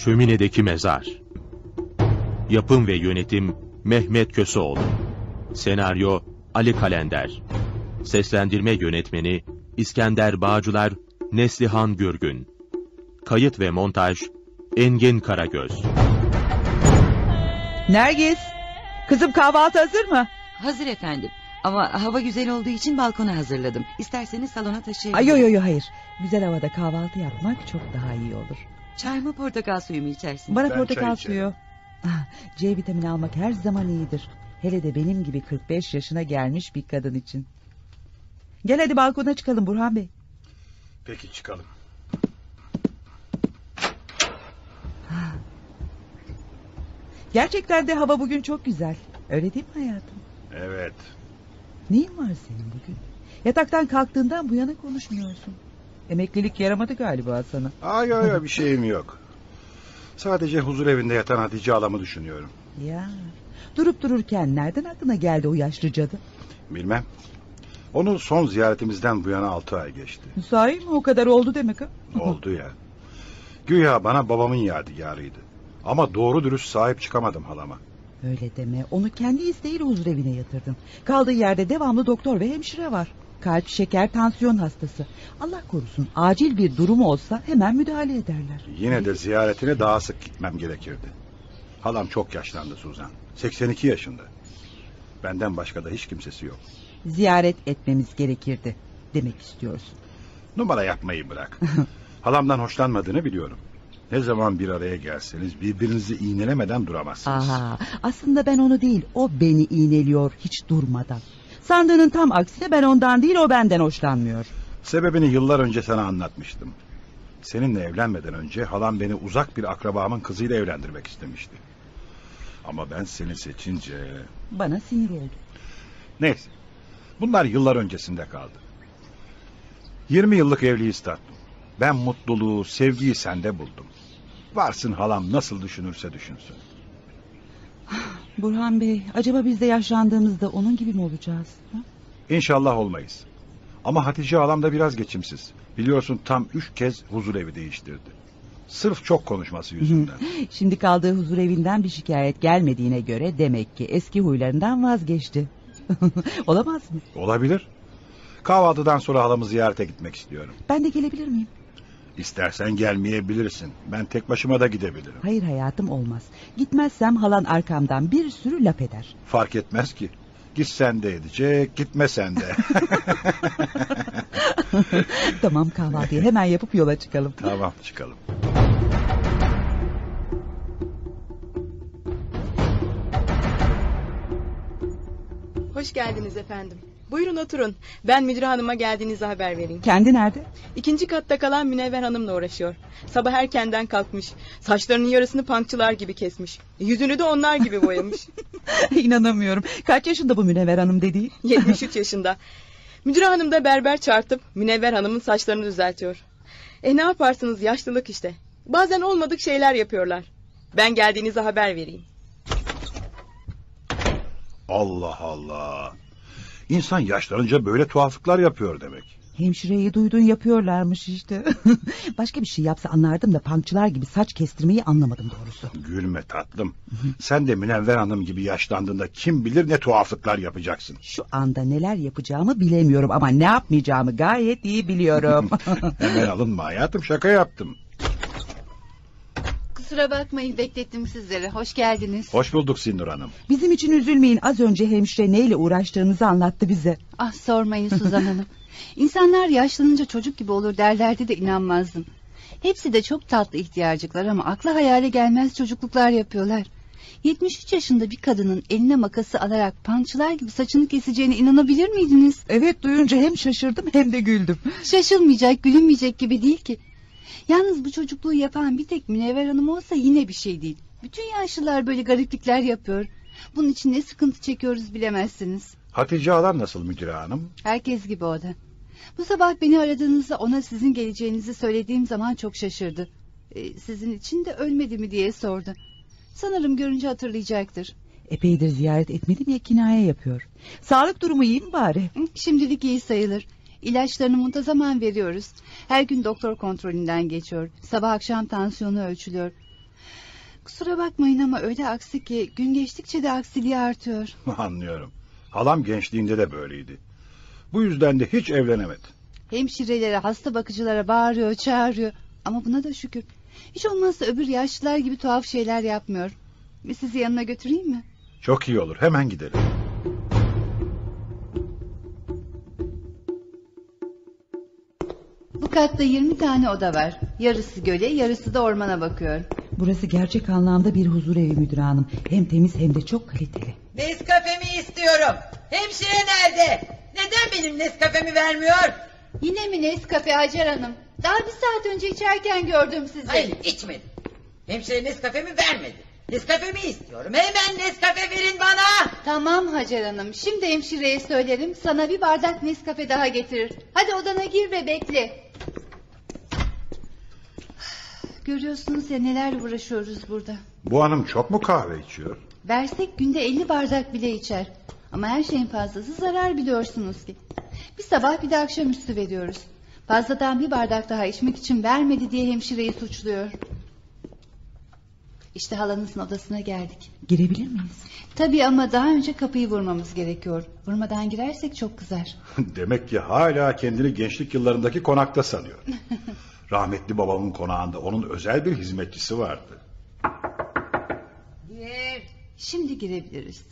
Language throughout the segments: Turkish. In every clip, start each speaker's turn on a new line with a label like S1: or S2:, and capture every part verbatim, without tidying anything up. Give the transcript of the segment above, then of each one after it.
S1: Şöminedeki Mezar. Yapım ve yönetim Mehmet Köseoğlu. Senaryo Ali Kalender. Seslendirme yönetmeni İskender Bağcılar, Neslihan Gürgün. Kayıt ve montaj Engin Karagöz.
S2: Nergis, kızım kahvaltı hazır mı?
S3: Hazır efendim. Ama hava güzel olduğu için balkona hazırladım. İsterseniz salona taşıyabilirim.
S2: Ay yo yo yo hayır. Güzel havada kahvaltı yapmak çok daha iyi olur.
S3: Çay mı portakal suyu mu içersin?
S2: Bana
S4: Ben
S2: portakal
S4: çay
S2: suyu. Ah, C vitamini almak her zaman iyidir. Hele de benim gibi kırk beş yaşına gelmiş bir kadın için. Gel hadi balkona çıkalım Burhan Bey.
S4: Peki çıkalım.
S2: Gerçekten de hava bugün çok güzel. Öyle değil mi hayatım?
S4: Evet.
S2: Neyin var senin bugün? Yataktan kalktığından bu yana konuşmuyorsun. Emeklilik yaramadı galiba sana.
S4: Ay ay ay bir şeyim yok. Sadece huzur evinde yatan Hatice halamı düşünüyorum.
S2: Ya durup dururken nereden aklına geldi o yaşlı cadı?
S4: Bilmem. Onu son ziyaretimizden bu yana altı ay geçti.
S2: Sahi mi o kadar oldu demek ha?
S4: Oldu ya. Güya bana babamın yadigarıydı. Ama doğru dürüst sahip çıkamadım halama.
S2: Öyle deme, onu kendi isteğiyle huzur evine yatırdın. Kaldığı yerde devamlı doktor ve hemşire var. Kalp, şeker, tansiyon hastası. Allah korusun, acil bir durum olsa hemen müdahale ederler.
S4: Yine de ziyaretine daha sık gitmem gerekirdi. Halam çok yaşlandı Suzan. seksen iki yaşında. Benden başka da hiç kimsesi yok.
S2: Ziyaret etmemiz gerekirdi demek istiyorsun.
S4: Numara yapmayı bırak. Halamdan hoşlanmadığını biliyorum. Ne zaman bir araya gelseniz birbirinizi iğnelemeden duramazsınız.
S2: Aha, aslında ben onu değil, o beni iğneliyor hiç durmadan. Sandığının tam aksine ben ondan değil, o benden hoşlanmıyor.
S4: Sebebini yıllar önce sana anlatmıştım. Seninle evlenmeden önce halam beni uzak bir akrabamın kızıyla evlendirmek istemişti. Ama ben seni seçince...
S2: Bana sinir oldu.
S4: Neyse. Bunlar yıllar öncesinde kaldı. Yirmi yıllık evliyiz tatlım. Ben mutluluğu, sevgiyi sende buldum. Varsın halam nasıl düşünürse düşünsün.
S2: Burhan Bey, acaba biz de yaşlandığımızda onun gibi mi olacağız? Ha?
S4: İnşallah olmayız. Ama Hatice halam da biraz geçimsiz. Biliyorsun tam üç kez huzur evi değiştirdi. Sırf çok konuşması yüzünden.
S2: Şimdi kaldığı huzur evinden bir şikayet gelmediğine göre demek ki eski huylarından vazgeçti. Olamaz mı?
S4: Olabilir. Kahvaltıdan sonra halamı ziyarete gitmek istiyorum.
S2: Ben de gelebilir miyim?
S4: İstersen gelmeyebilirsin. Ben tek başıma da gidebilirim.
S2: Hayır hayatım, olmaz. Gitmezsem halan arkamdan bir sürü laf eder.
S4: Fark etmez ki. Gitsen de edecek, gitmesen de.
S2: Tamam, kahvaltıyı hemen yapıp yola çıkalım.
S4: Tamam, çıkalım.
S5: Hoş geldiniz efendim. Buyurun oturun. Ben müdür hanıma geldiğinizi haber vereyim.
S2: Kendi nerede?
S5: İkinci katta kalan Münevver hanımla uğraşıyor. Sabah erkenden kalkmış. Saçlarının yarısını punkçılar gibi kesmiş. Yüzünü de onlar gibi boyamış.
S2: İnanamıyorum. Kaç yaşında bu Münevver Hanım dediği?
S5: yetmiş üç yaşında. Müdür hanım da berber çağırtıp Münevver hanımın saçlarını düzeltiyor. E ne yaparsınız, yaşlılık işte. Bazen olmadık şeyler yapıyorlar. Ben geldiğinizi haber vereyim.
S4: Allah Allah. İnsan yaşlanınca böyle tuhaflıklar yapıyor demek.
S2: Hemşireyi duydun, yapıyorlarmış işte. Başka bir şey yapsa anlardım da punkçılar gibi saç kestirmeyi anlamadım doğrusu.
S4: Gülme tatlım. Sen de Münevver Hanım gibi yaşlandığında kim bilir ne tuhaflıklar yapacaksın.
S2: Şu anda neler yapacağımı bilemiyorum ama ne yapmayacağımı gayet iyi biliyorum.
S4: Hemen alınma hayatım, şaka yaptım.
S6: Kusura bakmayın, beklettim sizleri. Hoş geldiniz.
S4: Hoş bulduk Sindur Hanım.
S2: Bizim için üzülmeyin, az önce hemşire neyle uğraştığınızı anlattı bize.
S6: Ah, sormayın Suzan Hanım. İnsanlar yaşlanınca çocuk gibi olur derlerdi de inanmazdım. Hepsi de çok tatlı ihtiyacıklar ama akla hayale gelmez çocukluklar yapıyorlar. yetmiş üç yaşında bir kadının eline makası alarak pançılar gibi saçını keseceğine inanabilir miydiniz?
S2: Evet, duyunca hem şaşırdım hem de güldüm.
S6: Şaşılmayacak, gülünmeyecek gibi değil ki. Yalnız bu çocukluğu yapan bir tek Münevver Hanım olsa yine bir şey değil. Bütün yaşlılar böyle gariplikler yapıyor. Bunun için ne sıkıntı çekiyoruz bilemezsiniz.
S4: Hatice halam nasıl müdüre hanım?
S6: Herkes gibi o da. Bu sabah beni aradığınızda ona sizin geleceğinizi söylediğim zaman çok şaşırdı. Ee, sizin için de ölmedi mi diye sordu. Sanırım görünce hatırlayacaktır.
S2: Epeydir ziyaret etmedim ya, kinaye yapıyor. Sağlık durumu iyi mi bari?
S6: Şimdilik iyi sayılır. İlaçlarını muntazaman veriyoruz. Her gün doktor kontrolünden geçiyor. Sabah akşam tansiyonu ölçülüyor. Kusura bakmayın ama öyle aksi ki gün geçtikçe de aksiliği artıyor.
S4: Anlıyorum. Halam gençliğinde de böyleydi. Bu yüzden de hiç evlenemedi.
S6: Hemşirelere, hasta bakıcılara bağırıyor, çağırıyor. Ama buna da şükür. Hiç olmazsa öbür yaşlılar gibi tuhaf şeyler yapmıyor. Bir sizi yanına götüreyim mi?
S4: Çok iyi olur, hemen gidelim.
S6: Bu katta yirmi tane oda var. Yarısı göle, yarısı da ormana bakıyor.
S2: Burası gerçek anlamda bir huzurevi müdür hanım. Hem temiz hem de çok kaliteli.
S7: Nescafe'mi istiyorum. Hemşire nerede? Neden benim Nescafe'mi vermiyor?
S6: Yine mi Nescafe Hacer Hanım? Daha bir saat önce içerken gördüm sizi.
S7: Hayır, içmedim. Hemşire Nescafe'mi vermedi. Nescafe'mi istiyorum. Hemen Nescafe verin bana.
S6: Tamam Hacer Hanım. Şimdi hemşireye söylerim. Sana bir bardak Nescafe daha getirir. Hadi odana gir ve bekle. Görüyorsunuz ya, nelerle uğraşıyoruz burada.
S4: Bu hanım çok mu kahve içiyor?
S6: Versek günde elli bardak bile içer. Ama her şeyin fazlası zarar, biliyorsunuz ki. Bir sabah bir de akşamüstü veriyoruz. Fazladan bir bardak daha içmek için vermedi diye hemşireyi suçluyor. İşte halanızın odasına geldik.
S2: Girebilir miyiz?
S6: Tabii ama daha önce kapıyı vurmamız gerekiyor. Vurmadan girersek çok kızar.
S4: Demek ki hala kendini gençlik yıllarındaki konakta sanıyor. Rahmetli babamın konağında onun özel bir hizmetçisi vardı.
S7: Gir.
S6: Şimdi girebiliriz.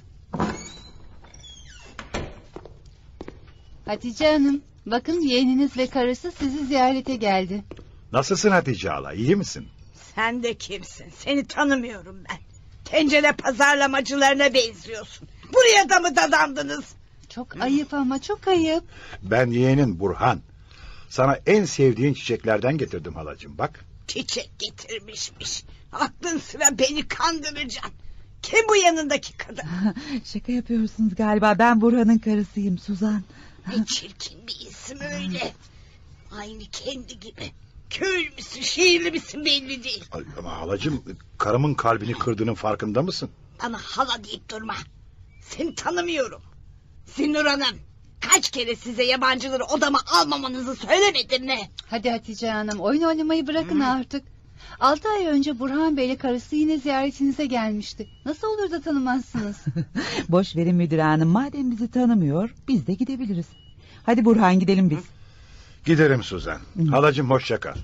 S6: Hatice Hanım, bakın yeğeniniz ve karısı sizi ziyarete geldi.
S4: Nasılsın Hatice hala, iyi misin?
S8: Sen de kimsin? Seni tanımıyorum ben. Tencere pazarlamacılarına benziyorsun. Buraya da mı dadandınız?
S6: Çok ayıp ama çok ayıp.
S4: Ben yeğenin Burhan. Sana en sevdiğin çiçeklerden getirdim halacığım, bak.
S8: Çiçek getirmişmiş. Aklın sıra beni kandıracaksın. Kim bu yanındaki kadın?
S2: Şaka yapıyorsunuz galiba. Ben Burhan'ın karısıyım, Suzan.
S8: Ne çirkin bir isim öyle. Aynı kendi gibi. Köylü müsün, şehirli misin belli değil.
S4: Ay, ama halacığım, karımın kalbini kırdığının farkında mısın?
S8: Bana hala deyip durma. Seni tanımıyorum. Zinnur Hanım, kaç kere size yabancıları odama almamanızı söylemedim mi?
S6: Hadi Hatice Hanım, oyun oynamayı bırakın hmm. artık. Altı ay önce Burhan Bey'le karısı yine ziyaretinize gelmişti. Nasıl olur da tanımazsınız?
S2: Boş verin müdür hanım. Madem bizi tanımıyor, biz de gidebiliriz. Hadi Burhan, gidelim biz.
S4: Giderim Suzan. Halacığım, hoşça kal.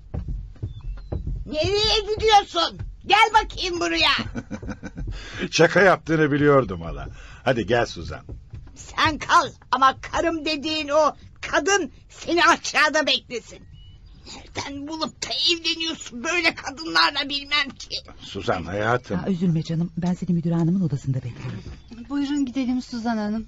S8: Nereye gidiyorsun? Gel bakayım buraya.
S4: Şaka yaptığını biliyordum hala. Hadi gel Suzan.
S8: Sen kal ama karım dediğin o kadın seni aşağıda beklesin. Nereden bulup da evleniyorsun böyle kadınlarla bilmem ki.
S4: Suzan hayatım.
S2: Ha, üzülme canım, ben seni müdür hanımın odasında bekliyorum.
S6: Buyurun gidelim Suzan Hanım.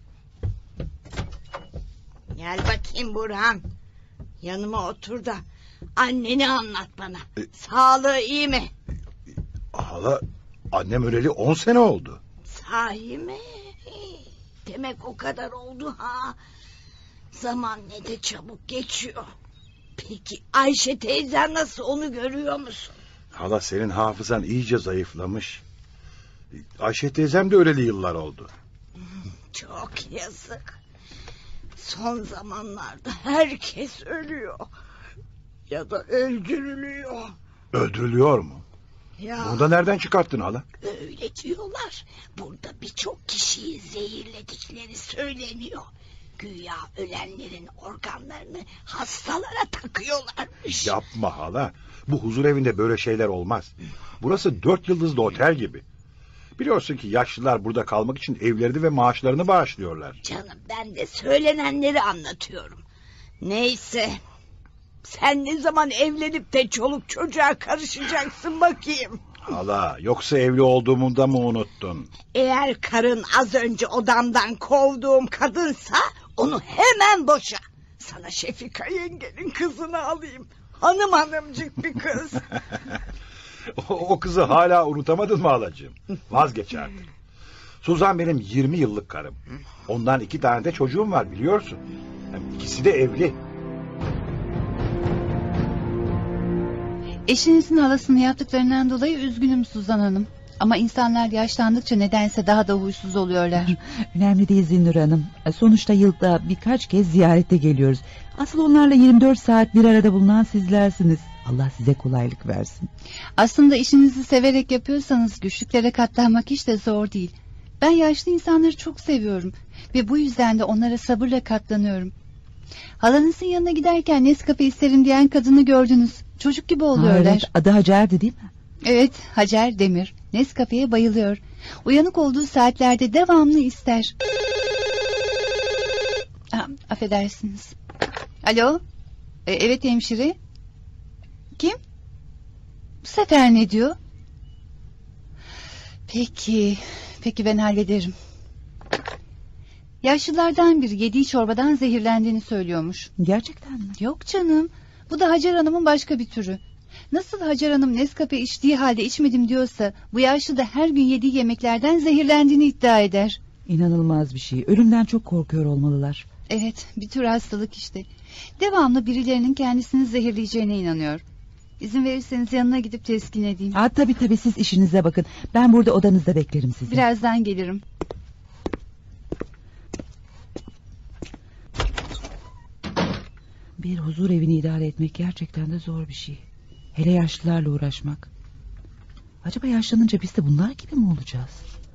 S8: Gel bakayım Burhan. Yanıma otur da anneni anlat bana. E, Sağlığı iyi mi?
S4: Hala, annem öleli on sene oldu.
S8: Sahi mi? Demek o kadar oldu ha. Zaman ne de çabuk geçiyor. Peki Ayşe teyzen nasıl, onu görüyor musun?
S4: Hala, senin hafızan iyice zayıflamış. Ayşe teyzem de öleli yıllar oldu.
S8: Çok yazık. Son zamanlarda herkes ölüyor. Ya da öldürülüyor.
S4: Öldürülüyor mu?
S8: Ya,
S4: bunu da nereden çıkarttın hala?
S8: öyle diyorlar. Burada birçok kişiyi zehirledikleri söyleniyor. Güya ölenlerin organlarını hastalara takıyorlarmış.
S4: Yapma hala. Bu huzur evinde böyle şeyler olmaz. Burası dört yıldızlı otel gibi. Biliyorsun ki yaşlılar burada kalmak için evlerini ve maaşlarını bağışlıyorlar.
S8: Canım, ben de söylenenleri anlatıyorum. Neyse. Sen ne zaman evlenip de çoluk çocuğa karışacaksın bakayım?
S4: Hala, yoksa evli olduğumu da mı unuttun?
S8: Eğer karın az önce odamdan kovduğum kadınsa onu hemen boşa. Sana Şefika yengenin kızını alayım. Hanım hanımcık bir kız.
S4: o, o kızı hala unutamadın mı halacığım? Vazgeç artık. Suzan benim yirmi yıllık karım. Ondan iki tane de çocuğum var, biliyorsun. Hem ikisi de evli.
S6: Eşinizin halasını yaptıklarından dolayı üzgünüm Suzan Hanım. Ama insanlar yaşlandıkça nedense daha da huysuz oluyorlar.
S2: Önemli değil Zinnur Hanım. Sonuçta yılda birkaç kez ziyarete geliyoruz. Asıl onlarla yirmi dört saat bir arada bulunan sizlersiniz. Allah size kolaylık versin.
S6: Aslında işinizi severek yapıyorsanız güçlüklere katlanmak hiç de zor değil. Ben yaşlı insanları çok seviyorum ve bu yüzden de onlara sabırla katlanıyorum. Halanızın yanına giderken Nescafe isterim diyen kadını gördünüz. Çocuk gibi oluyorlar.
S2: Ha, evet, adı Hacer'di değil mi?
S6: Evet, Hacer Demir. Nescafe'ye bayılıyor. Uyanık olduğu saatlerde devamlı ister. Ha, affedersiniz. Alo? E, evet hemşire. Kim? Bu sefer ne diyor? Peki, peki ben hallederim. Yaşlılardan biri yediği çorbadan zehirlendiğini söylüyormuş.
S2: Gerçekten mi?
S6: Yok canım. Bu da Hacer Hanım'ın başka bir türü. Nasıl Hacer Hanım Nescafe içtiği halde içmedim diyorsa, bu yaşlı da her gün yediği yemeklerden zehirlendiğini iddia eder.
S2: İnanılmaz bir şey. Ölümden çok korkuyor olmalılar.
S6: Evet, bir tür hastalık işte. Devamlı birilerinin kendisini zehirleyeceğine inanıyor. İzin verirseniz yanına gidip teskin edeyim.
S2: Aa, tabii tabii, siz işinize bakın. Ben burada odanızda beklerim sizi.
S6: Birazdan gelirim.
S2: Bir huzur evini idare etmek gerçekten de zor bir şey. Hele yaşlılarla uğraşmak. Acaba yaşlanınca biz de bunlar gibi mi olacağız?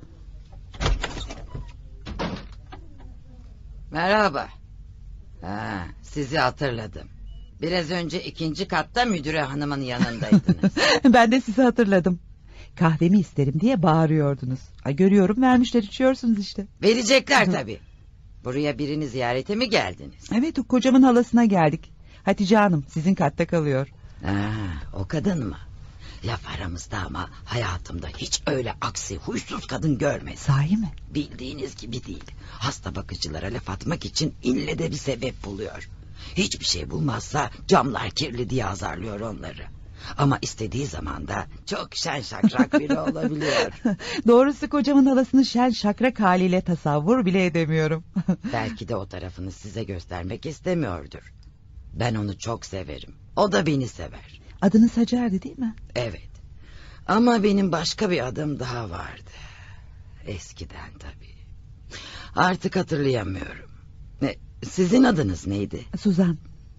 S7: Merhaba. Ha, sizi hatırladım. Biraz önce ikinci katta müdüre hanımın yanındaydınız.
S2: Ben de sizi hatırladım. Kahvemi isterim diye bağırıyordunuz. Ay, görüyorum vermişler, içiyorsunuz işte.
S7: Verecekler tabii. Buraya birini ziyarete mi geldiniz?
S2: Evet, o kocamın halasına geldik. Hatice Hanım sizin katta kalıyor.
S7: Ha, o kadın mı? Laf aramızda ama hayatımda hiç öyle aksi huysuz kadın görmedim.
S2: Sahi mi?
S7: Bildiğiniz gibi değil. Hasta bakıcılara laf atmak için ille de bir sebep buluyor. Hiçbir şey bulmazsa camlar kirli diye azarlıyor onları. Ama istediği zaman da çok şen şakrak biri olabiliyor.
S2: Doğrusu kocamın halasını şen şakrak haliyle tasavvur bile edemiyorum.
S7: Belki de o tarafını size göstermek istemiyordur. Ben onu çok severim. O da beni sever.
S2: Adınız Hacer'di değil mi?
S7: Evet. Ama benim başka bir adım daha vardı. Eskiden tabii. Artık hatırlayamıyorum. Ne, sizin adınız neydi?
S2: Suzan.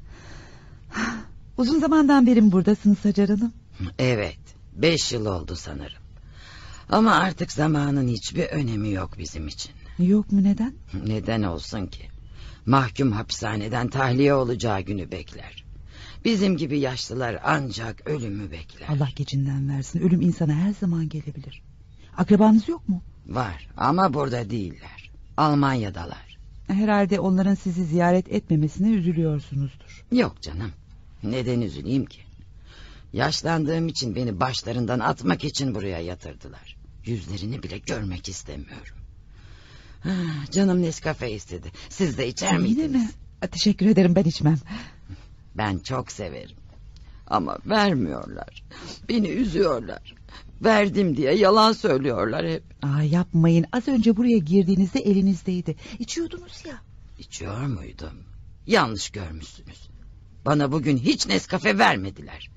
S2: Uzun zamandan beri mi buradasınız Hacer Hanım?
S7: Evet. Beş yıl oldu sanırım. Ama artık zamanın hiçbir önemi yok bizim için.
S2: Yok mu, neden?
S7: Neden olsun ki? Mahkum hapishaneden tahliye olacağı günü bekler. Bizim gibi yaşlılar ancak ölümü bekler.
S2: Allah gecinden versin. Ölüm insana her zaman gelebilir. Akrabanız yok mu?
S7: Var ama burada değiller. Almanya'dalar.
S2: Herhalde onların sizi ziyaret etmemesine üzülüyorsunuzdur.
S7: Yok canım. Neden üzüleyim ki? Yaşlandığım için beni başlarından atmak için buraya yatırdılar. Yüzlerini bile görmek istemiyorum. Ah, canım Nescafe istedi. Siz de içer miydiniz?
S2: Yine mi? Teşekkür ederim, ben içmem.
S7: Ben çok severim. Ama vermiyorlar. Beni üzüyorlar. Verdim diye yalan söylüyorlar hep.
S2: Aa, yapmayın. Az önce buraya girdiğinizde elinizdeydi. İçiyordunuz ya.
S7: İçiyor muydum? Yanlış görmüşsünüz. Bana bugün hiç Nescafe vermediler.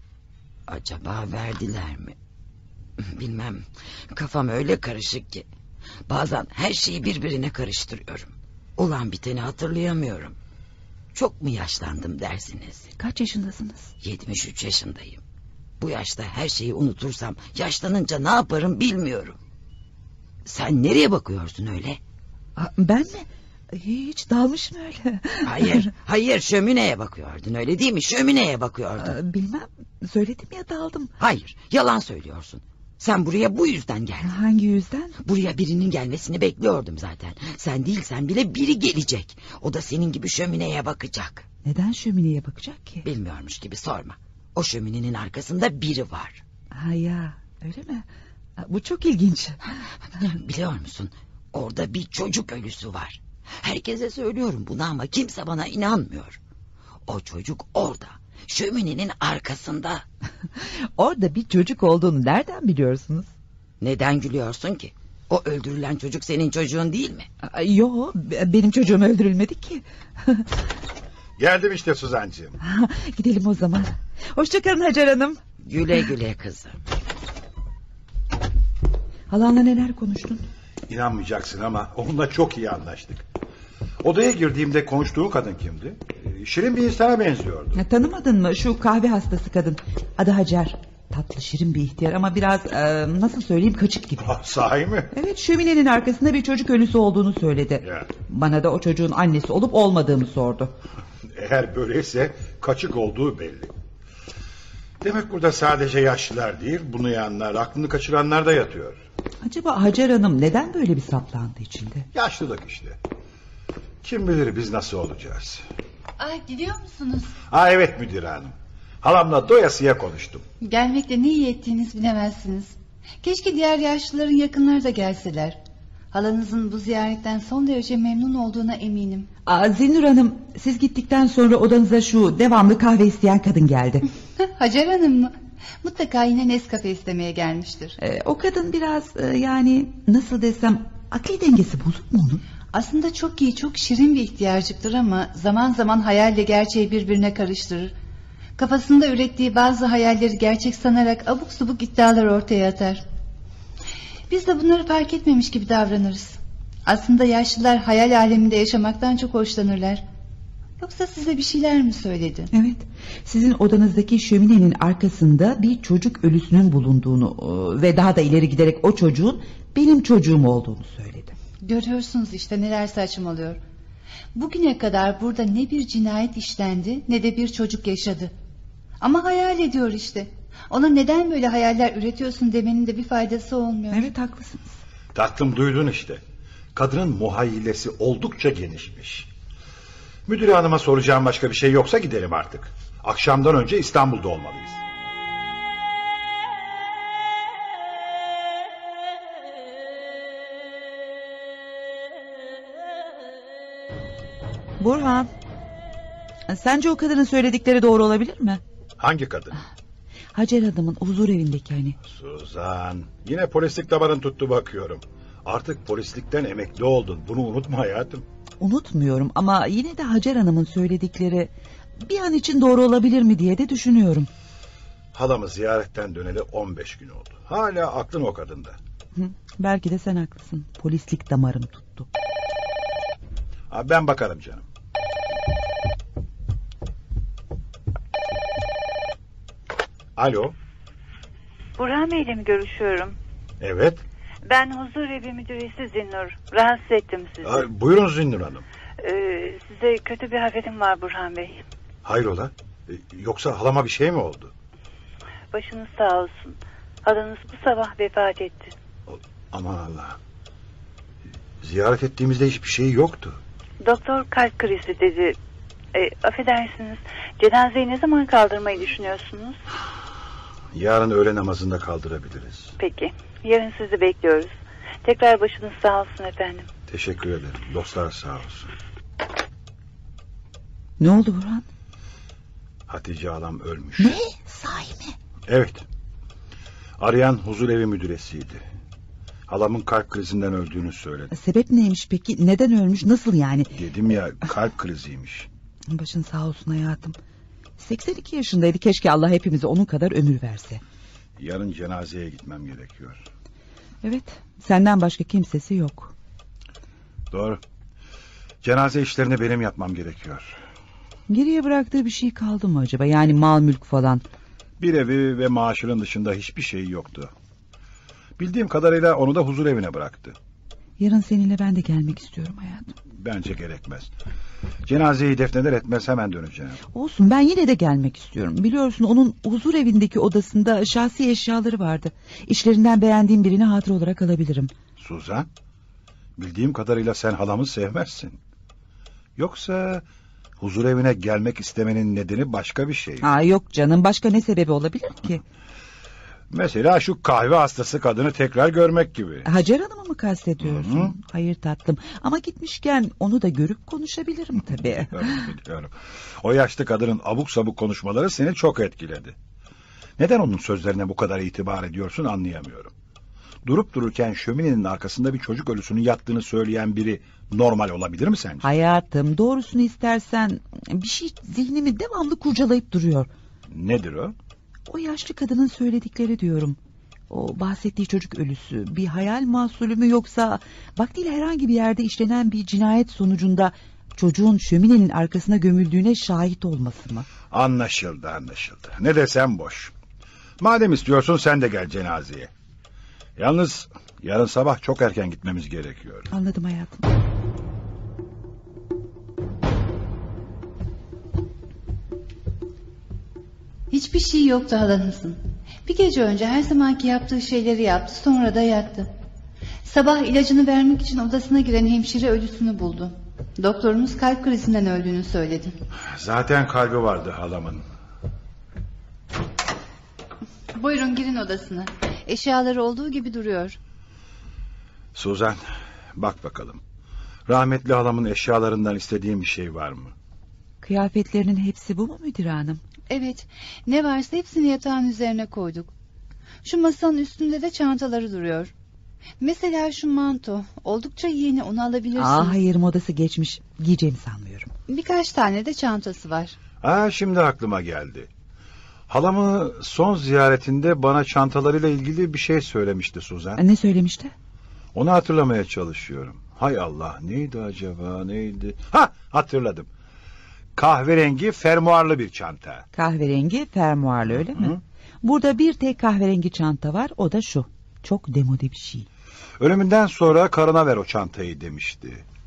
S7: Acaba verdiler mi? Bilmem. Kafam öyle karışık ki. Bazen her şeyi birbirine karıştırıyorum. Olan biteni hatırlayamıyorum. Çok mu yaşlandım dersiniz?
S2: Kaç yaşındasınız?
S7: yetmiş üç yaşındayım. Bu yaşta her şeyi unutursam yaşlanınca ne yaparım bilmiyorum. Sen nereye bakıyorsun öyle?
S2: Aa, ben mi? Hiç dalmışım öyle.
S7: Hayır, hayır, şömineye bakıyordun öyle değil mi? Şömineye bakıyordun.
S2: Aa, bilmem, söyledim ya, daldım.
S7: Hayır, yalan söylüyorsun. Sen buraya bu yüzden geldin.
S2: Hangi yüzden?
S7: Buraya birinin gelmesini bekliyordum zaten. Sen değilsen bile biri gelecek. O da senin gibi şömineye bakacak.
S2: Neden şömineye bakacak ki?
S7: Bilmiyormuş gibi sorma. O şöminenin arkasında biri var.
S2: Ha ya, öyle mi? Bu çok ilginç.
S7: Biliyor musun? Orada bir çocuk ölüsü var. Herkese söylüyorum bunu ama kimse bana inanmıyor. O çocuk orada. Şöminenin arkasında.
S2: Orada bir çocuk olduğunu nereden biliyorsunuz?
S7: Neden gülüyorsun ki? O öldürülen çocuk senin çocuğun değil mi?
S2: Yok, benim çocuğum öldürülmedi ki.
S4: Geldim işte Suzancığım.
S2: Gidelim o zaman. Hoşçakalın Hacer Hanım.
S7: Güle güle kızım.
S2: Halanla neler konuştun?
S4: İnanmayacaksın ama onunla çok iyi anlaştık. Odaya girdiğimde konuştuğu kadın kimdi? Ee, Şirin bir insana benziyordu.
S2: Ya, tanımadın mı şu kahve hastası kadın? Adı Hacer. Tatlı şirin bir ihtiyar ama biraz e, nasıl söyleyeyim kaçık gibi.
S4: Ah, sahi mi?
S2: Evet, şöminenin arkasında bir çocuk ölüsü olduğunu söyledi.
S4: Ya.
S2: Bana da o çocuğun annesi olup olmadığımı sordu.
S4: Eğer böyleyse kaçık olduğu belli. Demek burada sadece yaşlılar değil, bunu yanlar, aklını kaçıranlar da yatıyor.
S2: Acaba Hacer Hanım neden böyle bir saplantı içinde?
S4: Yaşlılık işte. Kim bilir biz nasıl olacağız.
S6: Ay, gidiyor musunuz?
S4: Ha evet müdür hanım. Halamla doyasıya konuştum.
S6: Gelmekle ne iyi ettiğiniz bilemezsiniz. Keşke diğer yaşlıların yakınları da gelseler. Halanızın bu ziyaretten son derece memnun olduğuna eminim.
S2: Aa, Zinnur Hanım, siz gittikten sonra odanıza şu devamlı kahve isteyen kadın geldi.
S6: Hacer Hanım mı? Mutlaka yine Nescafe istemeye gelmiştir.
S2: Ee, o kadın biraz e, yani nasıl desem akli dengesi bozuk mu onun?
S6: Aslında çok iyi, çok şirin bir ihtiyarcıktır ama zaman zaman hayalle gerçeği birbirine karıştırır. Kafasında ürettiği bazı hayalleri gerçek sanarak abuk subuk iddialar ortaya atar. Biz de bunları fark etmemiş gibi davranırız. Aslında yaşlılar hayal aleminde yaşamaktan çok hoşlanırlar. Yoksa size bir şeyler mi söyledi?
S2: Evet, sizin odanızdaki şöminenin arkasında bir çocuk ölüsünün bulunduğunu e, ve daha da ileri giderek o çocuğun benim çocuğum olduğunu söyledi.
S6: Görüyorsunuz işte neler saçmalıyor. Bugüne kadar burada ne bir cinayet işlendi ne de bir çocuk yaşadı. Ama hayal ediyor işte. Ona neden böyle hayaller üretiyorsun demenin de bir faydası olmuyor.
S2: Evet, haklısınız.
S4: Tatlım, duydun işte. Kadının muhayyilesi oldukça genişmiş. Müdür hanıma soracağım başka bir şey yoksa gidelim artık. Akşamdan önce İstanbul'da olmalıyız.
S2: Burhan, sence o kadının söyledikleri doğru olabilir mi?
S4: Hangi kadın?
S2: Hacer Hanım'ın huzur evindeki hani.
S4: Suzan, yine polislik damarın tuttu bakıyorum. Artık polislikten emekli oldun, bunu unutma hayatım.
S2: Unutmuyorum ama yine de Hacer Hanım'ın söyledikleri bir an için doğru olabilir mi diye de düşünüyorum.
S4: Halamı ziyaretten döneli on beş gün oldu. Hala aklın o kadında.
S2: Hı, belki de sen haklısın. Polislik damarım tuttu.
S4: Ha, ben bakarım canım. Alo.
S9: Burhan Bey'le mi görüşüyorum?
S4: Evet.
S9: Ben huzur evi müdüresi Zinnur. Rahatsız ettim sizi.
S4: Ha, buyurun Zinnur Hanım.
S9: Ee, size kötü bir haberim var Burhan Bey.
S4: Hayrola? E, Yoksa halama bir şey mi oldu?
S9: Başınız sağ olsun. Halanız bu sabah vefat etti.
S4: Aman Allah. Ziyaret ettiğimizde hiçbir şey yoktu.
S9: Doktor kalp krizi dedi. E, affedersiniz. Cenazeyi ne zaman kaldırmayı düşünüyorsunuz?
S4: Yarın öğle namazında kaldırabiliriz.
S9: Peki. Yarın sizi bekliyoruz. Tekrar başınız sağ olsun efendim.
S4: Teşekkür ederim. Dostlar sağ olsun.
S2: Ne oldu Burhan?
S4: Hatice halam ölmüş.
S2: Ne? Sahi mi?
S4: Evet. Arayan huzur evi müdüresiydi. Halamın kalp krizinden öldüğünü söyledi.
S2: Sebep neymiş peki? Neden ölmüş? Nasıl yani?
S4: Dedim ya, kalp kriziymiş.
S2: Başın sağ olsun hayatım. seksen iki yaşındaydı. Keşke Allah hepimize onun kadar ömür verse.
S4: Yarın cenazeye gitmem gerekiyor.
S2: Evet, senden başka kimsesi yok.
S4: Doğru. Cenaze işlerini benim yapmam gerekiyor.
S2: Geriye bıraktığı bir şey kaldı mı acaba? Yani mal mülk falan.
S4: Bir evi ve maaşının dışında hiçbir şey yoktu. Bildiğim kadarıyla onu da huzur evine bıraktı.
S2: Yarın seninle ben de gelmek istiyorum hayatım.
S4: Bence gerekmez. Cenazeyi defneder etmez hemen döneceğim.
S2: Olsun, ben yine de gelmek istiyorum. Biliyorsun onun huzur evindeki odasında şahsi eşyaları vardı. İşlerinden beğendiğim birini hatıra olarak alabilirim.
S4: Suzan, bildiğim kadarıyla sen halamı sevmezsin. Yoksa huzur evine gelmek istemenin nedeni başka bir şey.
S2: Aa, yok canım, başka ne sebebi olabilir ki?
S4: Mesela şu kahve hastası kadını tekrar görmek gibi.
S2: Hacer Hanım'ı mı kastediyorsun?
S4: Hı hı.
S2: Hayır tatlım, ama gitmişken onu da görüp konuşabilirim tabii.
S4: Biliyorum, biliyorum. O yaşlı kadının abuk sabuk konuşmaları seni çok etkiledi. Neden onun sözlerine bu kadar itibar ediyorsun anlayamıyorum. Durup dururken şöminenin arkasında bir çocuk ölüsünün yattığını söyleyen biri normal olabilir mi sence?
S2: Hayatım, doğrusunu istersen bir şey zihnimi devamlı kurcalayıp duruyor.
S4: Nedir o?
S2: O yaşlı kadının söyledikleri diyorum. O bahsettiği çocuk ölüsü bir hayal mahsulü mü, yoksa vaktiyle herhangi bir yerde işlenen bir cinayet sonucunda Çocuğun şöminenin arkasına gömüldüğüne şahit olması mı?
S4: Anlaşıldı anlaşıldı. Ne desem boş. Madem istiyorsun sen de gel cenazeye. Yalnız yarın sabah çok erken gitmemiz gerekiyor.
S2: Anladım hayatım.
S6: Hiçbir şey yoktu halanızın. Bir gece önce her zamanki yaptığı şeyleri yaptı, sonra da yattı. Sabah ilacını vermek için odasına giren hemşire ölüsünü buldu. Doktorumuz kalp krizinden öldüğünü söyledi.
S4: Zaten kalbi vardı halamın.
S6: Buyurun girin odasına. Eşyaları olduğu gibi duruyor.
S4: Suzan, bak bakalım. Rahmetli halamın eşyalarından istediğin bir şey var mı?
S2: Kıyafetlerinin hepsi bu mu müdür hanım?
S6: Evet, ne varsa hepsini yatağın üzerine koyduk. Şu masanın üstünde de çantaları duruyor. Mesela şu manto, oldukça yeni, onu alabilirsiniz.
S2: Aa, hayır, modası geçmiş, giyeceğimi sanmıyorum.
S6: Birkaç tane de çantası var.
S4: Aa, şimdi aklıma geldi. Halamı son ziyaretinde bana çantalarıyla ilgili bir şey söylemişti Suzan.
S2: Ne söylemişti?
S4: Onu hatırlamaya çalışıyorum. Hay Allah, neydi acaba, neydi? Ha, hatırladım. Kahverengi fermuarlı bir çanta.
S2: Kahverengi fermuarlı, öyle mi? Hı? Burada bir tek kahverengi çanta var, o da şu. Çok demode bir şey.
S4: Ölümünden sonra karına ver o çantayı demişti.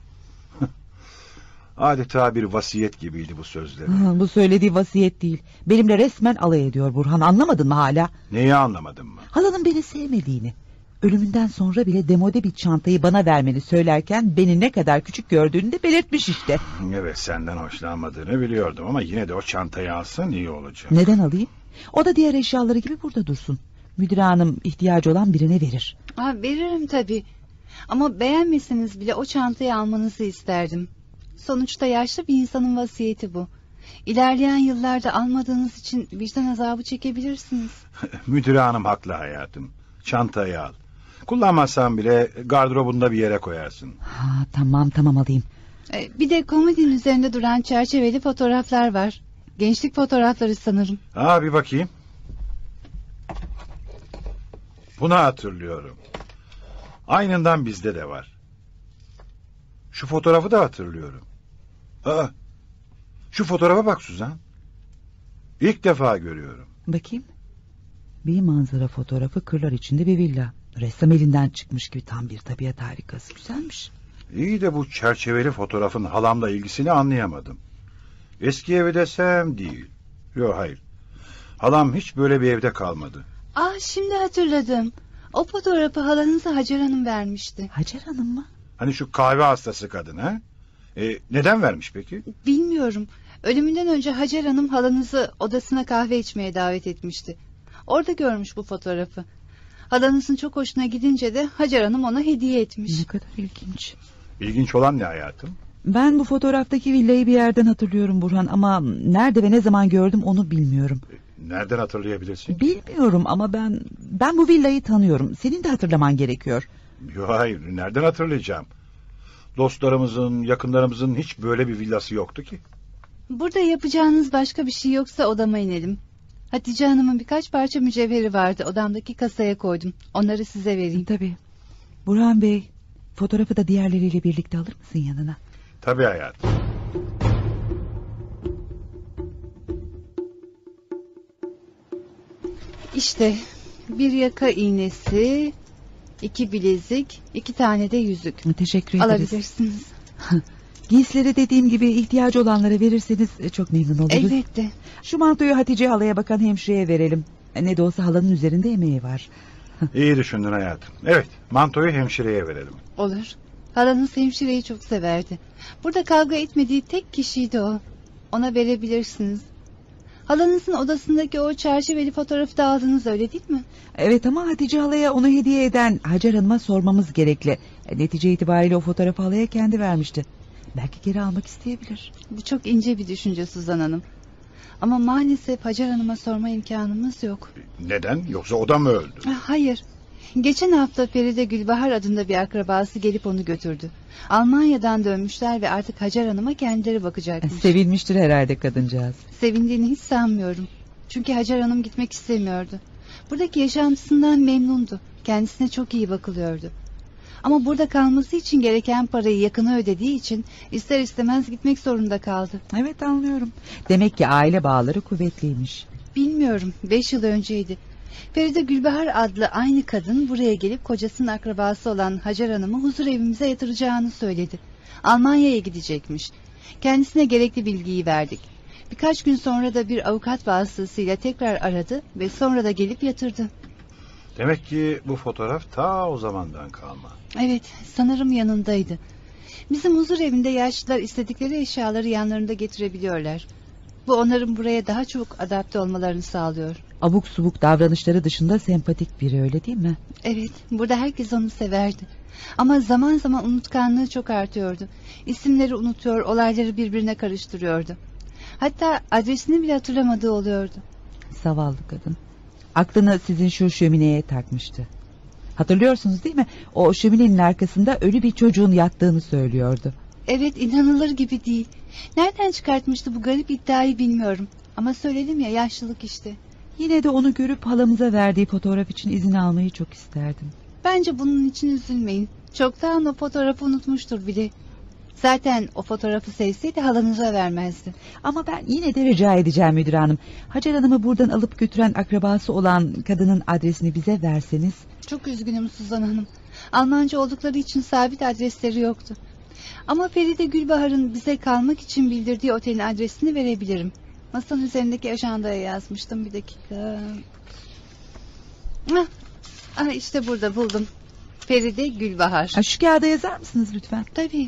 S4: Adeta bir vasiyet gibiydi bu sözleri.
S2: Ha, bu söylediği vasiyet değil. Benimle resmen alay ediyor Burhan, anlamadın mı hala?
S4: Neyi anlamadın mı?
S2: Halanın beni sevmediğini. Ölümünden sonra bile demode bir çantayı bana vermeni söylerken beni ne kadar küçük gördüğünü de belirtmiş işte.
S4: Evet, senden hoşlanmadığını biliyordum ama yine de o çantayı alsan iyi olacak.
S2: Neden alayım? O da diğer eşyaları gibi burada dursun. Müdür hanım ihtiyacı olan birine verir.
S6: Aa, veririm tabii. Ama beğenmeseniz bile o çantayı almanızı isterdim. Sonuçta yaşlı bir insanın vasiyeti bu. İlerleyen yıllarda almadığınız için vicdan azabı çekebilirsiniz.
S4: Müdür hanım haklı hayatım. Çantayı al. Kullanmazsan bile gardırobunda bir yere koyarsın.
S2: Ha, tamam tamam alayım.
S6: Ee, bir de komodinin üzerinde duran çerçeveli fotoğraflar var. Gençlik fotoğrafları sanırım.
S4: Ha, bir bakayım. Bunu hatırlıyorum. Aynından bizde de var. Şu fotoğrafı da hatırlıyorum. Aa, şu fotoğrafa bak Suzan. İlk defa görüyorum.
S2: Bakayım. Bir manzara fotoğrafı, kırlar içinde bir villa. Ressam elinden çıkmış gibi, tam bir tabiat harikası. Güzelmiş.
S4: İyi de bu çerçeveli fotoğrafın halamla ilgisini anlayamadım. Eski evi desem değil. Yok, hayır. Halam hiç böyle bir evde kalmadı.
S6: Ah, şimdi hatırladım. O fotoğrafı halanıza Hacer Hanım vermişti.
S2: Hacer Hanım mı?
S4: Hani şu kahve hastası kadın ha? E, neden vermiş peki?
S6: Bilmiyorum. Ölümünden önce Hacer Hanım halanızı odasına kahve içmeye davet etmişti. Orada görmüş bu fotoğrafı. Halanızın çok hoşuna gidince de Hacer Hanım ona hediye etmiş.
S2: Ne kadar ilginç.
S4: İlginç olan ne hayatım?
S2: Ben bu fotoğraftaki villayı bir yerden hatırlıyorum Burhan, ama nerede ve ne zaman gördüm onu bilmiyorum.
S4: Nereden hatırlayabilirsin?
S2: Bilmiyorum ama ben ben bu villayı tanıyorum. Senin de hatırlaman gerekiyor.
S4: Yok, hayır, nereden hatırlayacağım? Dostlarımızın, yakınlarımızın hiç böyle bir villası yoktu ki.
S6: Burada yapacağınız başka bir şey yoksa odama inelim. Hatice Hanım'ın birkaç parça mücevheri vardı, odamdaki kasaya koydum. Onları size vereyim.
S2: Tabii. Burhan Bey, fotoğrafı da diğerleriyle birlikte alır mısın yanına?
S4: Tabii hayatım.
S6: İşte bir yaka iğnesi, iki bilezik, iki tane de yüzük.
S2: Teşekkür ederiz.
S6: Alabilirsiniz.
S2: Giysileri dediğim gibi ihtiyacı olanlara verirseniz çok memnun oluruz.
S6: Elbette.
S2: Şu mantoyu Hatice halaya bakan hemşireye verelim. Ne de olsa halanın üzerinde emeği var.
S4: İyi düşündün hayatım. Evet, mantoyu hemşireye verelim.
S6: Olur. Halanız hemşireyi çok severdi. Burada kavga etmediği tek kişiydi o. Ona verebilirsiniz. Halanızın odasındaki o çerçeveli fotoğrafı da aldınız, öyle değil mi?
S2: Evet, ama Hatice halaya onu hediye eden Hacer Hanım'a sormamız gerekli. Netice itibariyle o fotoğrafı halaya kendi vermişti. Belki geri almak isteyebilir.
S6: Bu çok ince bir düşünce Suzan Hanım. Ama maalesef Hacer Hanım'a sorma imkanımız yok.
S4: Neden? Yoksa o da mı öldü?
S6: Hayır. Geçen hafta Feride Gülbahar adında bir akrabası gelip onu götürdü. Almanya'dan dönmüşler ve artık Hacer Hanım'a kendileri bakacakmış.
S2: Sevinmiştir herhalde kadıncağız.
S6: Sevindiğini hiç sanmıyorum. Çünkü Hacer Hanım gitmek istemiyordu. Buradaki yaşantısından memnundu. Kendisine çok iyi bakılıyordu. Ama burada kalması için gereken parayı yakını ödediği için ister istemez gitmek zorunda kaldı.
S2: Evet, anlıyorum. Demek ki aile bağları kuvvetliymiş.
S6: Bilmiyorum, beş yıl önceydi. Feride Gülbahar adlı aynı kadın buraya gelip kocasının akrabası olan Hacer Hanım'ı huzur evimize yatıracağını söyledi. Almanya'ya gidecekmiş. Kendisine gerekli bilgiyi verdik. Birkaç gün sonra da bir avukat vasıtasıyla tekrar aradı ve sonra da gelip yatırdı.
S4: Demek ki bu fotoğraf ta o zamandan kalma.
S6: Evet, sanırım yanındaydı. Bizim huzur evinde yaşlılar istedikleri eşyaları yanlarında getirebiliyorlar. Bu onların buraya daha çok adapte olmalarını sağlıyor.
S2: Abuk subuk davranışları dışında sempatik biri, öyle değil mi?
S6: Evet, burada herkes onu severdi. Ama zaman zaman unutkanlığı çok artıyordu. İsimleri unutuyor, olayları birbirine karıştırıyordu. Hatta adresini bile hatırlamadığı oluyordu.
S2: Zavallı kadın. Aklını sizin şu şömineye takmıştı. Hatırlıyorsunuz değil mi? O şöminenin arkasında ölü bir çocuğun yattığını söylüyordu.
S6: Evet, inanılır gibi değil. Nereden çıkartmıştı bu garip iddiayı bilmiyorum. Ama söyledim ya, yaşlılık işte.
S2: Yine de onu görüp halamıza verdiği fotoğraf için izin almayı çok isterdim.
S6: Bence bunun için üzülmeyin. Çoktan o fotoğrafı unutmuştur bile. Zaten o fotoğrafı sevseydi halanıza vermezdi.
S2: Ama ben yine de rica edeceğim müdür hanım. Hacer Hanım'ı buradan alıp götüren akrabası olan kadının adresini bize verseniz.
S6: Çok üzgünüm Suzan Hanım. Almanca oldukları için sabit adresleri yoktu. Ama Feride Gülbahar'ın bize kalmak için bildirdiği otelin adresini verebilirim. Masanın üzerindeki ajandaya yazmıştım, bir dakika. Ah, ah işte burada buldum. Feride Gülbahar.
S2: Ha, şu kağıda yazar mısınız lütfen?
S6: Tabii.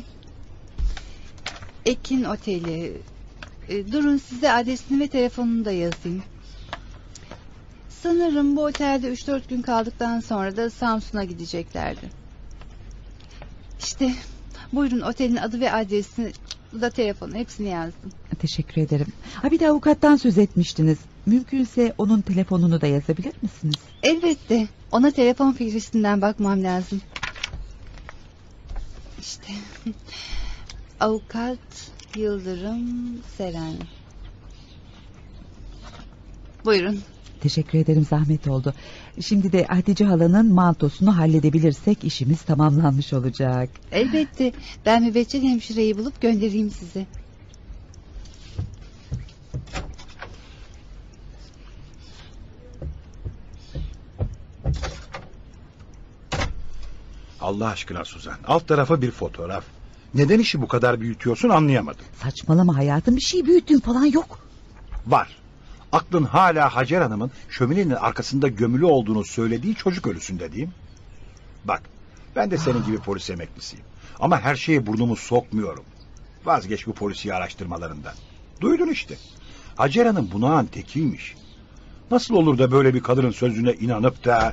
S6: Ekin Oteli. E, durun, size adresini ve telefonunu da yazayım. Sanırım bu otelde üç dört gün kaldıktan sonra da Samsun'a gideceklerdi. İşte buyurun, otelin adı ve adresi, bu da telefonu, hepsini yazdım.
S2: Teşekkür ederim. Ha, bir de avukattan söz etmiştiniz. Mümkünse onun telefonunu da yazabilir misiniz?
S6: Elbette. Ona telefon fihristinden bakmam lazım. İşte avukat Yıldırım Seren. Buyurun.
S2: Teşekkür ederim, zahmet oldu. Şimdi de Hatice halanın mantosunu halledebilirsek işimiz tamamlanmış olacak.
S6: Elbette. Ben mübeccel hemşireyi bulup göndereyim size.
S4: Allah aşkına Suzan, alt tarafa bir fotoğraf. Neden işi bu kadar büyütüyorsun anlayamadım.
S2: Saçmalama hayatım, bir şey büyüttüğün falan yok.
S4: Var. Aklın hala Hacer Hanım'ın şöminenin arkasında gömülü olduğunu söylediği çocuk ölüsünde değil mi? Bak, ben de senin gibi polis emeklisiyim. Ama her şeye burnumu sokmuyorum. Vazgeç bu polisiye araştırmalarından. Duydun işte. Hacer Hanım bunağın tekiymiş. Nasıl olur da böyle bir kadının sözüne inanıp da...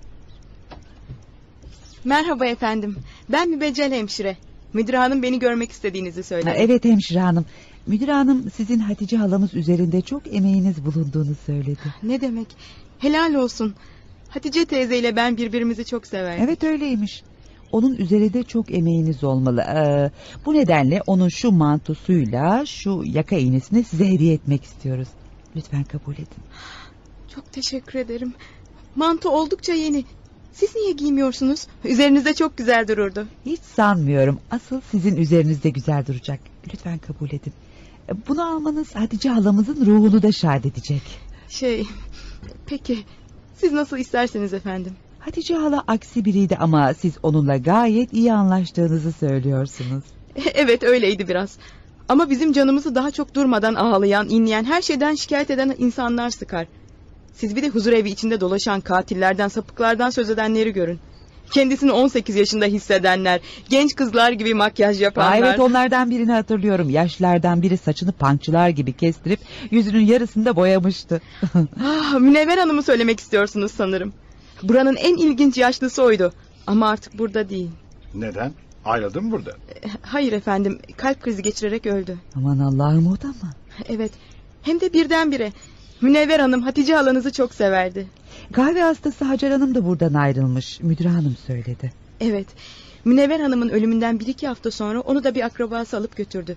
S5: Merhaba efendim. Ben mübeccel hemşire. Müdür hanım beni görmek istediğinizi söyledi.
S2: Ha, evet hemşire hanım. Müdür hanım sizin Hatice halamız üzerinde çok emeğiniz bulunduğunu söyledi.
S5: Ne demek? Helal olsun. Hatice teyzeyle ben birbirimizi çok severdik.
S2: Evet, öyleymiş. Onun üzerinde çok emeğiniz olmalı. Ee, bu nedenle onun şu mantosuyla şu yaka iğnesini size hediye etmek istiyoruz. Lütfen kabul edin.
S5: Çok teşekkür ederim. Manto oldukça yeni. Siz niye giymiyorsunuz? Üzerinizde çok güzel dururdu.
S2: Hiç sanmıyorum. Asıl sizin üzerinizde güzel duracak. Lütfen kabul edin. Bunu almanız Hatice halamızın ruhunu da şad edecek.
S5: Şey, peki siz nasıl isterseniz efendim.
S2: Hatice hala aksi biriydi ama siz onunla gayet iyi anlaştığınızı söylüyorsunuz.
S5: Evet, öyleydi biraz. Ama bizim canımızı daha çok durmadan ağlayan, inleyen, her şeyden şikayet eden insanlar sıkar. Siz bir de huzurevi içinde dolaşan katillerden, sapıklardan söz edenleri görün. Kendisini on sekiz yaşında hissedenler, genç kızlar gibi makyaj yapanlar.
S2: Aa, evet, onlardan birini hatırlıyorum. Yaşlılardan biri saçını pankçılar gibi kestirip yüzünün yarısını da boyamıştı.
S5: Ah, Münevver Hanım'ı söylemek istiyorsunuz sanırım. Buranın en ilginç yaşlısı oydu. Ama artık burada değil.
S4: Neden? Ayrıldı mı burada?
S5: Hayır efendim, kalp krizi geçirerek öldü.
S2: Aman Allah'ım, o da mı?
S5: Evet, hem de birdenbire. Münevver Hanım Hatice halanızı çok severdi.
S2: Kahve hastası Hacer Hanım da buradan ayrılmış. Müdür hanım söyledi.
S5: Evet, Münevver Hanım'ın ölümünden bir iki hafta sonra onu da bir akrabası alıp götürdü.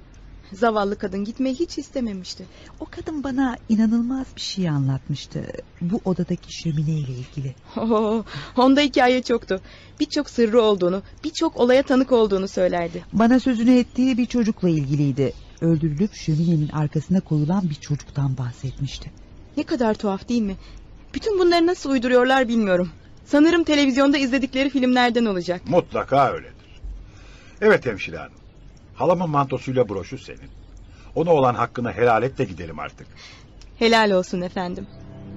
S5: Zavallı kadın gitmeyi hiç istememişti.
S2: O kadın bana inanılmaz bir şey anlatmıştı. Bu odadaki şömine ile ilgili.
S5: Oh, onda hikaye çoktu. Birçok sırrı olduğunu, birçok olaya tanık olduğunu söylerdi.
S2: Bana sözünü ettiği bir çocukla ilgiliydi. Öldürülüp şöminenin arkasına koyulan bir çocuktan bahsetmişti.
S5: Ne kadar tuhaf değil mi? Bütün bunları nasıl uyduruyorlar bilmiyorum. Sanırım televizyonda izledikleri filmlerden olacak.
S4: Mutlaka öyledir. Evet hemşire hanım. Halamın mantosuyla broşu senin. Ona olan hakkını helal et de gidelim artık.
S5: Helal olsun efendim.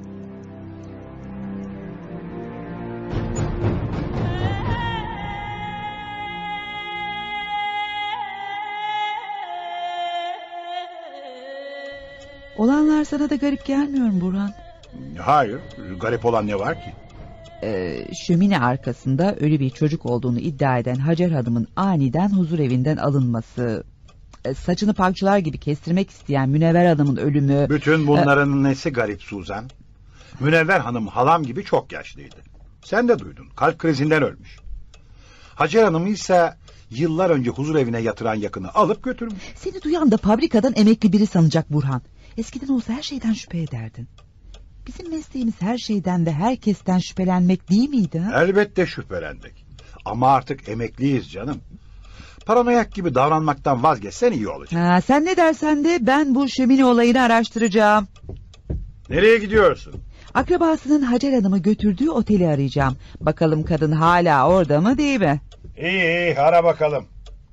S2: Olanlar sana da garip gelmiyor mu Burhan?
S4: Hayır, garip olan ne var ki?
S2: Ee, şömine arkasında ölü bir çocuk olduğunu iddia eden Hacer Hanım'ın aniden huzur evinden alınması, e, saçını parçalar gibi kestirmek isteyen Münevver Hanım'ın ölümü...
S4: Bütün bunların e... nesi garip Suzan? Münevver Hanım halam gibi çok yaşlıydı. Sen de duydun, kalp krizinden ölmüş. Hacer Hanım'ı ise yıllar önce huzur evine yatıran yakını alıp götürmüş.
S2: Seni duyan da fabrikadan emekli biri sanacak Burhan. Eskiden olsa her şeyden şüphe ederdin. Bizim mesleğimiz her şeyden ve herkesten şüphelenmek değil miydi? Ha?
S4: Elbette şüphelendik. Ama artık emekliyiz canım. Paranoyak gibi davranmaktan vazgeçsen iyi olacak.
S2: Ha, sen ne dersen de ben bu şömine olayını araştıracağım.
S4: Nereye gidiyorsun?
S2: Akrabasının Hacer Hanım'ı götürdüğü oteli arayacağım. Bakalım kadın hala orada mı değil mi?
S4: İyi iyi ara bakalım.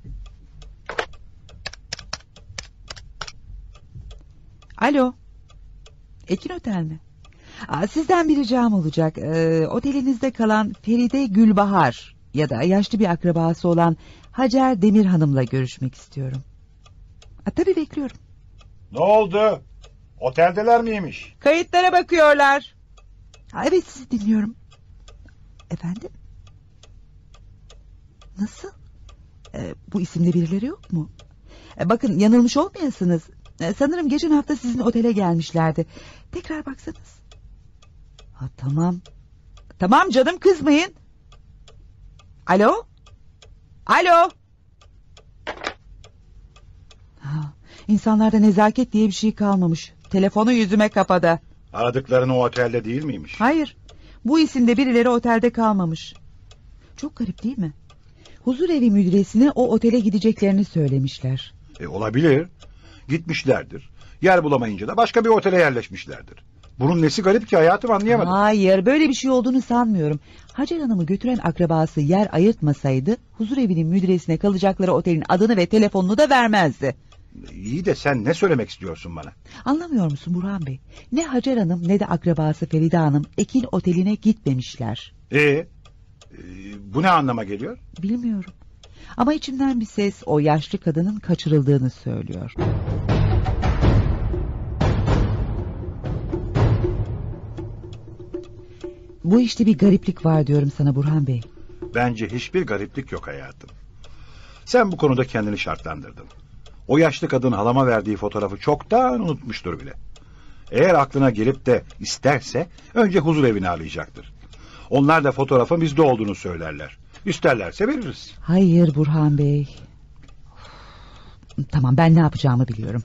S2: Alo. Ekin Otel mi? Aa, sizden bir ricam olacak. Ee, otelinizde kalan Feride Gülbahar ya da yaşlı bir akrabası olan Hacer Demir Hanım'la görüşmek istiyorum. Aa, tabii bekliyorum.
S4: Ne oldu? Oteldeler miymiş?
S2: Kayıtlara bakıyorlar. Ha, evet sizi dinliyorum. Efendim? Nasıl? Ee, bu isimde birileri yok mu? Ee, bakın yanılmış olmayasınız. Ee, sanırım geçen hafta sizin otele gelmişlerdi. Tekrar baksanız. Ha, tamam. Tamam canım kızmayın. Alo? Alo? Ha, insanlarda nezaket diye bir şey kalmamış. Telefonu yüzüme kapadı.
S4: Aradıkların o otelde değil miymiş?
S2: Hayır. Bu isimde birileri otelde kalmamış. Çok garip değil mi? Huzur evi müdüresine o otele gideceklerini söylemişler.
S4: E, olabilir. Gitmişlerdir. Yer bulamayınca da başka bir otele yerleşmişlerdir. Bunun nesi garip ki hayatım, anlayamadım.
S2: Hayır, böyle bir şey olduğunu sanmıyorum. Hacer Hanım'ı götüren akrabası yer ayırtmasaydı huzur evinin müdüresine kalacakları otelin adını ve telefonunu da vermezdi.
S4: İyi de sen ne söylemek istiyorsun bana?
S2: Anlamıyor musun Burhan Bey? Ne Hacer Hanım ne de akrabası Feride Hanım Ekin Oteli'ne gitmemişler.
S4: Ee, e, bu ne anlama geliyor?
S2: Bilmiyorum. Ama içimden bir ses o yaşlı kadının kaçırıldığını söylüyor. Bu işte bir gariplik var diyorum sana Burhan Bey.
S4: Bence hiçbir gariplik yok hayatım. Sen bu konuda kendini şartlandırdın. O yaşlı kadın halama verdiği fotoğrafı çoktan unutmuştur bile. Eğer aklına gelip de isterse önce huzur evini arayacaktır. Onlar da fotoğrafın bizde olduğunu söylerler. İsterlerse veririz.
S2: Hayır Burhan Bey. Tamam, ben ne yapacağımı biliyorum.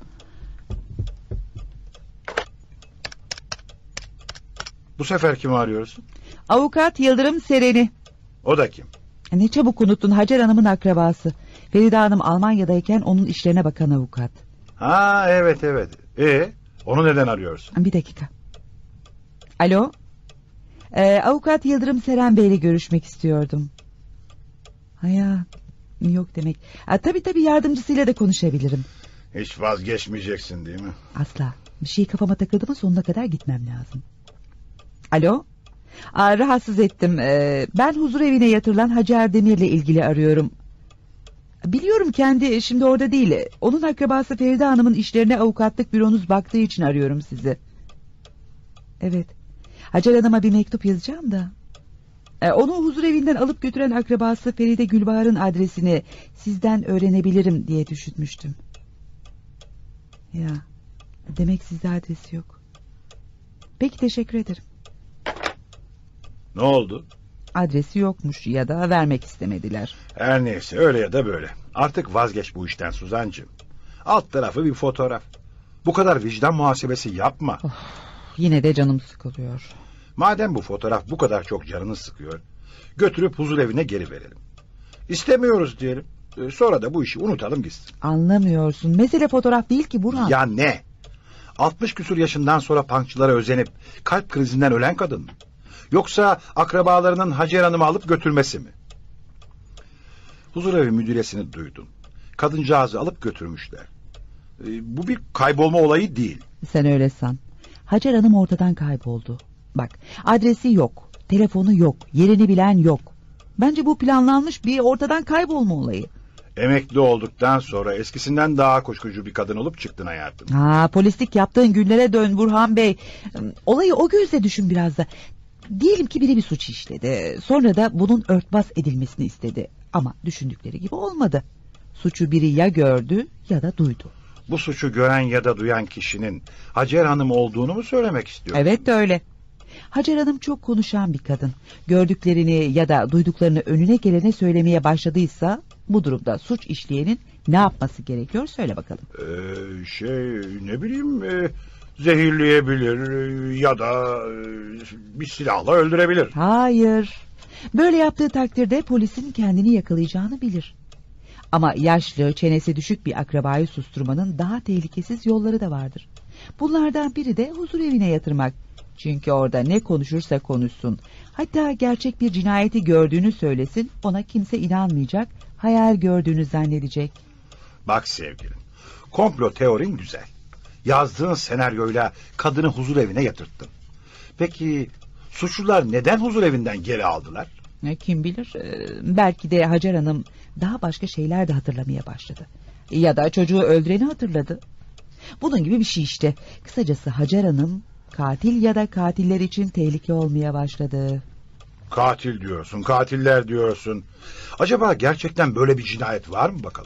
S4: Bu sefer kimi arıyorsun?
S2: Avukat Yıldırım Seren'i.
S4: O da kim?
S2: Ne çabuk unuttun, Hacer Hanım'ın akrabası. Feride Hanım Almanya'dayken onun işlerine bakan avukat.
S4: Ha evet evet. E onu neden arıyorsun?
S2: Bir dakika. Alo. Ee, avukat Yıldırım Seren Bey'le görüşmek istiyordum. Haya yok demek. Ha, tabii tabii yardımcısıyla da konuşabilirim.
S4: Hiç vazgeçmeyeceksin değil mi?
S2: Asla. Bir şey kafama takıldı mı sonuna kadar gitmem lazım. Alo. Aa, rahatsız ettim. Ee, ben huzur evine yatırılan Hacer Demir'le ilgili arıyorum. Biliyorum kendi şimdi orada değil. Onun akrabası Feride Hanım'ın işlerine avukatlık büronuz baktığı için arıyorum sizi. Evet. Hacer Hanım'a bir mektup yazacağım da. Ee, onu huzur evinden alıp götüren akrabası Feride Gülbahar'ın adresini sizden öğrenebilirim diye düşünmüştüm. Ya, demek sizde adresi yok. Peki, teşekkür ederim.
S4: Ne oldu?
S2: Adresi yokmuş ya da vermek istemediler.
S4: Her neyse, öyle ya da böyle. Artık vazgeç bu işten Suzancığım. Alt tarafı bir fotoğraf. Bu kadar vicdan muhasebesi yapma.
S2: Of, yine de canım sıkılıyor.
S4: Madem bu fotoğraf bu kadar çok canını sıkıyor, götürüp huzur evine geri verelim. İstemiyoruz diyelim. Sonra da bu işi unutalım gitsin.
S2: Anlamıyorsun. Mesele fotoğraf değil ki Burhan.
S4: Ya ne? altmış küsur yaşından sonra punkçılara özenip kalp krizinden ölen kadın mı? Yoksa akrabalarının Hacer Hanım'ı alıp götürmesi mi? Huzurevi müdüresini duydum. Kadıncağızı alıp götürmüşler. Ee, bu bir kaybolma olayı değil.
S2: Sen öyle san. Hacer Hanım ortadan kayboldu. Bak, adresi yok, telefonu yok, yerini bilen yok. Bence bu planlanmış bir ortadan kaybolma olayı.
S4: Emekli olduktan sonra eskisinden daha kuşkucu bir kadın olup çıktın hayatım.
S2: Ha, polislik yaptığın günlere dön Burhan Bey. Olayı o gözle düşün biraz da. Diyelim ki biri bir suç işledi. Sonra da bunun örtbas edilmesini istedi. Ama düşündükleri gibi olmadı. Suçu biri ya gördü ya da duydu.
S4: Bu suçu gören ya da duyan kişinin Hacer Hanım olduğunu mu söylemek istiyorsun?
S2: Evet öyle. Hacer Hanım çok konuşan bir kadın. Gördüklerini ya da duyduklarını önüne gelene söylemeye başladıysa bu durumda suç işleyenin ne yapması gerekiyor söyle bakalım.
S4: Ee, şey ne bileyim e, zehirleyebilir e, ya da e, bir silahla öldürebilir.
S2: Hayır. Böyle yaptığı takdirde polisin kendini yakalayacağını bilir. Ama yaşlı, çenesi düşük bir akrabayı susturmanın daha tehlikesiz yolları da vardır. Bunlardan biri de huzur evine yatırmak. Çünkü orada ne konuşursa konuşsun, hatta gerçek bir cinayeti gördüğünü söylesin, ona kimse inanmayacak, hayal gördüğünü zannedecek.
S4: Bak sevgilim, komplo teorin güzel. Yazdığın senaryoyla kadını huzur evine yatırttın. Peki suçlular neden huzur evinden geri aldılar?
S2: Ne kim bilir, ee, belki de Hacer Hanım daha başka şeyler de hatırlamaya başladı. Ya da çocuğu öldüreni hatırladı. Bunun gibi bir şey işte. Kısacası Hacer Hanım katil ya da katiller için tehlike olmaya başladı.
S4: Katil diyorsun, katiller diyorsun. Acaba gerçekten böyle bir cinayet var mı bakalım?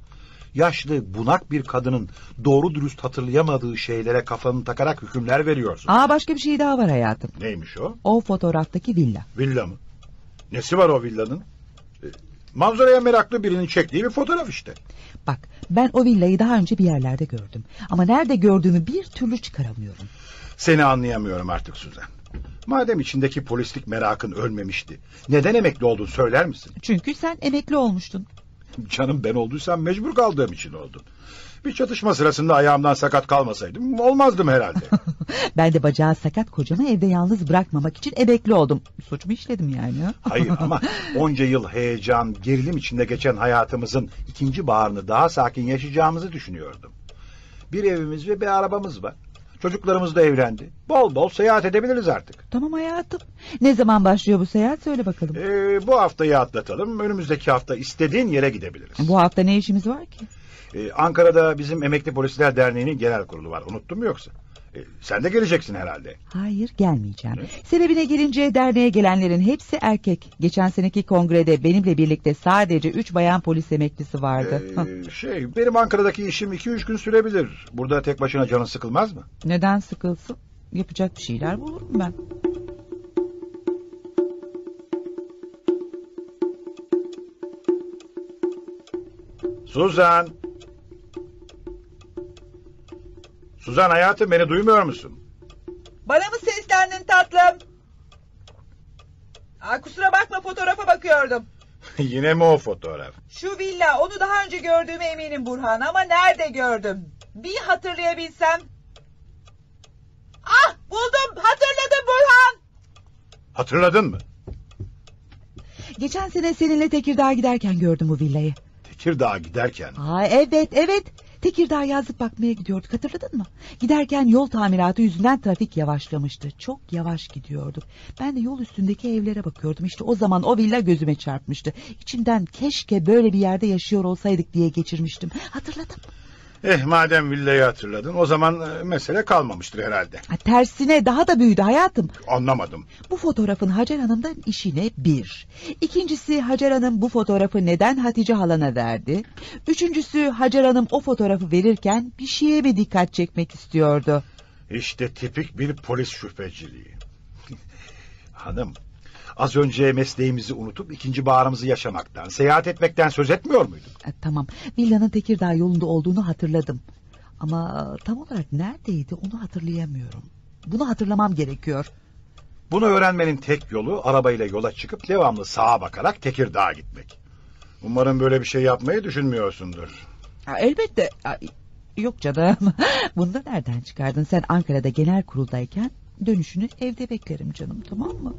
S4: Yaşlı, bunak bir kadının doğru dürüst hatırlayamadığı şeylere kafanı takarak hükümler veriyorsun.
S2: Aa, başka bir şey daha var hayatım.
S4: Neymiş o?
S2: O fotoğraftaki villa.
S4: Villa mı? Nesi var o villanın? E, manzaraya meraklı birinin çektiği bir fotoğraf işte.
S2: Bak, ben o villayı daha önce bir yerlerde gördüm. Ama nerede gördüğümü bir türlü çıkaramıyorum.
S4: Seni anlayamıyorum artık Suzan. Madem içindeki polislik merakın ölmemişti, neden emekli oldun söyler misin?
S2: Çünkü sen emekli olmuştun.
S4: Canım, ben olduysam mecbur kaldığım için oldun. Bir çatışma sırasında ayağımdan sakat kalmasaydım olmazdım herhalde.
S2: Ben de bacağı sakat kocamı evde yalnız bırakmamak için emekli oldum. Suç mu işledim yani?
S4: Hayır ama onca yıl heyecan, gerilim içinde geçen hayatımızın ikinci baharını daha sakin yaşayacağımızı düşünüyordum. Bir evimiz ve bir arabamız var. Çocuklarımız da evlendi. Bol bol seyahat edebiliriz artık.
S2: Tamam hayatım. Ne zaman başlıyor bu seyahat söyle bakalım.
S4: Ee, bu haftayı atlatalım. Önümüzdeki hafta istediğin yere gidebiliriz.
S2: Bu hafta ne işimiz var ki?
S4: Ee, Ankara'da bizim Emekli Polisler Derneği'nin genel kurulu var. Unuttun mu yoksa? Ee, sen de geleceksin herhalde.
S2: Hayır, gelmeyeceğim.
S4: Ne?
S2: Sebebine gelince derneğe gelenlerin hepsi erkek. Geçen seneki kongrede benimle birlikte sadece üç bayan polis emeklisi vardı.
S4: Ee, şey, benim Ankara'daki işim iki üç gün sürebilir. Burada tek başına canın sıkılmaz mı?
S2: Neden sıkılsın? Yapacak bir şeyler bulurum ben.
S4: Suzan! Suzan hayatım, beni duymuyor musun?
S2: Bana mı seslendin tatlım? Aa, kusura bakma, fotoğrafa bakıyordum.
S4: Yine mi o fotoğraf?
S2: Şu villa, onu daha önce gördüğüme eminim Burhan, ama nerede gördüm? Bir hatırlayabilsem. Ah, buldum, hatırladım Burhan.
S4: Hatırladın mı?
S2: Geçen sene seninle Tekirdağ'a giderken gördüm bu villayı.
S4: Tekirdağ'a giderken.
S2: Aa, evet evet, Tekirdağ yazlık bakmaya gidiyorduk, hatırladın mı? Giderken yol tamiratı yüzünden trafik yavaşlamıştı. Çok yavaş gidiyorduk. Ben de yol üstündeki evlere bakıyordum. İşte o zaman o villa gözüme çarpmıştı. İçimden keşke böyle bir yerde yaşıyor olsaydık diye geçirmiştim. Hatırladım.
S4: Eh, madem villayı hatırladın, o zaman e, mesele kalmamıştır herhalde.
S2: Ha, tersine daha da büyüdü hayatım.
S4: Anlamadım.
S2: Bu fotoğrafın Hacer Hanım'dan işine bir. İkincisi, Hacer Hanım bu fotoğrafı neden Hatice halana verdi? Üçüncüsü, Hacer Hanım o fotoğrafı verirken bir şeye mi dikkat çekmek istiyordu?
S4: İşte tipik bir polis şüpheciliği. Hanım, Az önce mesleğimizi unutup ikinci baharımızı yaşamaktan, seyahat etmekten söz etmiyor muyduk?
S2: E, tamam, villanın Tekirdağ yolunda olduğunu hatırladım. Ama tam olarak neredeydi onu hatırlayamıyorum. Bunu hatırlamam gerekiyor.
S4: Bunu öğrenmenin tek yolu arabayla yola çıkıp devamlı sağa bakarak Tekirdağ'a gitmek. Umarım böyle bir şey yapmayı düşünmüyorsundur.
S2: Ha, elbette. Ha, yok canım. Bunu da nereden çıkardın? Sen Ankara'da genel kuruldayken dönüşünü evde beklerim canım, tamam mı?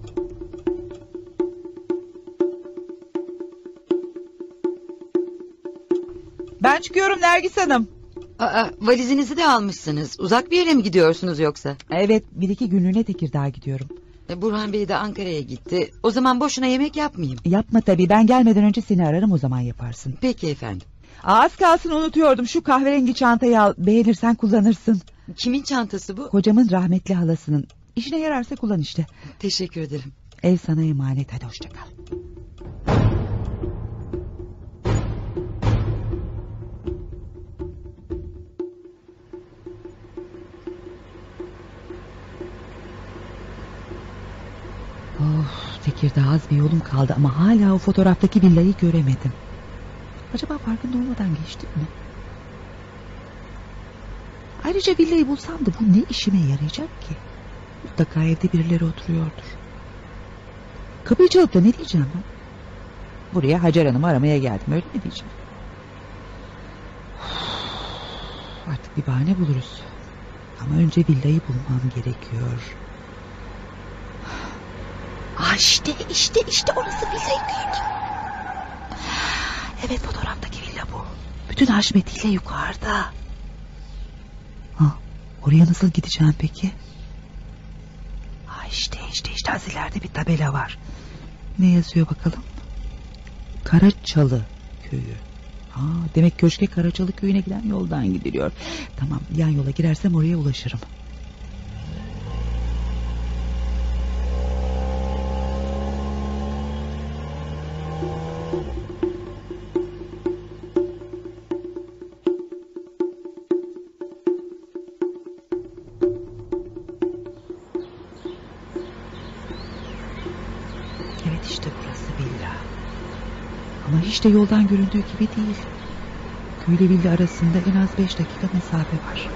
S2: Ben çıkıyorum Nergis Hanım.
S3: Aa, valizinizi de almışsınız. Uzak bir yere mi gidiyorsunuz yoksa?
S2: Evet, bir iki günlüğüne Tekirdağ'a gidiyorum.
S3: E, Burhan Bey de Ankara'ya gitti. O zaman boşuna yemek yapmayayım.
S2: Yapma tabii, ben gelmeden önce seni ararım, o zaman yaparsın.
S3: Peki efendim.
S2: Az kalsın unutuyordum, şu kahverengi çantayı al, beğenirsen kullanırsın.
S3: Kimin çantası bu?
S2: Kocamın rahmetli halasının. İşine yararsa kullan işte.
S3: Teşekkür ederim.
S2: Ev sana emanet, hadi hoşça kal. Of, Tekirdağ az bir yolum kaldı ama hala o fotoğraftaki villayı göremedim. Acaba farkında olmadan geçtim mi? Ayrıca villayı bulsam da bu ne işime yarayacak ki? Mutlaka evde birileri oturuyordur. Kapıyı çalıp da ne diyeceğim ben? Buraya Hacer Hanım'ı aramaya geldim, öyle mi diyeceğim? Artık bir bahane buluruz. Ama önce villayı bulmam gerekiyor. Ah işte işte işte orası, villayı gördüm. Evet, fotoğraftaki villa bu. Bütün haşmetiyle yukarıda. Ha, oraya nasıl gideceğim peki? Ha işte işte işte az ileride bir tabela var. Ne yazıyor bakalım? Karaçalı köyü. Ha, demek köşke Karaçalı köyüne giden yoldan gidiliyor. Tamam, yan yola girersem oraya ulaşırım. Evet, işte burası villa. Ama hiç de yoldan göründüğü gibi değil. Köyle villa arasında en az beş dakika mesafe var.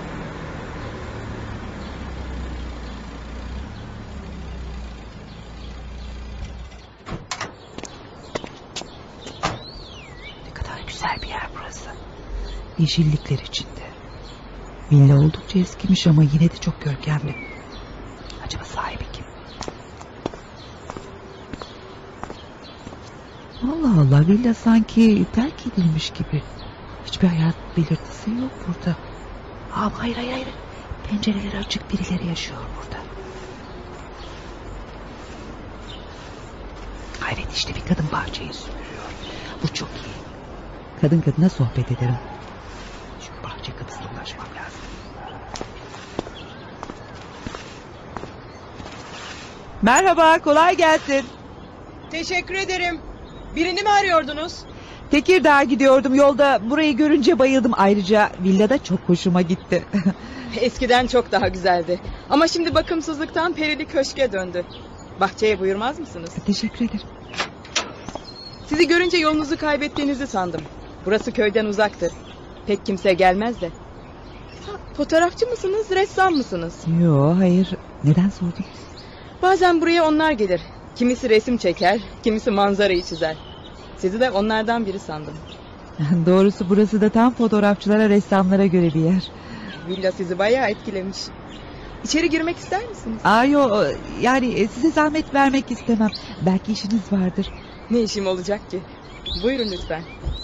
S2: Ne kadar güzel bir yer burası. Yeşillikler içinde. Villa oldukça eskimiş ama yine de çok görkemli. Acaba sahibi kim? Allah Allah, villa sanki terk edilmiş gibi. Hiçbir hayat belirtisi yok burada. Aa, hayır hayır hayır. Pencereleri açık, birileri yaşıyor burada. Evet, işte bir kadın bahçeyi süpürüyor. Bu çok iyi. Kadın kadına sohbet ederim. Şu bahçe kapısına ulaşmam lazım. Merhaba, kolay gelsin.
S5: Teşekkür ederim. Birini mi arıyordunuz?
S2: Tekirdağ'a gidiyordum, yolda burayı görünce bayıldım. Ayrıca villada çok hoşuma gitti.
S5: Eskiden çok daha güzeldi. Ama şimdi bakımsızlıktan perili köşke döndü. Bahçeye buyurmaz mısınız?
S2: Teşekkür ederim.
S5: Sizi görünce yolunuzu kaybettiğinizi sandım. Burası köyden uzaktır. Pek kimse gelmez de. Ha, fotoğrafçı mısınız, ressam mısınız?
S2: Yo, hayır. Neden sordun?
S5: Bazen buraya onlar gelir. Kimisi resim çeker, kimisi manzarayı çizer. Sizi de onlardan biri sandım.
S2: Doğrusu burası da tam fotoğrafçılara, ressamlara göre bir yer.
S5: Villa sizi bayağı etkilemiş. İçeri girmek ister misiniz?
S2: Aa, yo, yani size zahmet vermek istemem. Belki işiniz vardır.
S5: Ne işim olacak ki? Buyurun lütfen.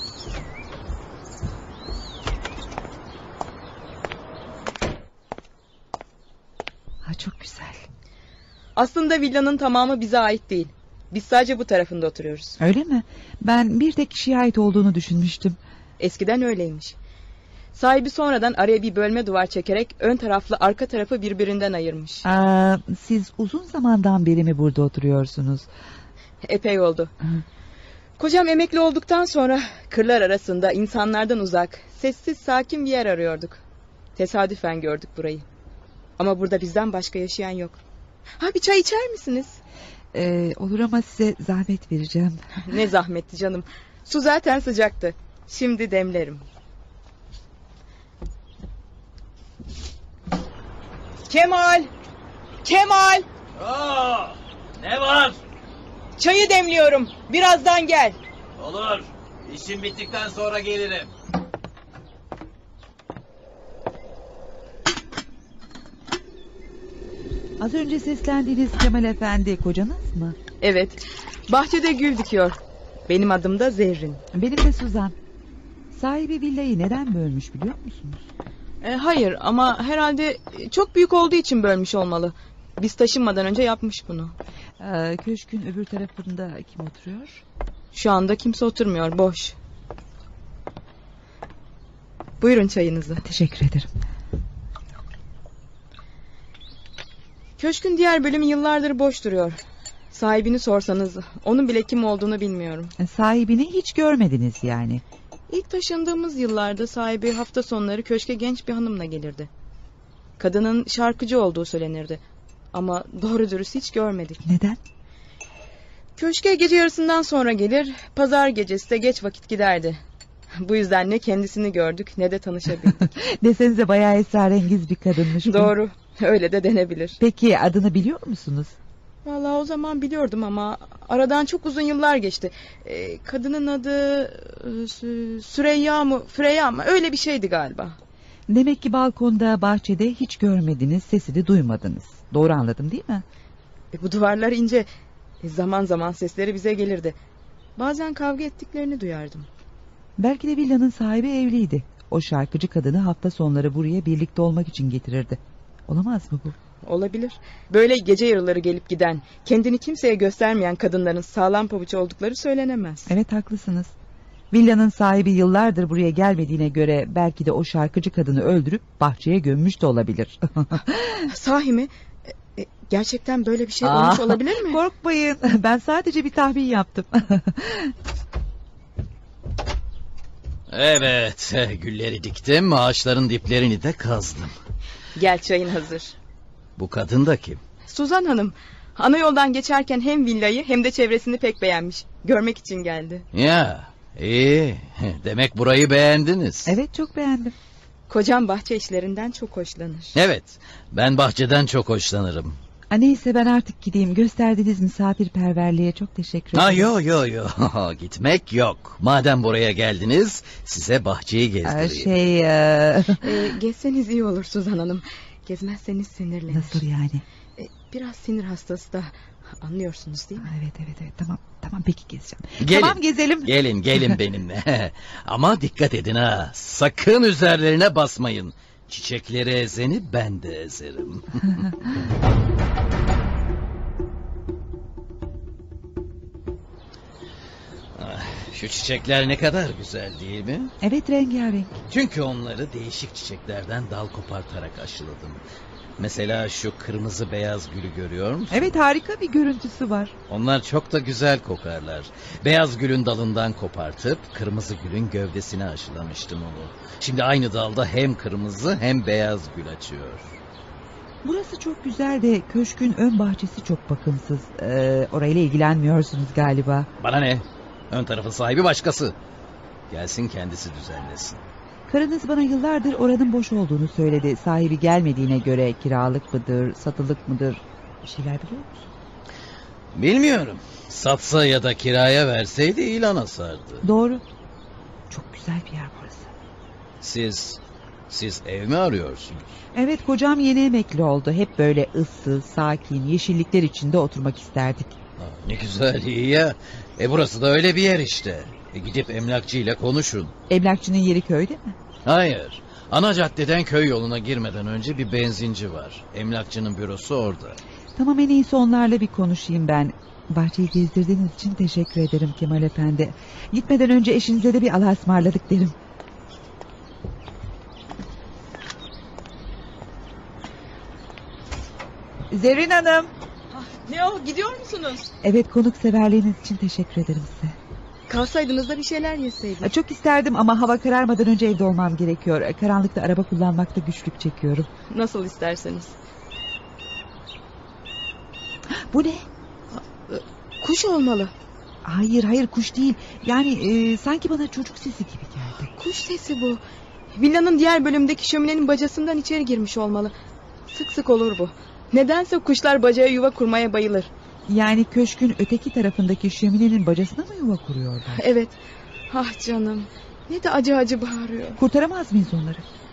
S2: Ha, çok güzel.
S5: Aslında villanın tamamı bize ait değil. Biz sadece bu tarafında oturuyoruz.
S2: Öyle mi? Ben bir tek kişiye ait olduğunu düşünmüştüm.
S5: Eskiden öyleymiş. Sahibi sonradan araya bir bölme duvar çekerek ön taraflı arka tarafı birbirinden ayırmış.
S2: Aa, siz uzun zamandan beri mi burada oturuyorsunuz?
S5: Epey oldu.
S2: Hı.
S5: Kocam emekli olduktan sonra kırlar arasında insanlardan uzak, sessiz sakin bir yer arıyorduk. Tesadüfen gördük burayı. Ama burada bizden başka yaşayan yok. Ha, bir çay içer misiniz?
S2: Ee, olur ama size zahmet vereceğim.
S5: Ne zahmetti canım. Su zaten sıcaktı. Şimdi demlerim. Kemal! Kemal!
S10: Aa, ne var?
S5: Çayı demliyorum. Birazdan gel.
S10: Olur. İşim bittikten sonra gelirim.
S2: Az önce seslendiğiniz Kemal Efendi kocanız mı?
S5: Evet. Bahçede gül dikiyor. Benim adım da Zerrin.
S2: Benim de Suzan. Sahibi villayı neden bölmüş biliyor musunuz?
S5: E, hayır ama herhalde çok büyük olduğu için bölmüş olmalı. Biz taşınmadan önce yapmış bunu.
S2: Ee, köşkün öbür tarafında kim oturuyor?
S5: Şu anda kimse oturmuyor, boş. Buyurun çayınızı.
S2: Teşekkür ederim.
S5: Köşkün diğer bölümü yıllardır boş duruyor. Sahibini sorsanız onun bile kim olduğunu bilmiyorum.
S2: E, sahibini hiç görmediniz yani.
S5: İlk taşındığımız yıllarda sahibi hafta sonları köşke genç bir hanımla gelirdi. Kadının şarkıcı olduğu söylenirdi. Ama doğru dürüst hiç görmedik.
S2: Neden?
S5: Köşke gece yarısından sonra gelir, pazar gecesi de geç vakit giderdi. Bu yüzden ne kendisini gördük ne de tanışabildik.
S2: Desenize bayağı esrarengiz bir kadınmış bu.
S5: Doğru, öyle de denebilir.
S2: Peki adını biliyor musunuz?
S5: Vallahi o zaman biliyordum ama aradan çok uzun yıllar geçti. Ee, kadının adı e, Süreyya mı, Freya mı, öyle bir şeydi galiba.
S2: Demek ki balkonda, bahçede hiç görmediniz, sesini duymadınız. Doğru anladım değil mi?
S5: E, bu duvarlar ince. E, zaman zaman sesleri bize gelirdi. Bazen kavga ettiklerini duyardım.
S2: Belki de villanın sahibi evliydi. O şarkıcı kadını hafta sonları buraya birlikte olmak için getirirdi. Olamaz mı bu?
S5: Olabilir. Böyle gece yarıları gelip giden, kendini kimseye göstermeyen kadınların sağlam pabuç oldukları söylenemez.
S2: Evet, haklısınız. Villanın sahibi yıllardır buraya gelmediğine göre belki de o şarkıcı kadını öldürüp bahçeye gömmüş de olabilir.
S5: Sahi mi? E, gerçekten böyle bir şey olmuş
S2: Aa,
S5: olabilir mi?
S2: Korkmayın. Ben sadece bir tahmin yaptım.
S10: Evet, gülleri diktim, ağaçların diplerini de kazdım.
S5: Gel, çayın hazır.
S10: Bu kadın da kim?
S5: Suzan Hanım. Ana yoldan geçerken hem villayı hem de çevresini pek beğenmiş. Görmek için geldi.
S10: Ya, iyi. Demek burayı beğendiniz.
S2: Evet, çok beğendim.
S5: Kocam bahçe işlerinden çok hoşlanır.
S10: Evet, ben bahçeden çok hoşlanırım.
S2: A, neyse ben artık gideyim. Gösterdiğiniz misafirperverliğe çok teşekkür ederim.
S10: Ha, yo yo yo gitmek yok. Madem buraya geldiniz size bahçeyi gezdireyim.
S2: Şey... E...
S5: e, gezseniz iyi olur Suzan Hanım. Gezmezseniz sinirlenir.
S2: Nasıl yani?
S5: E, biraz sinir hastası da, anlıyorsunuz değil mi?
S2: Evet evet evet tamam tamam peki gezeceğim.
S10: Gelin,
S2: tamam gezelim.
S10: Gelin gelin benimle. Ama dikkat edin ha. Sakın üzerlerine basmayın. Çiçekleri ezeni ben de ezerim. Şu çiçekler ne kadar güzel değil mi?
S2: Evet, rengarenk.
S10: Çünkü onları değişik çiçeklerden dal kopartarak aşıladım. Mesela şu kırmızı beyaz gülü görüyor musun?
S2: Evet, harika bir görüntüsü var.
S10: Onlar çok da güzel kokarlar. Beyaz gülün dalından kopartıp kırmızı gülün gövdesine aşılamıştım onu. Şimdi aynı dalda hem kırmızı hem beyaz gül açıyor.
S2: Burası çok güzel de köşkün ön bahçesi çok bakımsız. Ee, orayla ilgilenmiyorsunuz galiba.
S10: Bana ne? Ön tarafın sahibi başkası. Gelsin kendisi düzenlesin.
S2: Karınız bana yıllardır oranın boş olduğunu söyledi. Sahibi gelmediğine göre kiralık mıdır, satılık mıdır? Bir şeyler biliyor musun?
S10: Bilmiyorum. Satsa ya da kiraya verseydi ilan asardı.
S2: Doğru. Çok güzel bir yer burası.
S10: Siz, siz ev mi arıyorsunuz?
S2: Evet, kocam yeni emekli oldu. Hep böyle ıssız, sakin, yeşillikler içinde oturmak isterdik.
S10: Ha, ne güzel, iyi ya. E burası da öyle bir yer işte. E gidip emlakçıyla konuşun.
S2: Emlakçının yeri köyde mi?
S10: Hayır. Ana caddeden köy yoluna girmeden önce bir benzinci var. Emlakçının bürosu orada.
S2: Tamam, en iyisi onlarla bir konuşayım ben. Bahçeyi gezdirdiğiniz için teşekkür ederim Kemal Efendi. Gitmeden önce eşinize de bir Allah'a ısmarladık derim. Zerrin Hanım.
S5: Ne o, gidiyor musunuz?
S2: Evet, konukseverliğiniz için teşekkür ederim size.
S5: Kalsaydınız da bir şeyler yeseydik.
S2: Çok isterdim ama hava kararmadan önce evde olmam gerekiyor. Karanlıkta araba kullanmakta güçlük çekiyorum.
S5: Nasıl isterseniz.
S2: Bu ne?
S5: Kuş olmalı.
S2: Hayır hayır kuş değil. Yani e, sanki bana çocuk sesi gibi geldi.
S5: Kuş sesi bu. Villanın diğer bölümdeki şöminenin bacasından içeri girmiş olmalı. Sık sık olur bu. Nedense kuşlar bacaya yuva kurmaya bayılır.
S2: Yani köşkün öteki tarafındaki şöminenin bacasına mı yuva kuruyorlar?
S5: Evet. Ah canım. Ne de acı acı bağırıyor.
S2: Kurtaramaz mıyız onları?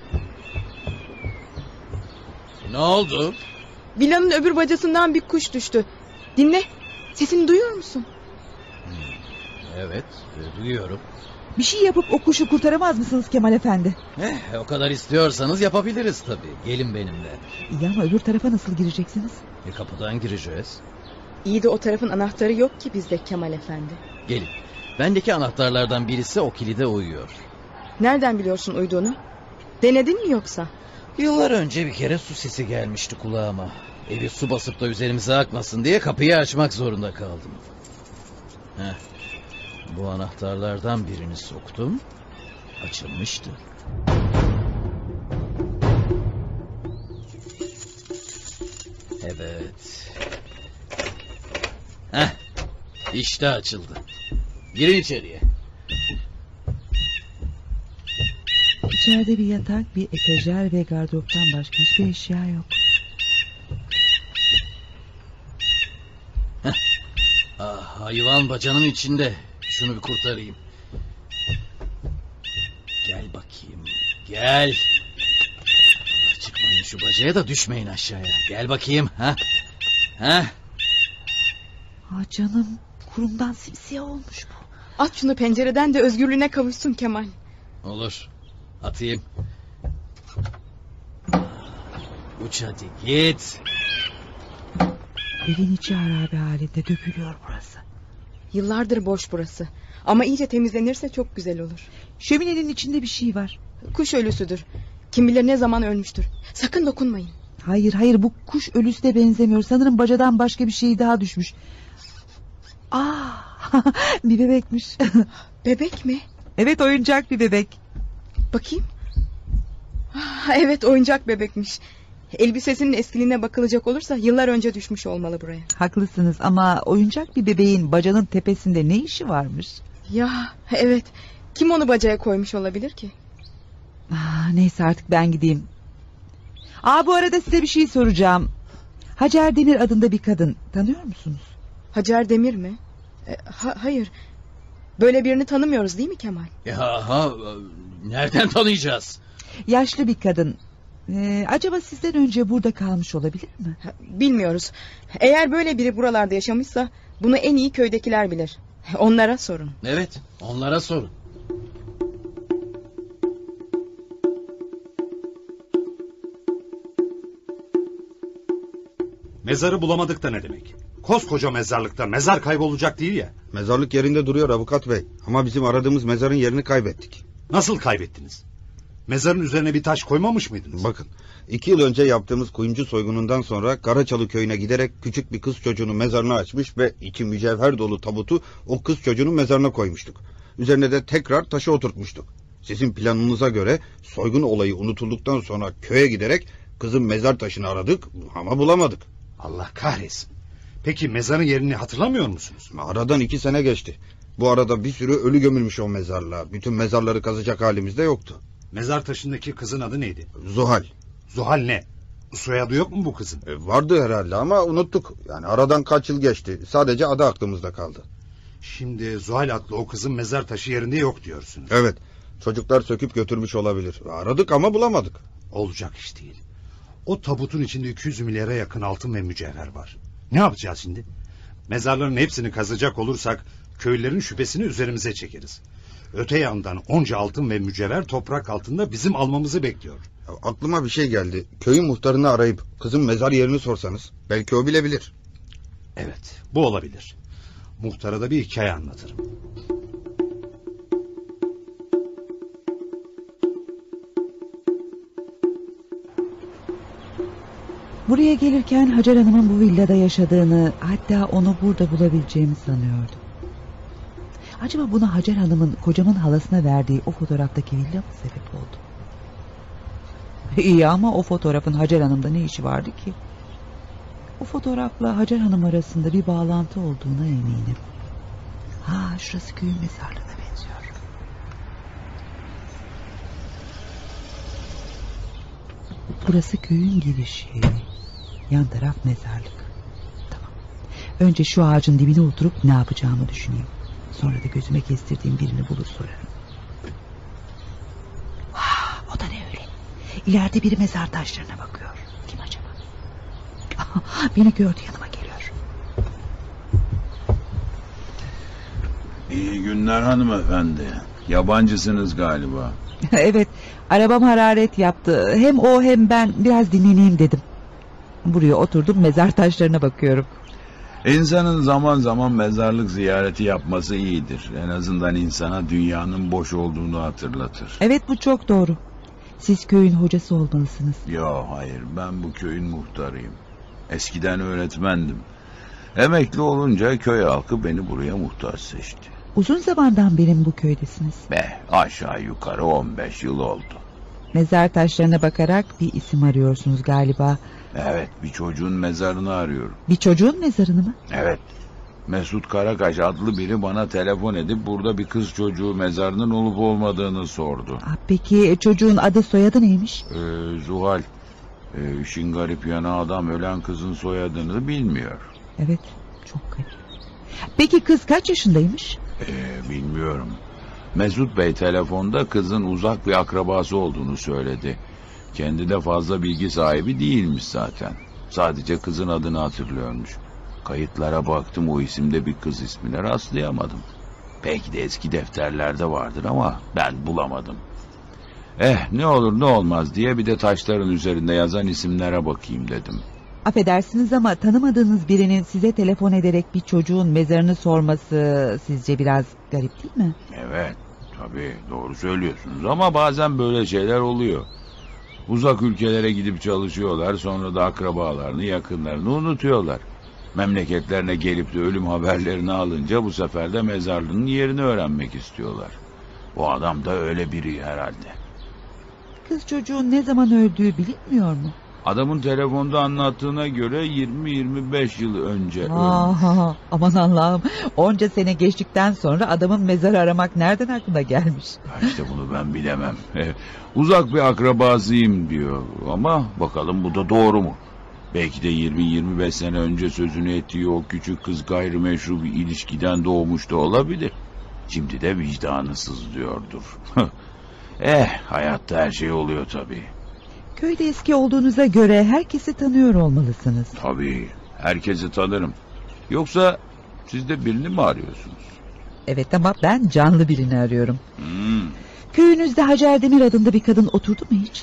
S10: Ne oldu?
S5: Villanın öbür bacasından bir kuş düştü. Dinle. Sesini duyuyor musun?
S10: Evet, e, duyuyorum.
S2: Bir şey yapıp o kuşu kurtaramaz mısınız Kemal Efendi?
S10: Eh, o kadar istiyorsanız yapabiliriz tabii. Gelin benimle.
S2: İyi ama öbür tarafa nasıl gireceksiniz?
S10: E, kapıdan gireceğiz.
S5: İyi de o tarafın anahtarı yok ki bizde Kemal Efendi.
S10: Gelin. Bendeki anahtarlardan birisi o kilide uyuyor.
S5: Nereden biliyorsun uyduğunu? Denedin mi yoksa?
S10: Yıllar önce bir kere su sesi gelmişti kulağıma. Evi su basıp da üzerimize akmasın diye kapıyı açmak zorunda kaldım. Heh. Bu anahtarlardan birini soktum. Açılmıştı. Evet. Heh. İşte açıldı. Girin içeriye.
S2: İçeride bir yatak, bir etajer ve gardıroptan başka hiçbir eşya yok.
S10: Heh. Ah, hayvan bacanın içinde. Şunu bir kurtarayım. Gel bakayım. Gel. Çıkmayın şu bacaya da düşmeyin aşağıya. Gel bakayım. Ha? Ha?
S2: Ah canım, kurumdan simsiyah olmuş bu.
S5: At şunu pencereden de özgürlüğüne kavuşsun Kemal.
S10: Olur. Atayım. Uç hadi git.
S2: Evin içi harabe halinde, dökülüyor burası.
S5: Yıllardır boş burası. Ama iyice temizlenirse çok güzel olur.
S2: Şöminenin içinde bir şey var.
S5: Kuş ölüsüdür. Kim bilir ne zaman ölmüştür. Sakın dokunmayın.
S2: Hayır hayır, bu kuş ölüsüne benzemiyor. Sanırım bacadan başka bir şey daha düşmüş. Ah, bir bebekmiş.
S5: Bebek mi?
S2: Evet, oyuncak bir bebek.
S5: Bakayım. Ah, evet, oyuncak bebekmiş. Elbisesinin eskiliğine bakılacak olursa yıllar önce düşmüş olmalı buraya.
S2: Haklısınız ama oyuncak bir bebeğin bacanın tepesinde ne işi varmış?
S5: Ya evet, kim onu bacaya koymuş olabilir ki?
S2: Ah, neyse artık ben gideyim. Aa, bu arada size bir şey soracağım. Hacer Demir adında bir kadın tanıyor musunuz?
S5: Hacer Demir mi? E, ha, hayır. Böyle birini tanımıyoruz değil mi Kemal?
S10: Ya ha, nereden tanıyacağız?
S2: Yaşlı bir kadın. Ee, acaba sizden önce burada kalmış olabilir mi?
S5: Bilmiyoruz. Eğer böyle biri buralarda yaşamışsa bunu en iyi köydekiler bilir. Onlara sorun.
S10: Evet, onlara sorun.
S11: Mezarı bulamadık da ne demek? Koskoca mezarlıkta mezar kaybolacak değil ya.
S12: Mezarlık yerinde duruyor avukat bey. Ama bizim aradığımız mezarın yerini kaybettik.
S11: Nasıl kaybettiniz? Mezarın üzerine bir taş koymamış mıydınız?
S12: Bakın, iki yıl önce yaptığımız kuyumcu soygunundan sonra Karaçalı köyüne giderek küçük bir kız çocuğunun mezarını açmış ve içi mücevher dolu tabutu o kız çocuğunun mezarına koymuştuk. Üzerine de tekrar taşı oturtmuştuk. Sizin planınıza göre soygun olayı unutulduktan sonra köye giderek kızın mezar taşını aradık ama bulamadık.
S11: Allah kahretsin. Peki mezarın yerini hatırlamıyor musunuz?
S12: Aradan iki sene geçti. Bu arada bir sürü ölü gömülmüş o mezarlığa. Bütün mezarları kazacak halimizde yoktu.
S11: Mezar taşındaki kızın adı neydi?
S12: Zuhal.
S11: Zuhal ne? Soyadı yok mu bu kızın?
S12: E, vardı herhalde ama unuttuk. Yani aradan kaç yıl geçti. Sadece adı aklımızda kaldı.
S11: Şimdi Zuhal adlı o kızın mezar taşı yerinde yok diyorsunuz.
S12: Evet. Çocuklar söküp götürmüş olabilir. Aradık ama bulamadık.
S11: Olacak iş değil. O tabutun içinde iki yüz milyara yakın altın ve mücevher var. Ne yapacağız şimdi? Mezarların hepsini kazacak olursak köylülerin şüphesini üzerimize çekeriz. Öte yandan onca altın ve mücevher toprak altında bizim almamızı bekliyor.
S12: Ya, aklıma bir şey geldi. Köyün muhtarını arayıp kızın mezar yerini sorsanız belki o bilebilir.
S11: Evet, bu olabilir. Muhtara da bir hikaye anlatırım.
S2: Buraya gelirken Hacer Hanım'ın bu villada yaşadığını, hatta onu burada bulabileceğimi sanıyordum. Acaba buna Hacer Hanım'ın kocamın halasına verdiği o fotoğraftaki villa mı sebep oldu? İyi ama o fotoğrafın Hacer Hanım'da ne işi vardı ki? O fotoğrafla Hacer Hanım arasında bir bağlantı olduğuna eminim. Ha, şurası köyün mezarlığına benziyor. Burası köyün girişi. Yan taraf mezarlık. Tamam. Önce şu ağacın dibine oturup ne yapacağımı düşüneyim. Sonra da gözüme kestirdiğim birini bulur sorarım. Ha, o da ne öyle? İleride biri mezar taşlarına bakıyor. Kim acaba? Aha, beni gördü, yanıma geliyor.
S13: İyi günler hanımefendi. Yabancısınız galiba.
S2: Evet, arabam hararet yaptı. Hem o hem ben biraz dinleneyim dedim. Buraya oturdum, mezar taşlarına bakıyorum.
S13: İnsanın zaman zaman mezarlık ziyareti yapması iyidir. En azından insana dünyanın boş olduğunu hatırlatır.
S2: Evet, bu çok doğru. Siz köyün hocası olmalısınız.
S13: Yo, hayır, ben bu köyün muhtarıyım. Eskiden öğretmendim. Emekli olunca köy halkı beni buraya muhtar seçti.
S2: Uzun zamandan beri bu köydesiniz?
S13: Be, aşağı yukarı on beş yıl oldu.
S2: Mezar taşlarına bakarak bir isim arıyorsunuz galiba.
S13: Evet, bir çocuğun mezarını arıyorum.
S2: Bir çocuğun mezarını mı?
S13: Evet. Mesut Karakaş adlı biri bana telefon edip burada bir kız çocuğu mezarının olup olmadığını sordu.
S2: Aa, peki çocuğun adı soyadı neymiş?
S13: Ee, Zuhal. Ee, işin garip yanı adam ölen kızın soyadını bilmiyor.
S2: Evet, çok garip. Peki kız kaç yaşındaymış?
S13: Ee, bilmiyorum. Mesut Bey telefonda kızın uzak bir akrabası olduğunu söyledi. Kendi de fazla bilgi sahibi değilmiş zaten. Sadece kızın adını hatırlıyormuş. Kayıtlara baktım, o isimde bir kız ismine rastlayamadım. Belki de eski defterlerde vardır ama ben bulamadım. Eh, ne olur ne olmaz diye bir de taşların üzerinde yazan isimlere bakayım dedim.
S2: Affedersiniz ama tanımadığınız birinin size telefon ederek bir çocuğun mezarını sorması sizce biraz garip değil mi?
S13: Evet, tabii doğru söylüyorsunuz ama bazen böyle şeyler oluyor. Uzak ülkelere gidip çalışıyorlar, sonra da akrabalarını, yakınlarını unutuyorlar. Memleketlerine gelip de ölüm haberlerini alınca bu sefer de mezarlığının yerini öğrenmek istiyorlar. Bu adam da öyle biri herhalde.
S2: Kız çocuğun ne zaman öldüğü bilinmiyor mu?
S13: Adamın telefonda anlattığına göre yirmi yirmi beş yıl önce
S2: Aa,
S13: ölmüş.
S2: aman Allah'ım, onca sene geçtikten sonra adamın mezarı aramak nereden aklına gelmiş?
S13: İşte bunu ben bilemem. Uzak bir akrabasıyım diyor ama bakalım bu da doğru mu? Belki de yirmi yirmi beş sene önce sözünü ettiği o küçük kız gayrimeşru bir ilişkiden doğmuş da olabilir. Şimdi de vicdanı sızlıyordur. Eh, hayatta her şey oluyor tabii.
S2: Köyde eski olduğunuza göre herkesi tanıyor olmalısınız.
S13: Tabii, herkesi tanırım. Yoksa siz de birini mi arıyorsunuz?
S2: Evet ama ben canlı birini arıyorum.
S13: Hmm.
S2: Köyünüzde Hacer Demir adında bir kadın oturdu mu hiç?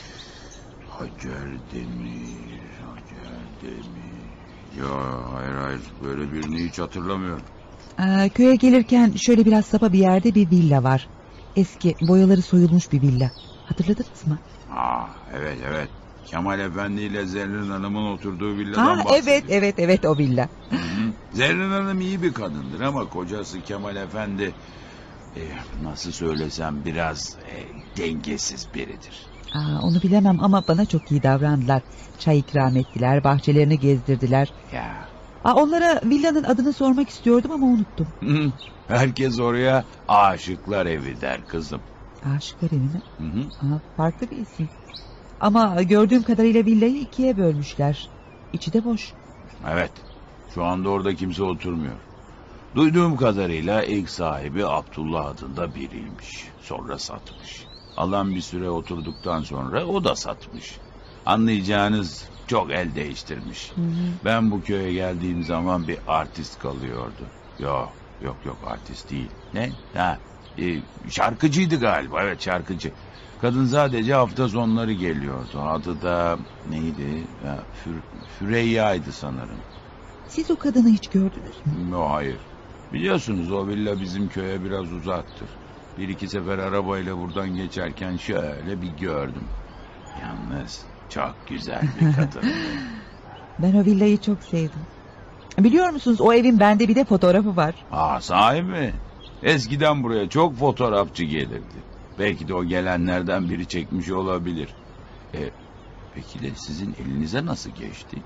S13: Hacer Demir, Hacer Demir... Ya hayır hayır, böyle birini hiç hatırlamıyorum.
S2: Ee, köye gelirken şöyle biraz sapa bir yerde bir villa var. Eski, boyaları soyulmuş bir villa. Hatırladınız mı?
S13: Ah, evet evet. Kemal Efendi ile Zerrin Hanım'ın oturduğu villadan
S2: Ha,
S13: bahsediyor.
S2: evet evet evet o villa.
S13: Hı hı. Zerrin Hanım iyi bir kadındır ama kocası Kemal Efendi... E, nasıl söylesem biraz e, dengesiz biridir.
S2: Aa, onu bilemem ama bana çok iyi davrandılar. Çay ikram ettiler, bahçelerini gezdirdiler.
S13: Ya.
S2: Aa, onlara villanın adını sormak istiyordum ama unuttum.
S13: Hı, herkes oraya Aşıklar Evi der kızım.
S2: Aşıklar Evi mi?
S13: Hı hı.
S2: Aa, farklı bir isim. Ama gördüğüm kadarıyla villayı ikiye bölmüşler. İçi de boş.
S13: Evet. Şu anda orada kimse oturmuyor. Duyduğum kadarıyla ilk sahibi Abdullah adında biriymiş. Sonra satmış. Alan bir süre oturduktan sonra o da satmış. Anlayacağınız çok el değiştirmiş. Hı hı. Ben bu köye geldiğim zaman bir artist kalıyordu. Yok yok yok artist değil. Ne? Ha, e, şarkıcıydı galiba. Evet, şarkıcı. Kadın sadece hafta sonları geliyordu. Adı da neydi? Ya, Für, Füreyya'ydı sanırım.
S2: Siz o kadını hiç gördünüz mü?
S13: Yok, hayır. Biliyorsunuz o villa bizim köye biraz uzaktır. Bir iki sefer arabayla buradan geçerken şöyle bir gördüm. Yalnız çok güzel bir kadın.
S2: Ben o villayı çok sevdim. Biliyor musunuz, o evin bende bir de fotoğrafı var.
S13: Aa, sahi mi? Eskiden buraya çok fotoğrafçı gelirdi. Belki de o gelenlerden biri çekmiş olabilir. E, peki de sizin elinize nasıl geçti?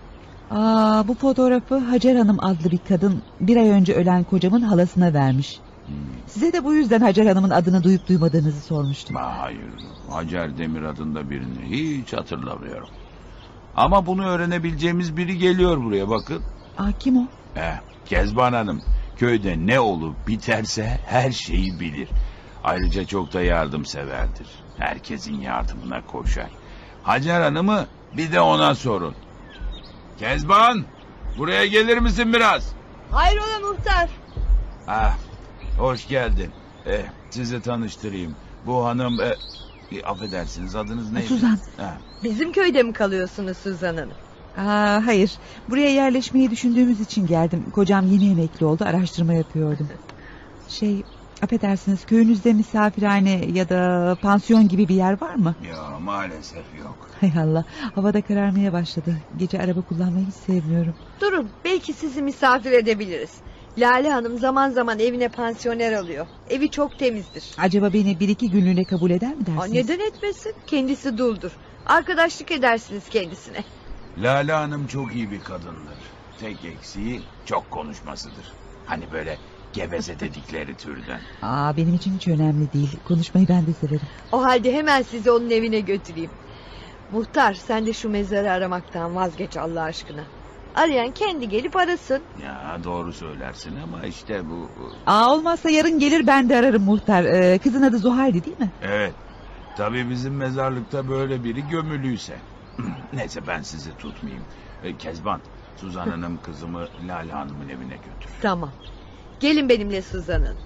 S2: Aa, bu fotoğrafı Hacer Hanım adlı bir kadın bir ay önce ölen kocamın halasına vermiş.
S13: Hmm.
S2: Size de bu yüzden Hacer Hanım'ın adını duyup duymadığınızı sormuştum.
S13: Hayır, Hacer Demir adında birini hiç hatırlamıyorum. Ama bunu öğrenebileceğimiz biri geliyor buraya, bakın.
S2: Aa, kim o?
S13: Eh, Kezban Hanım köyde ne olup biterse her şeyi bilir. Ayrıca çok da yardımseverdir. Herkesin yardımına koşar. Hacer Hanım'ı bir de ona sorun. Kezban, buraya gelir misin biraz?
S8: Hayrola muhtar?
S13: Ah, hoş geldin. Eh, sizi tanıştırayım. Bu hanım... Eh, affedersiniz, adınız neydi?
S2: Suzan.
S13: Ha.
S8: Bizim köyde mi kalıyorsunuz Suzan Hanım?
S2: Aa, hayır. Buraya yerleşmeyi düşündüğümüz için geldim. Kocam yeni emekli oldu. Araştırma yapıyordum. Şey, affedersiniz, köyünüzde misafirhane ya da pansiyon gibi bir yer var mı?
S13: Ya maalesef yok.
S2: Hay Allah, havada kararmaya başladı. Gece araba kullanmayı hiç sevmiyorum.
S8: Durun, belki sizi misafir edebiliriz. Lale Hanım zaman zaman evine pansiyoner alıyor. Evi çok temizdir.
S2: Acaba beni bir iki günlüğüne kabul eder mi dersiniz?
S8: Aa, neden etmesin? Kendisi duldur. Arkadaşlık edersiniz kendisine.
S13: Lale Hanım çok iyi bir kadındır. Tek eksiği çok konuşmasıdır. Hani böyle geveze dedikleri türden.
S2: Aa, benim için hiç önemli değil. Konuşmayı ben de severim.
S8: O halde hemen sizi onun evine götüreyim. Muhtar, sen de şu mezarı aramaktan vazgeç Allah aşkına. Arayan kendi gelip arasın.
S13: Ya doğru söylersin ama işte bu...
S2: Aa, olmazsa yarın gelir, ben de ararım muhtar. Ee, kızın adı Zuhal'di değil mi?
S13: Evet. Tabii bizim mezarlıkta böyle biri gömülüyse. Neyse, ben sizi tutmayayım. Ee, Kezban, Suzan Hanım kızımı Lale Hanım'ın evine götür.
S8: Tamam. Gelin benimle Suzan Hanım.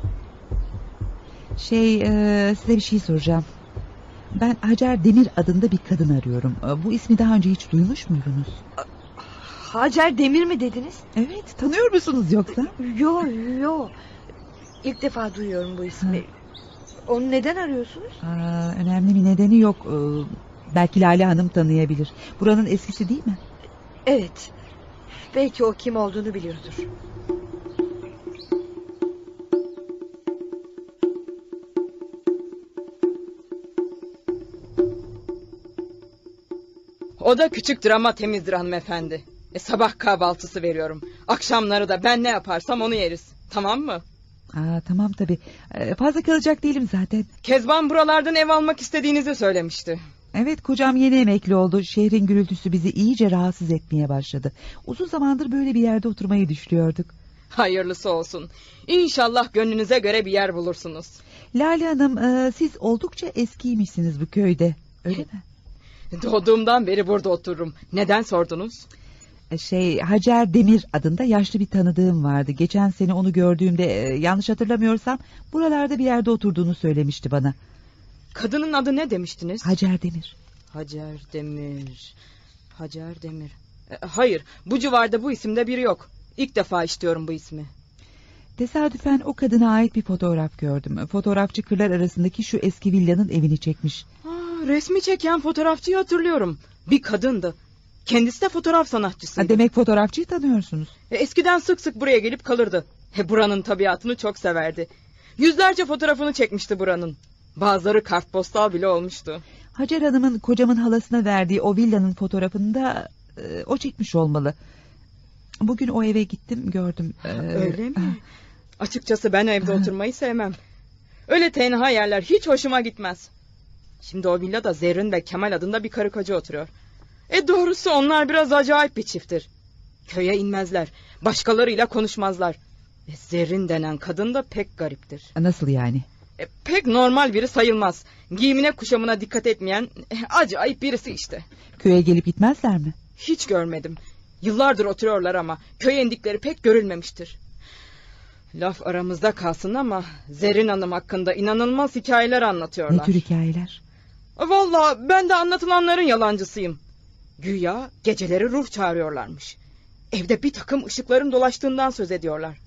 S2: Şey, e, size bir şey soracağım. Ben Hacer Demir adında bir kadın arıyorum. E, bu ismi daha önce hiç duymuş muydunuz?
S8: Hacer Demir mi dediniz?
S2: Evet, tanıyor musunuz yoksa?
S8: Yo yo. İlk defa duyuyorum bu ismi. Ha. Onu neden arıyorsunuz?
S2: Aa, önemli bir nedeni yok. Ee, belki Lale Hanım tanıyabilir. Buranın eskisi değil mi?
S8: Evet. Belki o kim olduğunu biliyordur.
S5: O da küçüktür ama temizdir hanımefendi. E, sabah kahvaltısı veriyorum. Akşamları da ben ne yaparsam onu yeriz. Tamam mı?
S2: Aa, tamam tabii. Ee, fazla kalacak değilim zaten.
S5: Kezban buralardan ev almak istediğinizi söylemişti.
S2: Evet, kocam yeni emekli oldu. Şehrin gürültüsü bizi iyice rahatsız etmeye başladı. Uzun zamandır böyle bir yerde oturmayı düşünüyorduk.
S5: Hayırlısı olsun. İnşallah gönlünüze göre bir yer bulursunuz.
S2: Lale Hanım, e, siz oldukça eskiymişsiniz bu köyde. Öyle mi?
S5: Doğduğumdan beri burada otururum. Neden sordunuz?
S2: Şey, Hacer Demir adında yaşlı bir tanıdığım vardı. Geçen sene onu gördüğümde, e, yanlış hatırlamıyorsam buralarda bir yerde oturduğunu söylemişti bana.
S5: Kadının adı ne demiştiniz?
S2: Hacer Demir.
S5: Hacer Demir. Hacer Demir. E, hayır, bu civarda bu isimde biri yok. İlk defa işitiyorum bu ismi.
S2: Tesadüfen o kadına ait bir fotoğraf gördüm. Fotoğrafçı kırlar arasındaki şu eski villanın evini çekmiş.
S5: Aa, resmi çeken fotoğrafçıyı hatırlıyorum. Bir kadındı. Kendisi de fotoğraf sanatçısıydı.
S2: Ha, demek fotoğrafçıyı tanıyorsunuz.
S5: E, eskiden sık sık buraya gelip kalırdı. E, buranın tabiatını çok severdi. Yüzlerce fotoğrafını çekmişti buranın. Bazıları kartpostal bile olmuştu.
S2: Hacer Hanım'ın kocamın halasına verdiği o villanın fotoğrafını da e, o çekmiş olmalı. Bugün o eve gittim, gördüm. Ee,
S5: Öyle mi? Açıkçası ben evde oturmayı sevmem. Öyle tenha yerler hiç hoşuma gitmez. Şimdi o villada Zerrin ve Kemal adında bir karı koca oturuyor. E doğrusu onlar biraz acayip bir çifttir. Köye inmezler. Başkalarıyla konuşmazlar. E, Zerrin denen kadın da pek gariptir.
S2: Nasıl yani?
S5: E, pek normal biri sayılmaz. Giyimine kuşamına dikkat etmeyen e, acayip birisi işte.
S2: Köye gelip gitmezler mi?
S5: Hiç görmedim. Yıllardır oturuyorlar ama köye indikleri pek görülmemiştir. Laf aramızda kalsın ama Zerrin Hanım hakkında inanılmaz hikayeler anlatıyorlar.
S2: Ne tür hikayeler?
S5: Vallahi ben de anlatılanların yalancısıyım. Güya geceleri ruh çağırıyorlarmış. Evde bir takım ışıkların dolaştığından söz ediyorlar.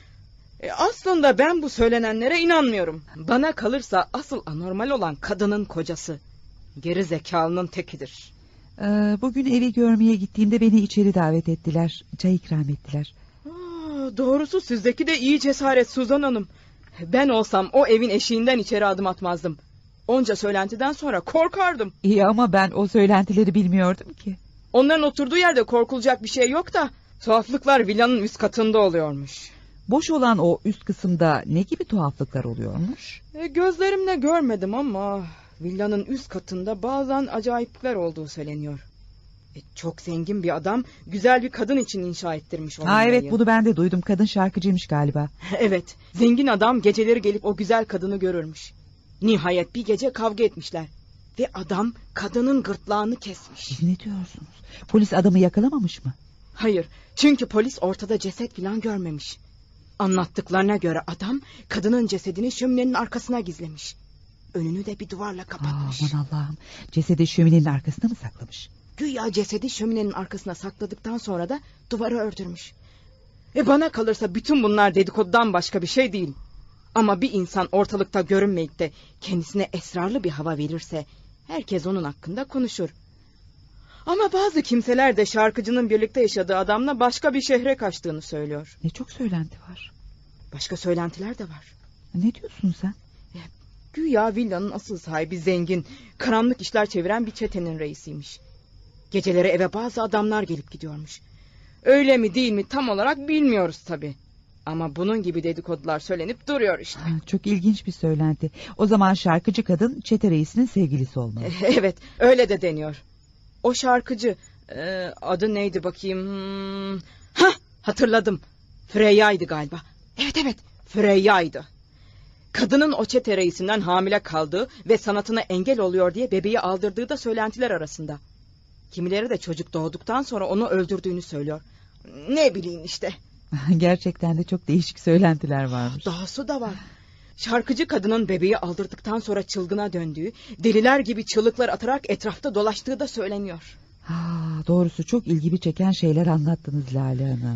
S5: E aslında ben bu söylenenlere inanmıyorum. Bana kalırsa asıl anormal olan kadının kocası. Geri zekalının tekidir.
S2: Ee, bugün evi görmeye gittiğimde beni içeri davet ettiler. Çay ikram ettiler.
S5: Aa, doğrusu sizdeki de iyi cesaret Suzan Hanım. Ben olsam o evin eşiğinden içeri adım atmazdım. Onca söylentiden sonra korkardım.
S2: İyi ama ben o söylentileri bilmiyordum ki.
S5: Onların oturduğu yerde korkulacak bir şey yok da tuhaflıklar villanın üst katında oluyormuş.
S2: Boş olan o üst kısımda ne gibi tuhaflıklar oluyormuş?
S5: E, gözlerimle görmedim ama villanın üst katında bazen acayiplikler olduğu söyleniyor. E, çok zengin bir adam güzel bir kadın için inşa ettirmiş onu.
S2: Ha evet, bunu ben de duydum. Kadın şarkıcıymış galiba.
S5: Evet, zengin adam geceleri gelip o güzel kadını görürmüş. Nihayet bir gece kavga etmişler. Ve adam kadının gırtlağını kesmiş.
S2: Siz ne diyorsunuz? Polis adamı yakalamamış mı?
S5: Hayır, çünkü polis ortada ceset falan görmemiş. Anlattıklarına göre adam kadının cesedini şöminenin arkasına gizlemiş. Önünü de bir duvarla kapatmış.
S2: Aman Allah'ım, cesedi şöminenin arkasına mı saklamış?
S5: Güya cesedi şöminenin arkasına sakladıktan sonra da duvarı ördürmüş. E bana kalırsa bütün bunlar dedikodudan başka bir şey değil. Ama bir insan ortalıkta görünmeyip de kendisine esrarlı bir hava verirse herkes onun hakkında konuşur. Ama bazı kimseler de şarkıcının birlikte yaşadığı adamla başka bir şehre kaçtığını söylüyor.
S2: Ne çok söylenti var.
S5: Başka söylentiler de var.
S2: Ne diyorsun sen?
S5: Güya villanın asıl sahibi zengin, karanlık işler çeviren bir çetenin reisiymiş. Geceleri eve bazı adamlar gelip gidiyormuş. Öyle mi değil mi tam olarak bilmiyoruz tabii. Ama bunun gibi dedikodular söylenip duruyor işte.
S2: Ha, çok ilginç bir söylenti. O zaman şarkıcı kadın çete reisinin sevgilisi olmalı.
S5: Evet, öyle de deniyor. O şarkıcı e, adı neydi bakayım? Hmm. Hah, hatırladım. Freyya'ydı galiba. Evet evet, Freyya'ydı. Kadının o çete reisinden hamile kaldığı ve sanatına engel oluyor diye bebeği aldırdığı da söylentiler arasında. Kimileri de çocuk doğduktan sonra onu öldürdüğünü söylüyor. Ne bileyim işte.
S2: Gerçekten de çok değişik söylentiler varmış.
S5: Dahası da var. Şarkıcı kadının bebeği aldırdıktan sonra çılgına döndüğü, deliler gibi çığlıklar atarak etrafta dolaştığı da söyleniyor.
S2: Ha, doğrusu çok ilgimi çeken şeyler anlattınız Lale Hanım.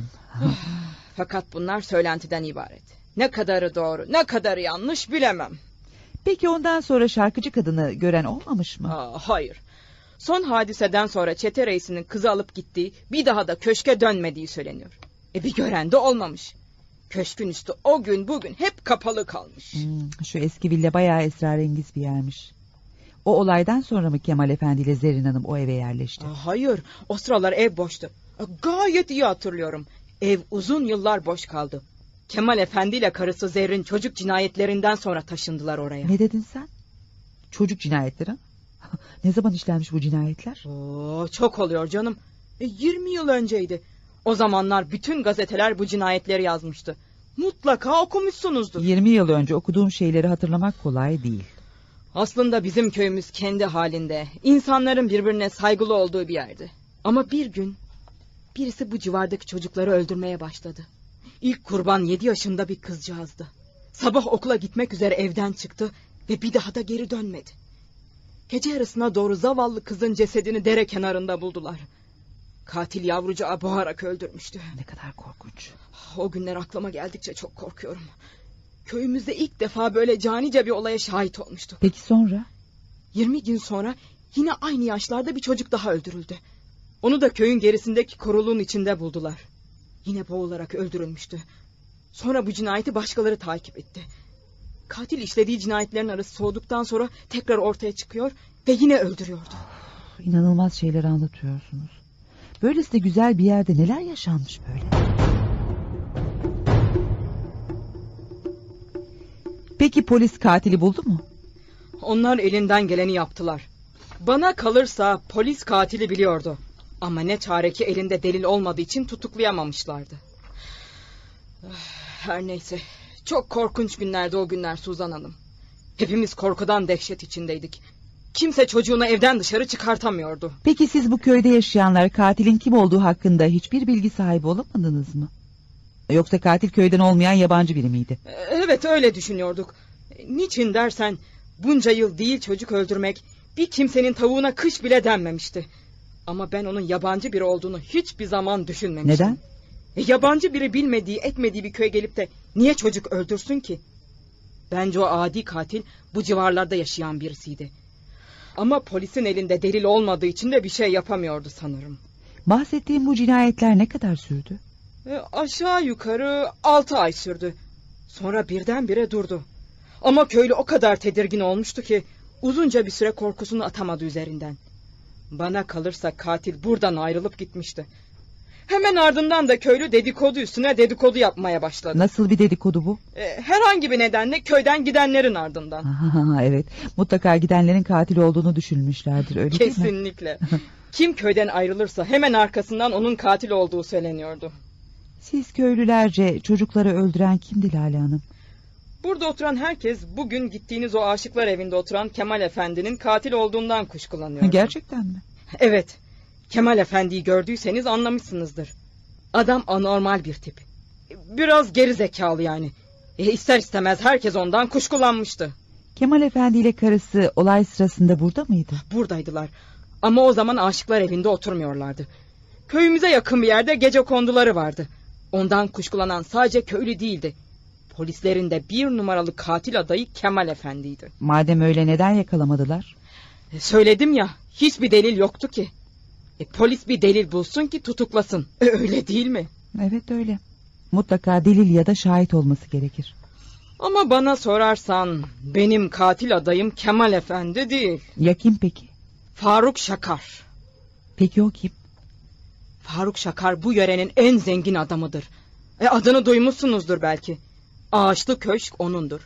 S5: Fakat bunlar söylentiden ibaret. Ne kadarı doğru, ne kadarı yanlış bilemem.
S2: Peki ondan sonra şarkıcı kadını gören olmamış mı?
S5: Aa, hayır. Son hadiseden sonra çete reisinin kızı alıp gittiği, bir daha da köşke dönmediği söyleniyor. E bir gören de olmamış. Köşkün üstü o gün bugün hep kapalı kalmış.
S2: Hmm, şu eski villa bayağı esrarengiz bir yermiş. O olaydan sonra mı Kemal Efendi ile Zerrin Hanım o eve yerleşti?
S5: Aa, hayır, o sıralar ev boştu. Gayet iyi hatırlıyorum. Ev uzun yıllar boş kaldı. Kemal Efendi ile karısı Zerrin çocuk cinayetlerinden sonra taşındılar oraya.
S2: Ne dedin sen? Çocuk cinayetleri? Ne zaman işlenmiş bu cinayetler?
S5: Oo, çok oluyor canım. E, yirmi yıl önceydi. O zamanlar bütün gazeteler bu cinayetleri yazmıştı. Mutlaka okumuşsunuzdur.
S2: Yirmi yıl önce okuduğum şeyleri hatırlamak kolay değil.
S5: Aslında bizim köyümüz kendi halinde, insanların birbirine saygılı olduğu bir yerdi. Ama bir gün birisi bu civardaki çocukları öldürmeye başladı. İlk kurban yedi yaşında bir kızcağızdı. Sabah okula gitmek üzere evden çıktı ve bir daha da geri dönmedi. Gece yarısına doğru zavallı kızın cesedini dere kenarında buldular. Katil yavrucağı boğarak öldürmüştü.
S2: Ne kadar korkunç.
S5: O günler aklıma geldikçe çok korkuyorum. Köyümüzde ilk defa böyle canice bir olaya şahit olmuştuk.
S2: Peki sonra?
S5: Yirmi gün sonra yine aynı yaşlarda bir çocuk daha öldürüldü. Onu da köyün gerisindeki koruluğun içinde buldular. Yine boğularak öldürülmüştü. Sonra bu cinayeti başkaları takip etti. Katil işlediği cinayetlerin arası soğuduktan sonra tekrar ortaya çıkıyor ve yine öldürüyordu.
S2: Of, inanılmaz şeyler anlatıyorsunuz. Böylesi de güzel bir yerde neler yaşanmış böyle? Peki polis katili buldu mu?
S5: Onlar elinden geleni yaptılar. Bana kalırsa polis katili biliyordu. Ama ne çare ki elinde delil olmadığı için tutuklayamamışlardı. Her neyse, çok korkunç günlerdi o günler Suzan Hanım. Hepimiz korkudan dehşet içindeydik. Kimse çocuğunu evden dışarı çıkartamıyordu.
S2: Peki siz bu köyde yaşayanlar katilin kim olduğu hakkında hiçbir bilgi sahibi olamadınız mı? Yoksa katil köyden olmayan yabancı biri miydi?
S5: Evet, öyle düşünüyorduk. Niçin dersen bunca yıl değil çocuk öldürmek, bir kimsenin tavuğuna kış bile denmemişti. Ama ben onun yabancı biri olduğunu hiçbir zaman düşünmemiştim.
S2: Neden?
S5: E, yabancı biri bilmediği etmediği bir köye gelip de niye çocuk öldürsün ki? Bence o adi katil bu civarlarda yaşayan birisiydi. Ama polisin elinde delil olmadığı için de bir şey yapamıyordu sanırım.
S2: Bahsettiğim bu cinayetler ne kadar sürdü?
S5: E, aşağı yukarı altı ay sürdü. Sonra birdenbire durdu. Ama köylü o kadar tedirgin olmuştu ki uzunca bir süre korkusunu atamadı üzerinden. Bana kalırsa katil buradan ayrılıp gitmişti. Hemen ardından da köylü dedikodu üstüne dedikodu yapmaya başladı.
S2: Nasıl bir dedikodu bu?
S5: Ee, herhangi bir nedenle köyden gidenlerin ardından.
S2: Aha, evet, mutlaka gidenlerin katil olduğunu düşünmüşlerdir, öyle değil mi?
S5: Kesinlikle. Kim köyden ayrılırsa hemen arkasından onun katil olduğu söyleniyordu.
S2: Siz köylülerce çocukları öldüren kimdi Lale Hanım?
S5: Burada oturan herkes bugün gittiğiniz o aşıklar evinde oturan Kemal Efendi'nin katil olduğundan kuşkulanıyor.
S2: Gerçekten mi?
S5: Evet. Kemal Efendi'yi gördüyseniz anlamışsınızdır. Adam anormal bir tip. Biraz geri zekalı yani. E, ister istemez herkes ondan kuşkulanmıştı.
S2: Kemal Efendi ile karısı olay sırasında burada mıydı?
S5: Buradaydılar. Ama o zaman aşıklar evinde oturmuyorlardı. Köyümüze yakın bir yerde gecekonduları vardı. Ondan kuşkulanan sadece köylü değildi. Polislerin de bir numaralı katil adayı Kemal Efendi'ydi.
S2: Madem öyle neden yakalamadılar?
S5: E, söyledim ya, hiçbir delil yoktu ki. E, polis bir delil bulsun ki tutuklasın. E, öyle değil mi?
S2: Evet öyle. Mutlaka delil ya da şahit olması gerekir.
S5: Ama bana sorarsan benim katil adayım Kemal Efendi değil.
S2: Ya kim peki?
S5: Faruk Şakar.
S2: Peki o kim?
S5: Faruk Şakar bu yörenin en zengin adamıdır. E, adını duymuşsunuzdur belki. Ağaçlı Köşk onundur.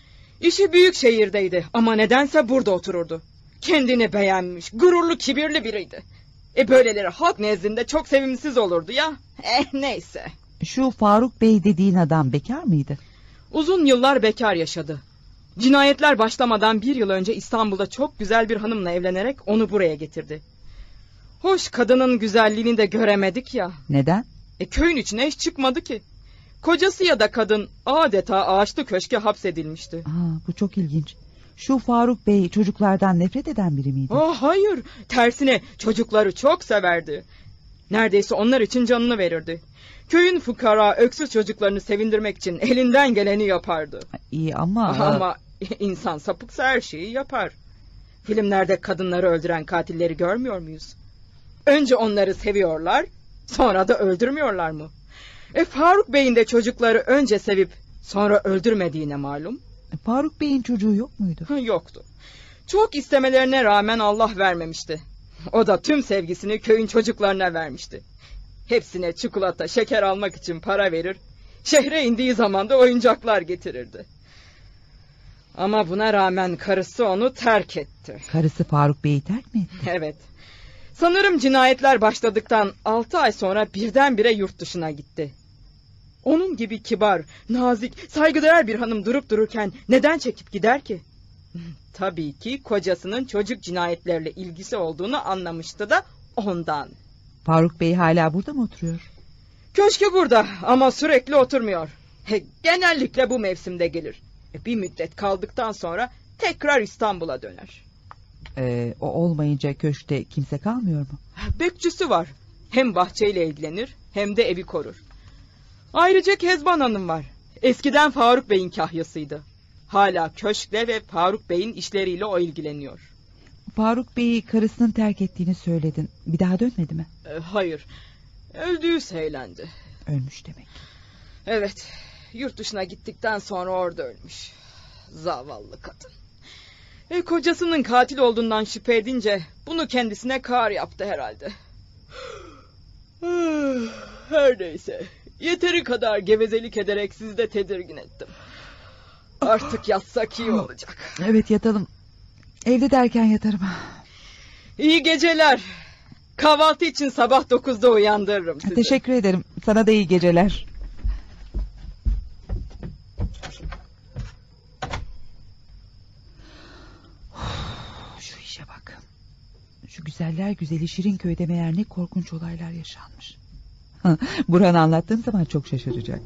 S5: İşi büyük şehirdeydi ama nedense burada otururdu. Kendini beğenmiş, gururlu, kibirli biriydi. E böyleleri halk nezdinde çok sevimsiz olurdu ya. Eh neyse.
S2: Şu Faruk Bey dediğin adam bekar mıydı?
S5: Uzun yıllar bekar yaşadı. Cinayetler başlamadan bir yıl önce İstanbul'da çok güzel bir hanımla evlenerek onu buraya getirdi. Hoş, kadının güzelliğini de göremedik ya.
S2: Neden?
S5: E köyün içine hiç çıkmadı ki. Kocası ya da kadın adeta ağaçlı köşke hapsedilmişti.
S2: Aa, bu çok ilginç. Şu Faruk Bey çocuklardan nefret eden biri miydi?
S5: Oh, hayır, tersine çocukları çok severdi. Neredeyse onlar için canını verirdi. Köyün fukara, öksüz çocuklarını sevindirmek için elinden geleni yapardı.
S2: İyi ama...
S5: Ama insan sapıksa her şeyi yapar. Filmlerde kadınları öldüren katilleri görmüyor muyuz? Önce onları seviyorlar, sonra da öldürmüyorlar mı? E Faruk Bey'in de çocukları önce sevip sonra öldürmediğine malum.
S2: Faruk Bey'in çocuğu yok muydu?
S5: Yoktu. Çok istemelerine rağmen Allah vermemişti. O da tüm sevgisini köyün çocuklarına vermişti. Hepsine çikolata, şeker almak için para verir. Şehre indiği zaman da oyuncaklar getirirdi. Ama buna rağmen karısı onu terk etti.
S2: Karısı Faruk Bey'i terk mi etti?
S5: Evet. Sanırım cinayetler başladıktan altı ay sonra birdenbire yurt dışına gitti. Onun gibi kibar, nazik, saygıdeğer bir hanım durup dururken neden çekip gider ki? Tabii ki kocasının çocuk cinayetleriyle ilgisi olduğunu anlamıştı da ondan.
S2: Faruk Bey hala burada mı oturuyor?
S5: Köşkü burada ama sürekli oturmuyor. He, genellikle bu mevsimde gelir. Bir müddet kaldıktan sonra tekrar İstanbul'a döner.
S2: Ee, o olmayınca köşkte kimse kalmıyor mu?
S5: Bekçisi var. Hem bahçeyle ilgilenir hem de evi korur. Ayrıca Kezban Hanım var. Eskiden Faruk Bey'in kahyasıydı. Hala köşkle ve Faruk Bey'in işleriyle o ilgileniyor.
S2: Faruk Bey'i karısının terk ettiğini söyledin. Bir daha dönmedi mi?
S5: E, hayır. Öldüğü söylendi.
S2: Ölmüş demek.
S5: Evet. Yurt dışına gittikten sonra orada ölmüş. Zavallı kadın. E, kocasının katil olduğundan şüphe edince bunu kendisine kâr yaptı herhalde. Her neyse. Yeteri kadar gevezelik ederek sizi de tedirgin ettim. Artık yatsak iyi olacak.
S2: Evet, yatalım. Evde derken yatarım.
S5: İyi geceler. Kahvaltı için sabah dokuzda uyandırırım sizi.
S2: Teşekkür ederim. Sana da iyi geceler. Şu işe bak. Şu güzeller güzeli Şirinköy'de meğer ne korkunç olaylar yaşanmış. Burhan anlattığım zaman çok şaşıracak.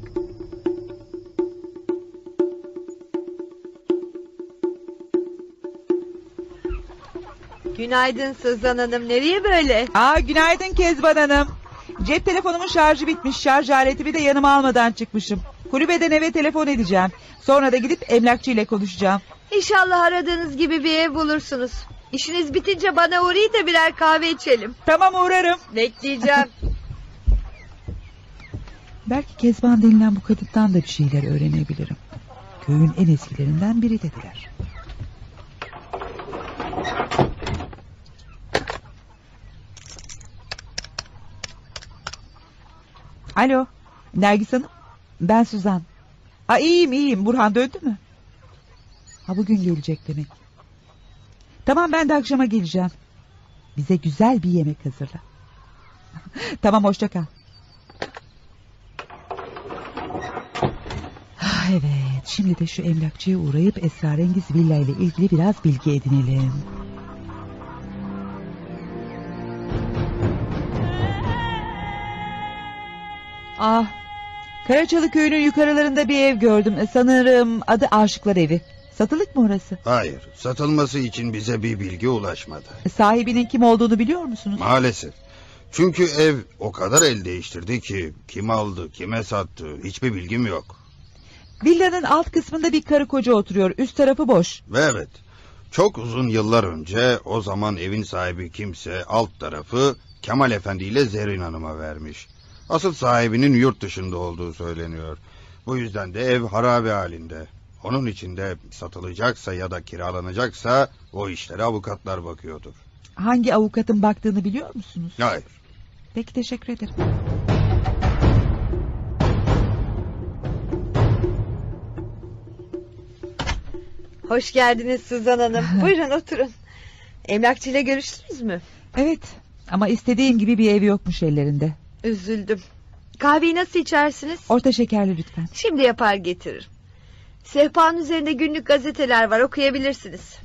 S14: Günaydın Suzan Hanım, nereye böyle?
S2: Aa, günaydın Kezban Hanım. Cep telefonumun şarjı bitmiş, şarj aletimi de yanıma almadan çıkmışım. Kulübeden eve telefon edeceğim. Sonra da gidip emlakçı ile konuşacağım.
S14: İnşallah aradığınız gibi bir ev bulursunuz. İşiniz bitince bana uğrayın da birer kahve içelim.
S2: Tamam, uğrarım.
S14: Bekleyeceğim.
S2: Belki Kezban denilen bu kadından da bir şeyler öğrenebilirim. Köyün en eskilerinden biri dediler. Alo, Nergis Hanım. Ben Suzan. Aa, iyiyim iyiyim. Burhan döndü mü? Ha, bugün gelecek demek. Tamam, ben de akşama geleceğim. Bize güzel bir yemek hazırla. Tamam, hoşça kal. Ah, evet, şimdi de şu emlakçıya uğrayıp esrarengiz villa ile ilgili biraz bilgi edinelim. Ah, Karaçalı köyünün yukarılarında bir ev gördüm. Sanırım adı Aşıklar Evi. Satılık mı orası?
S12: Hayır, satılması için bize bir bilgi ulaşmadı.
S2: Sahibinin kim olduğunu biliyor musunuz?
S12: Maalesef. Çünkü ev o kadar el değiştirdi ki kim aldı, kime sattı hiçbir bilgim yok.
S2: Villanın alt kısmında bir karı koca oturuyor. Üst tarafı boş.
S12: Ve evet, çok uzun yıllar önce o zaman evin sahibi kimse alt tarafı Kemal Efendi ile Zerrin Hanım'a vermiş. Asıl sahibinin yurt dışında olduğu söyleniyor. Bu yüzden de ev harabe halinde. Onun için de satılacaksa ya da kiralanacaksa o işlere avukatlar bakıyordur.
S2: Hangi avukatın baktığını biliyor musunuz?
S12: Hayır.
S2: Peki, teşekkür ederim.
S14: Hoş geldiniz Suzan Hanım. Buyurun oturun. Emlakçıyla görüştünüz mü?
S2: Evet, ama istediğim gibi bir ev yokmuş ellerinde.
S14: Üzüldüm. Kahveyi nasıl içersiniz?
S2: Orta şekerli lütfen.
S14: Şimdi yapar getiririm. Sehpanın üzerinde günlük gazeteler var, okuyabilirsiniz.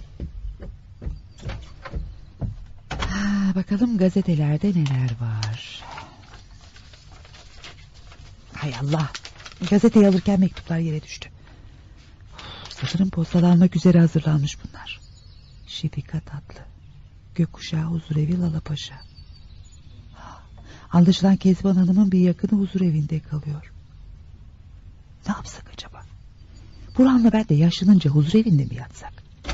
S2: Ha, bakalım gazetelerde neler var. Hay Allah. Gazeteyi alırken mektuplar yere düştü. Sanırım postalanmak üzere hazırlanmış bunlar. Şefika Tatlı, Gökkuşağı Huzurevi Lalapaşa. Anlaşılan Kezban Hanım'ın bir yakını huzurevinde kalıyor. Ne yapsak acaba? Burhan'la ben de yaşlanınca huzurevinde mi yatsak?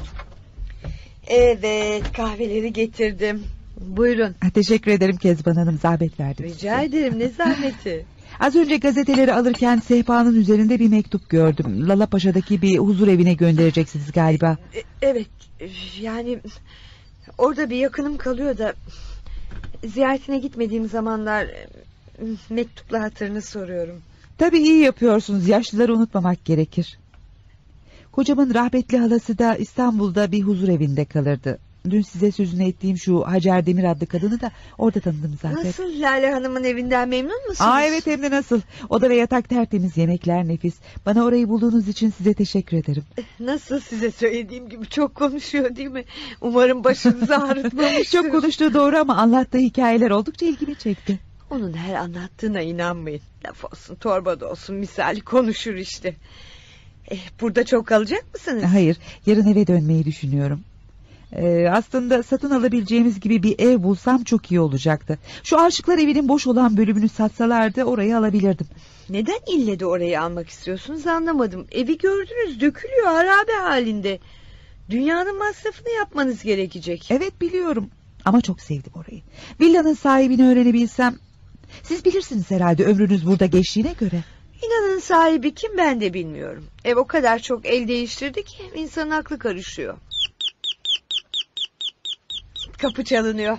S14: Evet, kahveleri getirdim. Buyurun.
S2: Ha, teşekkür ederim Kezban Hanım, zahmet verdim.
S14: Rica ederim, ne zahmeti.
S2: Az önce gazeteleri alırken sehpanın üzerinde bir mektup gördüm. Lalapaşa'daki bir huzurevine göndereceksiniz galiba.
S14: E, evet, yani orada bir yakınım kalıyor da ziyaretine gitmediğim zamanlar mektupla hatırını soruyorum.
S2: Tabii iyi yapıyorsunuz, yaşlıları unutmamak gerekir. Kocamın rahmetli halası da İstanbul'da bir huzurevinde kalırdı. Dün size sözünü ettiğim şu Hacer Demir adlı kadını da orada tanıdım zaten.
S14: Nasıl, Lale Hanım'ın evinden memnun musunuz?
S2: Aa, evet, hem de nasıl. Oda ve yatak tertemiz, yemekler nefis. Bana orayı bulduğunuz için size teşekkür ederim.
S14: Nasıl, size söylediğim gibi çok konuşuyor değil mi? Umarım başınızı ağrıtmamıştır.
S2: Çok konuştuğu doğru ama anlattığı hikayeler oldukça ilgimi çekti.
S14: Onun her anlattığına inanmayın. Laf olsun torbada olsun misali konuşur işte. Eh, burada çok kalacak mısınız?
S2: Hayır, yarın eve dönmeyi düşünüyorum. Ee, aslında satın alabileceğimiz gibi bir ev bulsam çok iyi olacaktı. Şu Aşıklar Evi'nin boş olan bölümünü satsalardı orayı alabilirdim.
S14: Neden ille de orayı almak istiyorsunuz anlamadım. Evi gördünüz, dökülüyor, harabe halinde. Dünyanın masrafını yapmanız gerekecek.
S2: Evet, biliyorum ama çok sevdim orayı. Villanın sahibini öğrenebilsem. Siz bilirsiniz herhalde, ömrünüz burada geçtiğine göre.
S14: İnanın sahibi kim, ben de bilmiyorum. Ev o kadar çok el değiştirdi ki insanın aklı karışıyor. Kapı çalınıyor.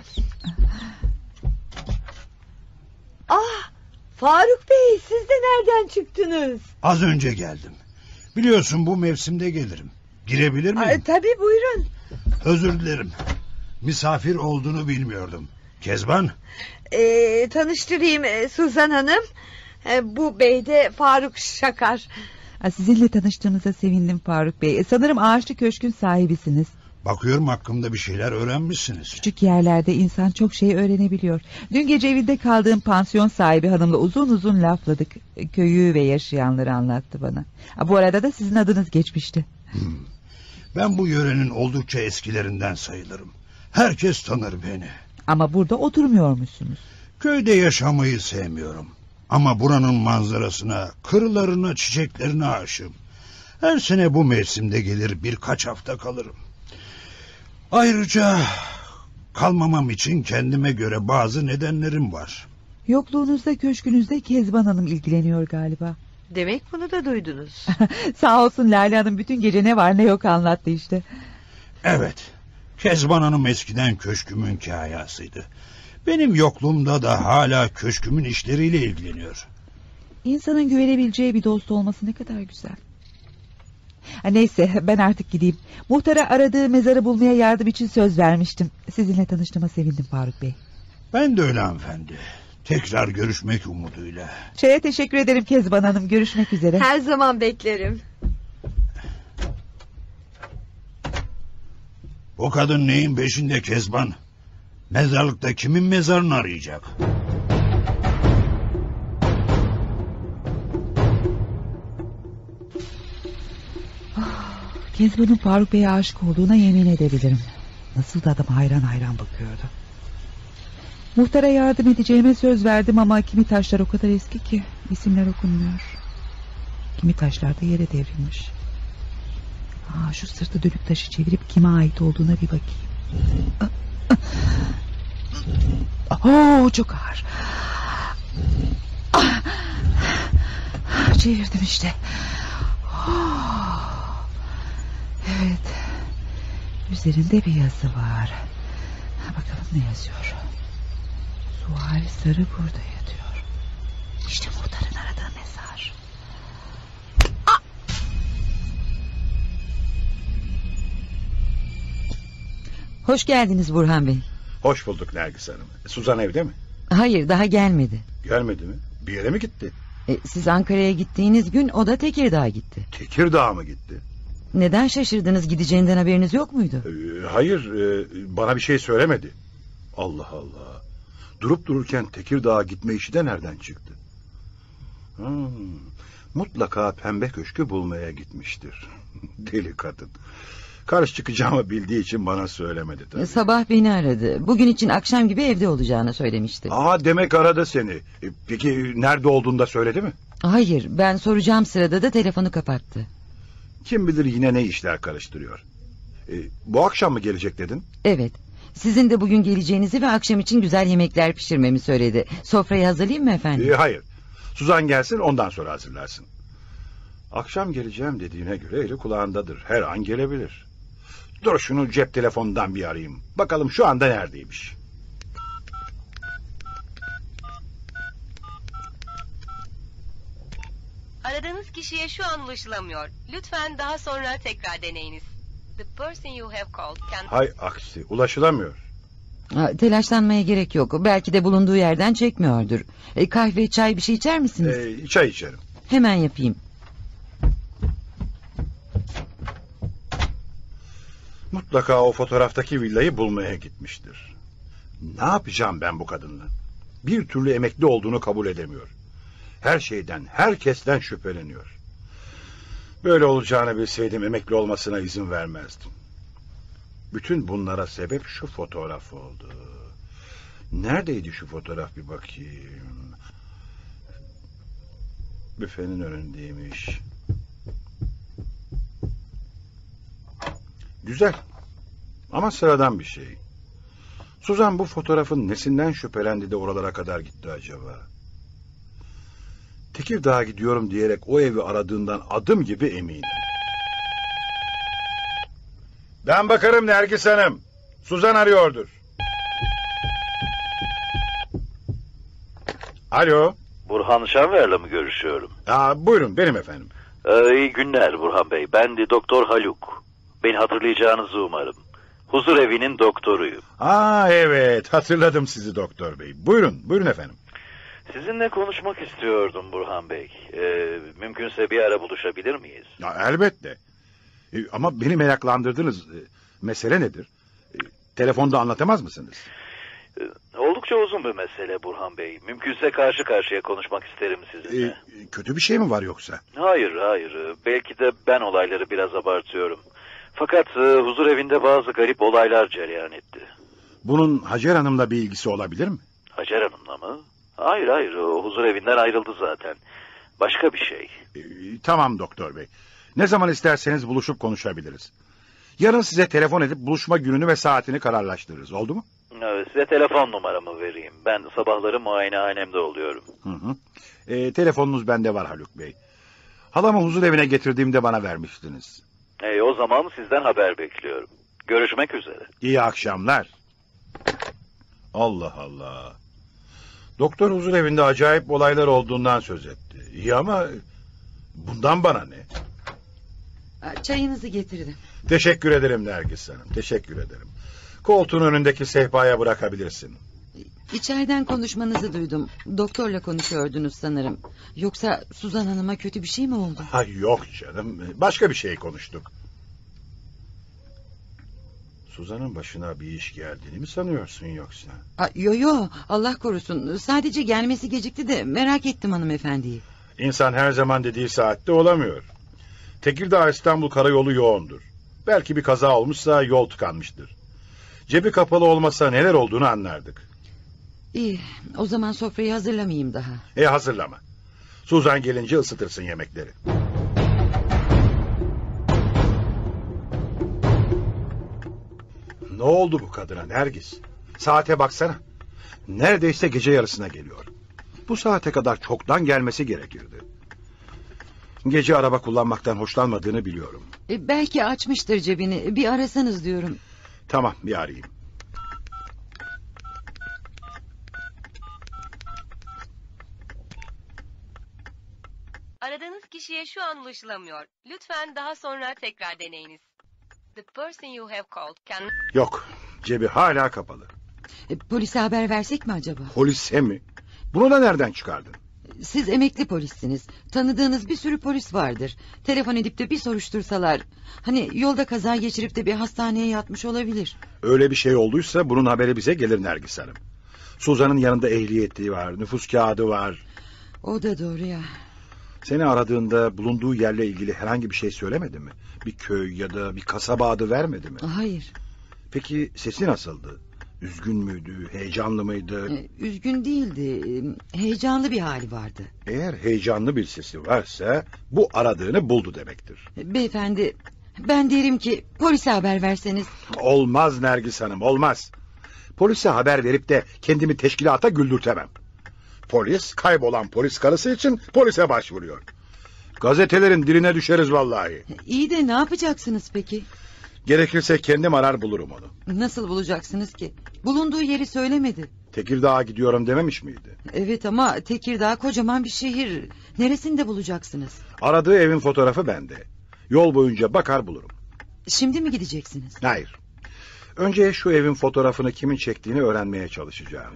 S14: Ah, Faruk Bey, siz de nereden çıktınız?
S11: Az önce geldim. Biliyorsun bu mevsimde gelirim. Girebilir miyim?
S14: Aa, tabii, buyurun.
S11: Özür dilerim. Misafir olduğunu bilmiyordum. Kezban?
S14: Ee, tanıştırayım Suzan Hanım. Ee, bu bey de Faruk Şakar.
S2: Sizinle tanıştığımıza sevindim Faruk Bey. Sanırım Ağaçlı Köşk'ün sahibisiniz.
S11: Bakıyorum hakkımda bir şeyler öğrenmişsiniz.
S2: Küçük yerlerde insan çok şey öğrenebiliyor. Dün gece evinde kaldığım pansiyon sahibi hanımla uzun uzun lafladık. Köyü ve yaşayanları anlattı bana. Bu arada da sizin adınız geçmişti.
S11: Hmm. Ben bu yörenin oldukça eskilerinden sayılırım. Herkes tanır beni.
S2: Ama burada oturmuyormuşsunuz.
S11: Köyde yaşamayı sevmiyorum. Ama buranın manzarasına, kırlarına, çiçeklerine aşığım. Her sene bu mevsimde gelir birkaç hafta kalırım. Ayrıca kalmamam için kendime göre bazı nedenlerim var.
S2: Yokluğunuzda köşkünüzde Kezban Hanım ilgileniyor galiba.
S14: Demek bunu da duydunuz.
S2: Sağ olsun Lale Hanım, bütün gece ne var ne yok anlattı işte.
S11: Evet, Kezban Hanım eskiden köşkümün kayasıydı. Benim yokluğumda da hala köşkümün işleriyle ilgileniyor.
S2: İnsanın güvenebileceği bir dost olması ne kadar güzel. Ha, neyse ben artık gideyim. Muhtara aradığı mezarı bulmaya yardım için söz vermiştim. Sizinle tanıştığıma sevindim Faruk Bey.
S15: Ben de öyle hanımefendi. Tekrar görüşmek umuduyla.
S2: Şeye teşekkür ederim Kezban Hanım. Görüşmek üzere.
S14: Her zaman beklerim.
S15: O kadın neyin peşinde Kezban? Mezarlıkta kimin mezarını arayacak?
S2: Kezban'ın Faruk Bey'e aşık olduğuna yemin edebilirim. Nasıl da adam hayran hayran bakıyordu. Muhtara yardım edeceğime söz verdim ama kimi taşlar o kadar eski ki isimler okunmuyor. Kimi taşlar da yere devrilmiş. Aa, şu sırtı dönük taşı çevirip kime ait olduğuna bir bakayım. Oo, çok ağır. Çevirdim işte. Evet. Üzerinde bir yazı var. Bakalım ne yazıyor. Suvari Sarı burada yatıyor. İşte muhtarın aradığı mezar. Aa!
S3: Hoş geldiniz Burhan Bey.
S4: Hoş bulduk Nergis Hanım. Suzan evde mi?
S3: Hayır, daha gelmedi.
S4: Gelmedi mi? Bir yere mi gitti?
S3: E, siz Ankara'ya gittiğiniz gün o da Tekirdağ'a gitti.
S4: Tekirdağ'a mı gitti?
S3: Neden şaşırdınız? Gideceğinden haberiniz yok muydu?
S4: Ee, hayır, e, bana bir şey söylemedi. Allah Allah. Durup dururken Tekirdağ'a gitme işi de nereden çıktı? Hmm, mutlaka Pembe Köşkü bulmaya gitmiştir. Deli kadın. Karşı çıkacağımı bildiği için bana söylemedi tabii.
S3: E, sabah beni aradı. Bugün için akşam gibi evde olacağını söylemişti.
S4: Aa, demek aradı seni. E, peki nerede olduğunu da söyledi mi?
S3: Hayır, ben soracağım sırada da telefonu kapattı.
S4: Kim bilir yine ne işler karıştırıyor. E, bu akşam mı gelecek dedin?
S3: Evet. Sizin de bugün geleceğinizi ve akşam için güzel yemekler pişirmemi söyledi. Sofrayı hazırlayayım mı efendim?
S4: E, hayır. Suzan gelsin, ondan sonra hazırlarsın. Akşam geleceğim dediğine göre eli kulağındadır. Her an gelebilir. Dur şunu cep telefonundan bir arayayım. Bakalım şu anda neredeymiş.
S16: Aradığınız kişiye şu an ulaşılamıyor. Lütfen daha sonra tekrar deneyiniz. The person you have called can...
S4: Hay aksi, ulaşılamıyor.
S3: Ha, telaşlanmaya gerek yok. Belki de bulunduğu yerden çekmiyordur. E, kahve, çay bir şey içer misiniz?
S4: E, çay içerim.
S3: Hemen yapayım.
S4: Mutlaka o fotoğraftaki villayı bulmaya gitmiştir. Ne yapacağım ben bu kadınla? Bir türlü emekli olduğunu kabul edemiyor. Her şeyden, herkesten şüpheleniyor. Böyle olacağını bilseydim emekli olmasına izin vermezdim. Bütün bunlara sebep şu fotoğraf oldu. Neredeydi şu fotoğraf bir bakayım. Büfenin önündeymiş. Güzel. Ama sıradan bir şey. Suzan bu fotoğrafın nesinden şüphelendi de oralara kadar gitti acaba? Tekirdağ'a gidiyorum diyerek o evi aradığından adım gibi eminim. Ben bakarım Nergis Hanım. Suzan arıyordur. Alo.
S17: Burhan Şanver'le mi görüşüyorum?
S4: Aa, buyurun benim efendim.
S17: Ee, iyi günler Burhan Bey. Ben de Doktor Haluk. Beni hatırlayacağınızı umarım. Huzur evinin doktoruyum.
S4: Aa, evet hatırladım sizi doktor bey. Buyurun buyurun efendim.
S17: Sizinle konuşmak istiyordum Burhan Bey. Ee, mümkünse bir ara buluşabilir miyiz?
S4: Ya, elbette. Ee, ama beni meraklandırdınız. Ee, mesele nedir? Ee, telefonda anlatamaz mısınız?
S17: Ee, oldukça uzun bir mesele Burhan Bey. Mümkünse karşı karşıya konuşmak isterim sizinle.
S4: Ee, kötü bir şey mi var yoksa?
S17: Hayır hayır. Belki de ben olayları biraz abartıyorum. Fakat e, huzur evinde bazı garip olaylar cereyan etti.
S4: Bunun Hacer Hanım'la bir ilgisi olabilir mi?
S17: Hacer Hanım'la mı? Hayır hayır, o huzur evinden ayrıldı zaten. Başka bir şey.
S4: Ee, tamam doktor bey. Ne zaman isterseniz buluşup konuşabiliriz. Yarın size telefon edip buluşma gününü ve saatini kararlaştırırız. Oldu mu?
S17: Evet, size telefon numaramı vereyim. Ben sabahları muayenehanemde oluyorum.
S4: Hı hı. Ee, telefonunuz bende var Haluk Bey. Halamı huzur evine getirdiğimde bana vermiştiniz.
S17: E, o zaman sizden haber bekliyorum. Görüşmek üzere.
S4: İyi akşamlar. Allah Allah. Doktor huzur evinde acayip olaylar olduğundan söz etti. İyi ama bundan bana ne?
S3: Çayınızı getirdim.
S4: Teşekkür ederim Nergis Hanım. Teşekkür ederim. Koltuğun önündeki sehpaya bırakabilirsin.
S3: İçeriden konuşmanızı duydum. Doktorla konuşuyordunuz sanırım. Yoksa Suzan Hanım'a kötü bir şey mi oldu?
S4: Ha, yok canım. Başka bir şey konuştuk. Suzan'ın başına bir iş geldiğini mi sanıyorsun yoksa?
S3: Aa, yo yo, Allah korusun. Sadece gelmesi gecikti de merak ettim hanımefendiyi.
S4: İnsan her zaman dediği saatte olamıyor. Tekirdağ İstanbul karayolu yoğundur. Belki bir kaza olmuşsa yol tıkanmıştır. Cebi kapalı olmasa neler olduğunu anlardık.
S3: İyi, o zaman sofrayı hazırlamayayım daha.
S4: E hazırlama. Suzan gelince ısıtırsın yemekleri. Ne oldu bu kadına Nergis? Saate baksana. Neredeyse gece yarısına geliyor. Bu saate kadar çoktan gelmesi gerekirdi. Gece araba kullanmaktan hoşlanmadığını biliyorum.
S3: E, belki açmıştır cebini. Bir arasanız diyorum.
S4: Tamam, bir arayayım.
S16: Aradığınız kişiye şu an ulaşılamıyor. Lütfen daha sonra tekrar deneyiniz. The person you have called can...
S4: Yok, cebi hala kapalı.
S3: E, polise haber versek mi acaba?
S4: Polise mi? Bunu da nereden çıkardın?
S3: Siz emekli polissiniz. Tanıdığınız bir sürü polis vardır. Telefon edip de bir soruştursalar. Hani yolda kaza geçirip de bir hastaneye yatmış olabilir.
S4: Öyle bir şey olduysa bunun haberi bize gelir Nergis Hanım. Suzan'ın yanında ehliyeti var, nüfus kağıdı var.
S3: O da doğru ya.
S4: Seni aradığında bulunduğu yerle ilgili herhangi bir şey söylemedi mi? Bir köy ya da bir kasaba adı vermedi mi?
S3: Hayır.
S4: Peki sesi nasıldı? Üzgün müydü, heyecanlı mıydı?
S3: Ee, üzgün değildi, heyecanlı bir hali vardı.
S4: Eğer heyecanlı bir sesi varsa bu aradığını buldu demektir.
S3: Beyefendi, ben derim ki polise haber verseniz.
S4: Olmaz Nergis Hanım, olmaz. Polise haber verip de kendimi teşkilata güldürtemem. Polis kaybolan polis karısı için polise başvuruyor. Gazetelerin diline düşeriz vallahi.
S3: İyi de ne yapacaksınız peki?
S4: Gerekirse kendim arar bulurum onu.
S3: Nasıl bulacaksınız ki? Bulunduğu yeri söylemedi.
S4: Tekirdağ'a gidiyorum dememiş miydi?
S3: Evet ama Tekirdağ kocaman bir şehir. Neresinde bulacaksınız?
S4: Aradığı evin fotoğrafı bende. Yol boyunca bakar bulurum.
S3: Şimdi mi gideceksiniz?
S4: Hayır. Önce şu evin fotoğrafını kimin çektiğini öğrenmeye çalışacağım.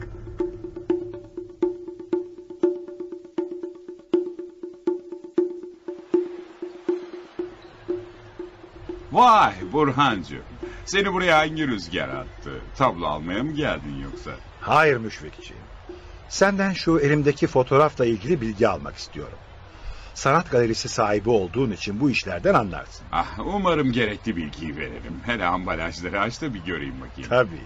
S13: Vay Burhancığım. Seni buraya hangi rüzgar attı? Tablo almaya mı geldin yoksa?
S4: Hayır Müşfikciğim. Senden şu elimdeki fotoğrafla ilgili bilgi almak istiyorum. Sanat galerisi sahibi olduğun için bu işlerden anlarsın.
S13: Ah, umarım gerekli bilgiyi veririm. Hele ambalajları aç da bir göreyim bakayım.
S4: Tabii.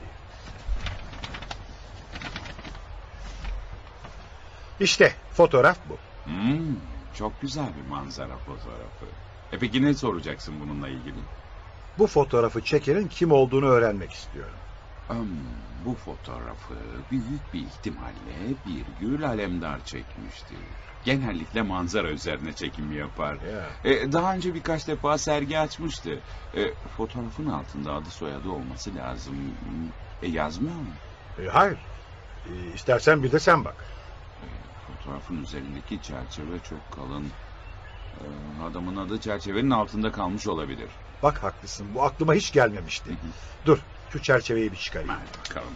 S4: İşte fotoğraf bu.
S13: Hmm, çok güzel bir manzara fotoğrafı. E peki ne soracaksın bununla ilgili?
S4: Bu fotoğrafı çekenin kim olduğunu öğrenmek istiyorum.
S13: Hmm, bu fotoğrafı büyük bir ihtimalle Birgül Alemdar çekmiştir. Genellikle manzara üzerine çekim yapar.
S4: Yeah.
S13: E, daha önce birkaç defa sergi açmıştı. E, fotoğrafın altında adı soyadı olması lazım. E, yazmıyor mu?
S4: E, hayır. E, istersen bir de sen bak.
S13: E, fotoğrafın üzerindeki çerçeve çok kalın. E, adamın adı çerçevenin altında kalmış olabilir.
S4: Bak haklısın. Bu aklıma hiç gelmemişti. Dur, şu çerçeveyi bir çıkarayım.
S13: Hadi bakalım.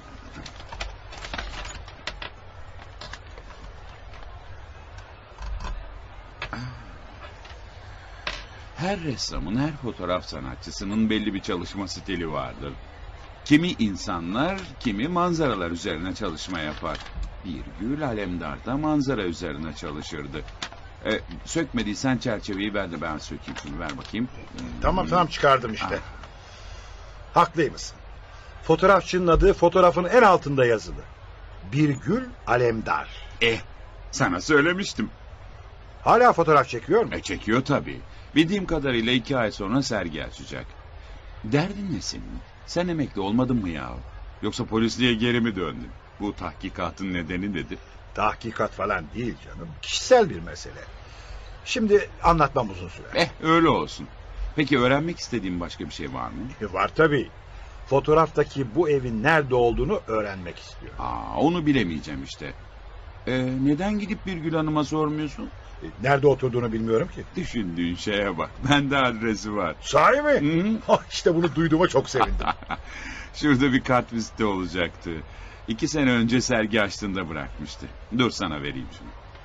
S13: Her ressamın, her fotoğraf sanatçısının belli bir çalışma stili vardır. Kimi insanlar, kimi manzaralar üzerine çalışma yapar. Birgül Alemdar da manzara üzerine çalışırdı. E, sökmediysen çerçeveyi ver de ben sökeyim. Şunu ver bakayım.
S4: Tamam tamam çıkardım işte. Ah. Haklıymışsın. Fotoğrafçının adı fotoğrafın en altında yazılı. Birgül Alemdar.
S13: Eh, sana söylemiştim.
S4: Hala fotoğraf çekiyor mu?
S13: E, çekiyor tabii. Bildiğim kadarıyla iki ay sonra sergi açacak. Derdin ne senin? Sen emekli olmadın mı ya? Yoksa polisliğe geri mi döndün? Bu tahkikatın nedeni nedir?
S4: Tahkikat falan değil canım. Kişisel bir mesele. Şimdi anlatmam uzun sürer.
S13: Eh öyle olsun. Peki öğrenmek istediğin başka bir şey var mı?
S4: E, var tabii. Fotoğraftaki bu evin nerede olduğunu öğrenmek istiyorum.
S13: Aa, onu bilemeyeceğim işte. Ee, neden gidip Birgül Hanım'a sormuyorsun?
S4: E, nerede oturduğunu bilmiyorum ki.
S13: Düşündüğün şeye bak. Bende adresi var.
S4: Sahi mi? Ha, işte bunu duyduğuma çok sevindim.
S13: Şurada bir kartvizite olacaktı. İki sene önce sergi açtığında bırakmıştı. Dur sana vereyim şunu.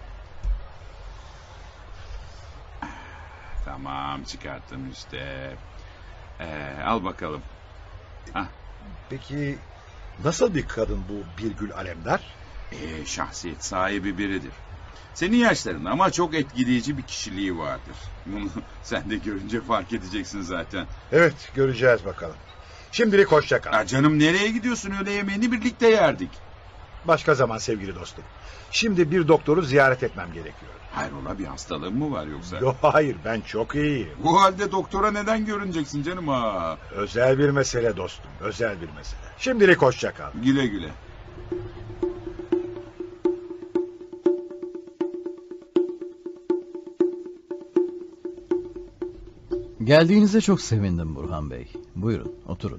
S13: Tamam, çıkarttım işte. Ee, al bakalım. Hah.
S4: Peki nasıl bir kadın bu Birgül Alemdar?
S13: Ee, şahsiyet sahibi biridir. Senin yaşlarında ama çok etkileyici bir kişiliği vardır. Bunu sen de görünce fark edeceksin zaten.
S4: Evet, göreceğiz bakalım. Şimdilik hoşça kal.
S13: Ya canım, nereye gidiyorsun? Öğle yemeğini birlikte yerdik.
S4: Başka zaman sevgili dostum. Şimdi bir doktoru ziyaret etmem gerekiyor.
S13: Hayrola, bir hastalığın mı var yoksa?
S4: Yok, hayır, ben çok iyiyim.
S13: Bu halde doktora neden görüneceksin canım ha?
S4: Özel bir mesele dostum, özel bir mesele. Şimdilik hoşça kal.
S13: Güle güle.
S10: Geldiğinize çok sevindim Burhan Bey. Buyurun, oturun.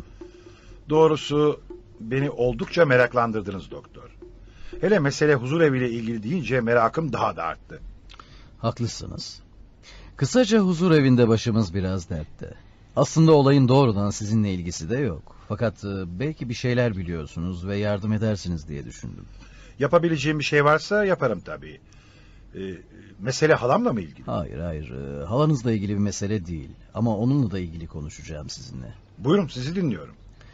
S4: Doğrusu beni oldukça meraklandırdınız doktor. Hele mesele huzur eviyle ilgili deyince merakım daha da arttı.
S10: Haklısınız. Kısaca huzur evinde başımız biraz dertte. Aslında olayın doğrudan sizinle ilgisi de yok. Fakat belki bir şeyler biliyorsunuz ve yardım edersiniz diye düşündüm.
S4: Yapabileceğim bir şey varsa yaparım tabii. Ee, mesele halamla mı ilgili?
S10: Hayır hayır, halanızla ilgili bir mesele değil. Ama onunla da ilgili konuşacağım sizinle.
S4: Buyurun, sizi dinliyorum.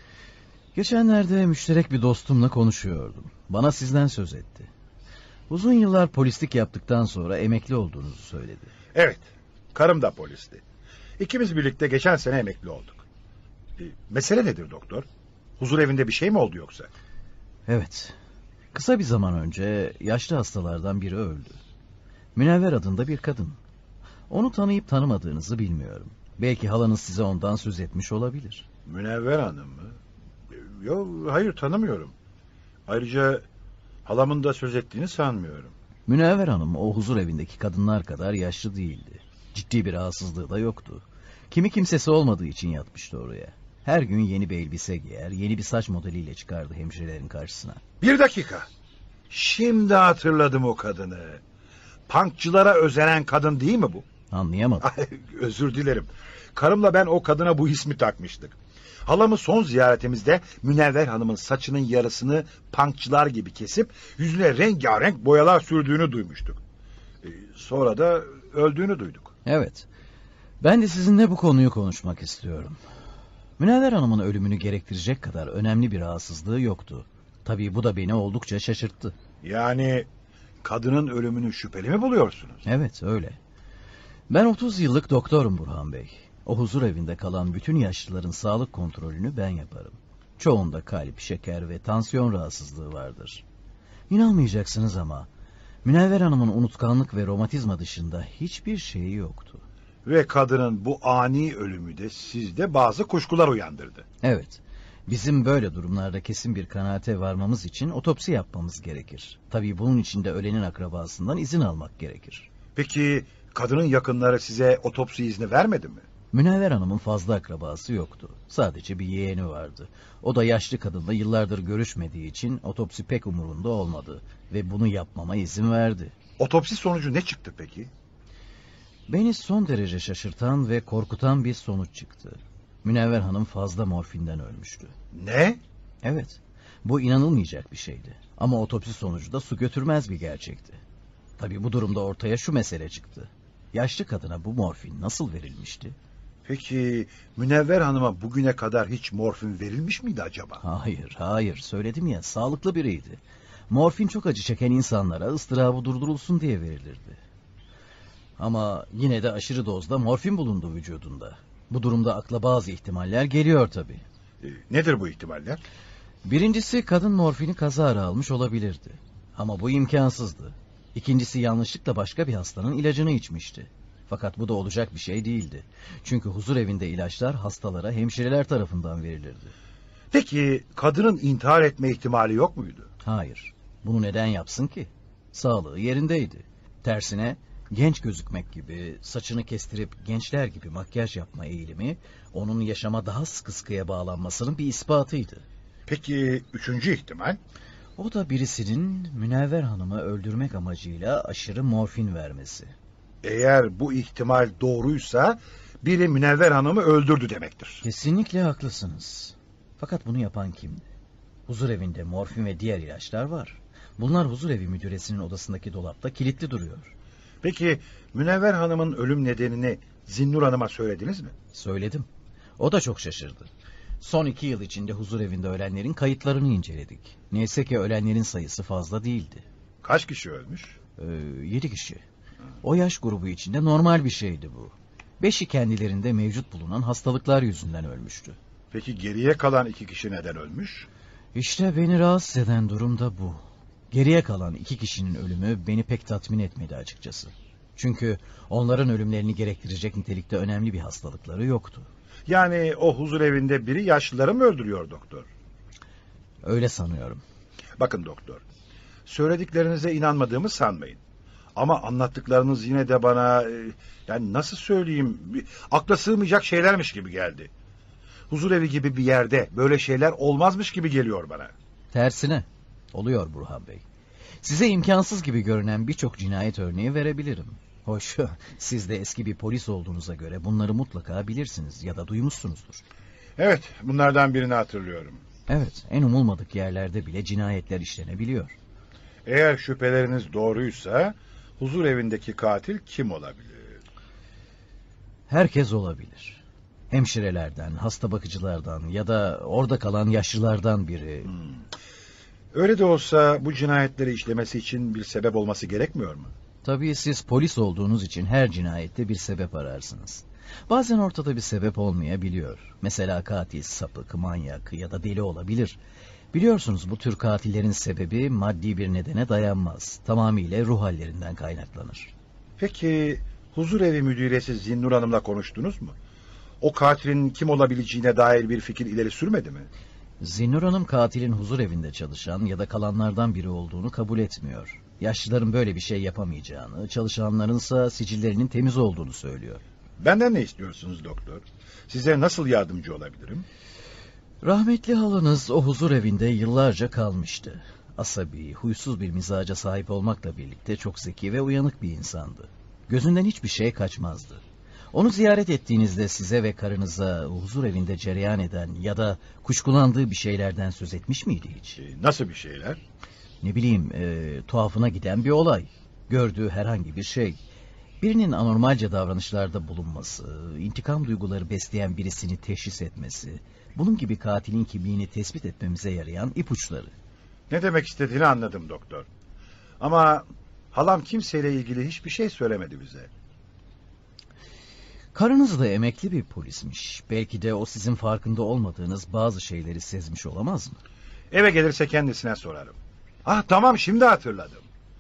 S10: Geçenlerde müşterek bir dostumla konuşuyordum. Bana sizden söz etti. Uzun yıllar polislik yaptıktan sonra emekli olduğunuzu söyledi.
S4: Evet, karım da polisti. İkimiz birlikte geçen sene emekli olduk. E, mesele nedir doktor? Huzur evinde bir şey mi oldu yoksa?
S10: Evet. Kısa bir zaman önce yaşlı hastalardan biri öldü. Münevver adında bir kadın. Onu tanıyıp tanımadığınızı bilmiyorum. Belki halanız size ondan söz etmiş olabilir.
S4: Münevver Hanım mı? Yok, hayır, tanımıyorum. Ayrıca halamın da söz ettiğini sanmıyorum.
S10: Münevver Hanım o huzur evindeki kadınlar kadar yaşlı değildi. Ciddi bir rahatsızlığı da yoktu. Kimi kimsesi olmadığı için yatmıştı oraya. Her gün yeni bir elbise giyer, yeni bir saç modeliyle çıkardı hemşirelerin karşısına.
S4: Bir dakika. Şimdi hatırladım o kadını. Punkçılara özenen kadın değil mi bu?
S10: Anlayamadım.
S4: Özür dilerim. Karımla ben o kadına bu ismi takmıştık. Halamı son ziyaretimizde Münevver Hanım'ın saçının yarısını punkçılar gibi kesip yüzüne rengarenk boyalar sürdüğünü duymuştuk. Ee, sonra da öldüğünü duyduk.
S10: Evet. Ben de sizinle bu konuyu konuşmak istiyorum. Münevver Hanım'ın ölümünü gerektirecek kadar önemli bir rahatsızlığı yoktu. Tabii bu da beni oldukça şaşırttı.
S4: Yani kadının ölümünü şüpheli mi buluyorsunuz?
S10: Evet, öyle. Ben otuz yıllık doktorum Burhan Bey. O huzur evinde kalan bütün yaşlıların sağlık kontrolünü ben yaparım. Çoğunda kalp, şeker ve tansiyon rahatsızlığı vardır. İnanmayacaksınız ama Münevver Hanım'ın unutkanlık ve romatizma dışında hiçbir şeyi yoktu.
S4: Ve kadının bu ani ölümü de sizde bazı kuşkular uyandırdı.
S10: Evet. Bizim böyle durumlarda kesin bir kanaate varmamız için otopsi yapmamız gerekir. Tabii bunun için de ölenin akrabasından izin almak gerekir.
S4: Peki kadının yakınları size otopsi izni vermedi mi?
S10: Münevver Hanım'ın fazla akrabası yoktu. Sadece bir yeğeni vardı. O da yaşlı kadınla yıllardır görüşmediği için otopsi pek umurunda olmadı. Ve bunu yapmama izin verdi.
S4: Otopsi sonucu ne çıktı peki?
S10: Beni son derece şaşırtan ve korkutan bir sonuç çıktı. Münevver Hanım fazla morfinden ölmüştü.
S4: Ne?
S10: Evet. Bu inanılmayacak bir şeydi. Ama otopsi sonucu da su götürmez bir gerçekti. Tabii bu durumda ortaya şu mesele çıktı. Yaşlı kadına bu morfin nasıl verilmişti?
S4: Peki Münevver Hanım'a bugüne kadar hiç morfin verilmiş miydi acaba?
S10: Hayır, hayır. Söyledim ya, sağlıklı biriydi. Morfin çok acı çeken insanlara ıstırabı durdurulsun diye verilirdi. Ama yine de aşırı dozda morfin bulundu vücudunda. Bu durumda akla bazı ihtimaller geliyor tabii.
S4: E, nedir bu ihtimaller?
S10: Birincisi, kadın morfini kazara almış olabilirdi. Ama bu imkansızdı. İkincisi, yanlışlıkla başka bir hastanın ilacını içmişti. Fakat bu da olacak bir şey değildi. Çünkü huzur evinde ilaçlar hastalara hemşireler tarafından verilirdi.
S4: Peki kadının intihar etme ihtimali yok muydu?
S10: Hayır. Bunu neden yapsın ki? Sağlığı yerindeydi. Tersine genç gözükmek gibi, saçını kestirip gençler gibi makyaj yapma eğilimi onun yaşama daha sıkı sıkıya bağlanmasının bir ispatıydı.
S4: Peki üçüncü ihtimal?
S10: O da birisinin Münevver Hanım'ı öldürmek amacıyla aşırı morfin vermesi.
S4: Eğer bu ihtimal doğruysa biri Münevver Hanım'ı öldürdü demektir.
S10: Kesinlikle haklısınız. Fakat bunu yapan kimdi? Huzurevinde morfin ve diğer ilaçlar var. Bunlar huzurevi müdüresinin odasındaki dolapta kilitli duruyor.
S4: Peki Münevver Hanım'ın ölüm nedenini Zinnur Hanım'a söylediniz mi?
S10: Söyledim. O da çok şaşırdı. Son iki yıl içinde huzurevinde ölenlerin kayıtlarını inceledik. Neyse ki ölenlerin sayısı fazla değildi.
S4: Kaç kişi ölmüş?
S10: Ee, yedi kişi. O yaş grubu içinde normal bir şeydi bu. Beşi kendilerinde mevcut bulunan hastalıklar yüzünden ölmüştü.
S4: Peki geriye kalan iki kişi neden ölmüş?
S10: İşte beni rahatsız eden durum da bu. Geriye kalan iki kişinin ölümü beni pek tatmin etmedi açıkçası. Çünkü onların ölümlerini gerektirecek nitelikte önemli bir hastalıkları yoktu.
S4: Yani o huzurevinde biri yaşlıları mı öldürüyor doktor?
S10: Öyle sanıyorum.
S4: Bakın doktor, söylediklerinize inanmadığımı sanmayın. Ama anlattıklarınız yine de bana, e, yani nasıl söyleyeyim, akla sığmayacak şeylermiş gibi geldi. Huzurevi gibi bir yerde böyle şeyler olmazmış gibi geliyor bana.
S10: Tersine oluyor Burhan Bey. Size imkansız gibi görünen birçok cinayet örneği verebilirim. Hoş, siz de eski bir polis olduğunuza göre bunları mutlaka bilirsiniz ya da duymuşsunuzdur.
S4: Evet, bunlardan birini hatırlıyorum.
S10: Evet, en umulmadık yerlerde bile cinayetler işlenebiliyor.
S4: Eğer şüpheleriniz doğruysa huzurevindeki katil kim olabilir?
S10: Herkes olabilir. Hemşirelerden, hasta bakıcılardan ya da orada kalan yaşlılardan biri.
S4: Hmm. Öyle de olsa bu cinayetleri işlemesi için bir sebep olması gerekmiyor mu?
S10: Tabii siz polis olduğunuz için her cinayette bir sebep ararsınız. Bazen ortada bir sebep olmayabiliyor. Mesela katil sapık, manyak ya da deli olabilir. Biliyorsunuz bu tür katillerin sebebi maddi bir nedene dayanmaz. Tamamıyla ruh hallerinden kaynaklanır.
S4: Peki huzurevi müdüresi Zinnur Hanım'la konuştunuz mu? O katilin kim olabileceğine dair bir fikir ileri sürmedi mi?
S10: Zinnur Hanım katilin huzurevinde çalışan ya da kalanlardan biri olduğunu kabul etmiyor. Yaşlıların böyle bir şey yapamayacağını, çalışanlarınsa sicillerinin temiz olduğunu söylüyor.
S4: Benden ne istiyorsunuz doktor? Size nasıl yardımcı olabilirim?
S10: Rahmetli halanız o huzurevinde yıllarca kalmıştı. Asabi, huysuz bir mizaca sahip olmakla birlikte çok zeki ve uyanık bir insandı. Gözünden hiçbir şey kaçmazdı. Onu ziyaret ettiğinizde size ve karınıza huzurevinde cereyan eden ya da kuşkulandığı bir şeylerden söz etmiş miydi hiç?
S4: Nasıl bir şeyler?
S10: Ne bileyim, e, tuhafına giden bir olay. Gördüğü herhangi bir şey. Birinin anormalce davranışlarda bulunması, intikam duyguları besleyen birisini teşhis etmesi, bunun gibi katilin kimliğini tespit etmemize yarayan ipuçları.
S4: Ne demek istediğini anladım doktor. Ama halam kimseyle ilgili hiçbir şey söylemedi bize.
S10: Karınız da emekli bir polismiş. Belki de o sizin farkında olmadığınız bazı şeyleri sezmiş olamaz mı?
S4: Eve gelirse kendisine sorarım. Ah tamam, şimdi hatırladım.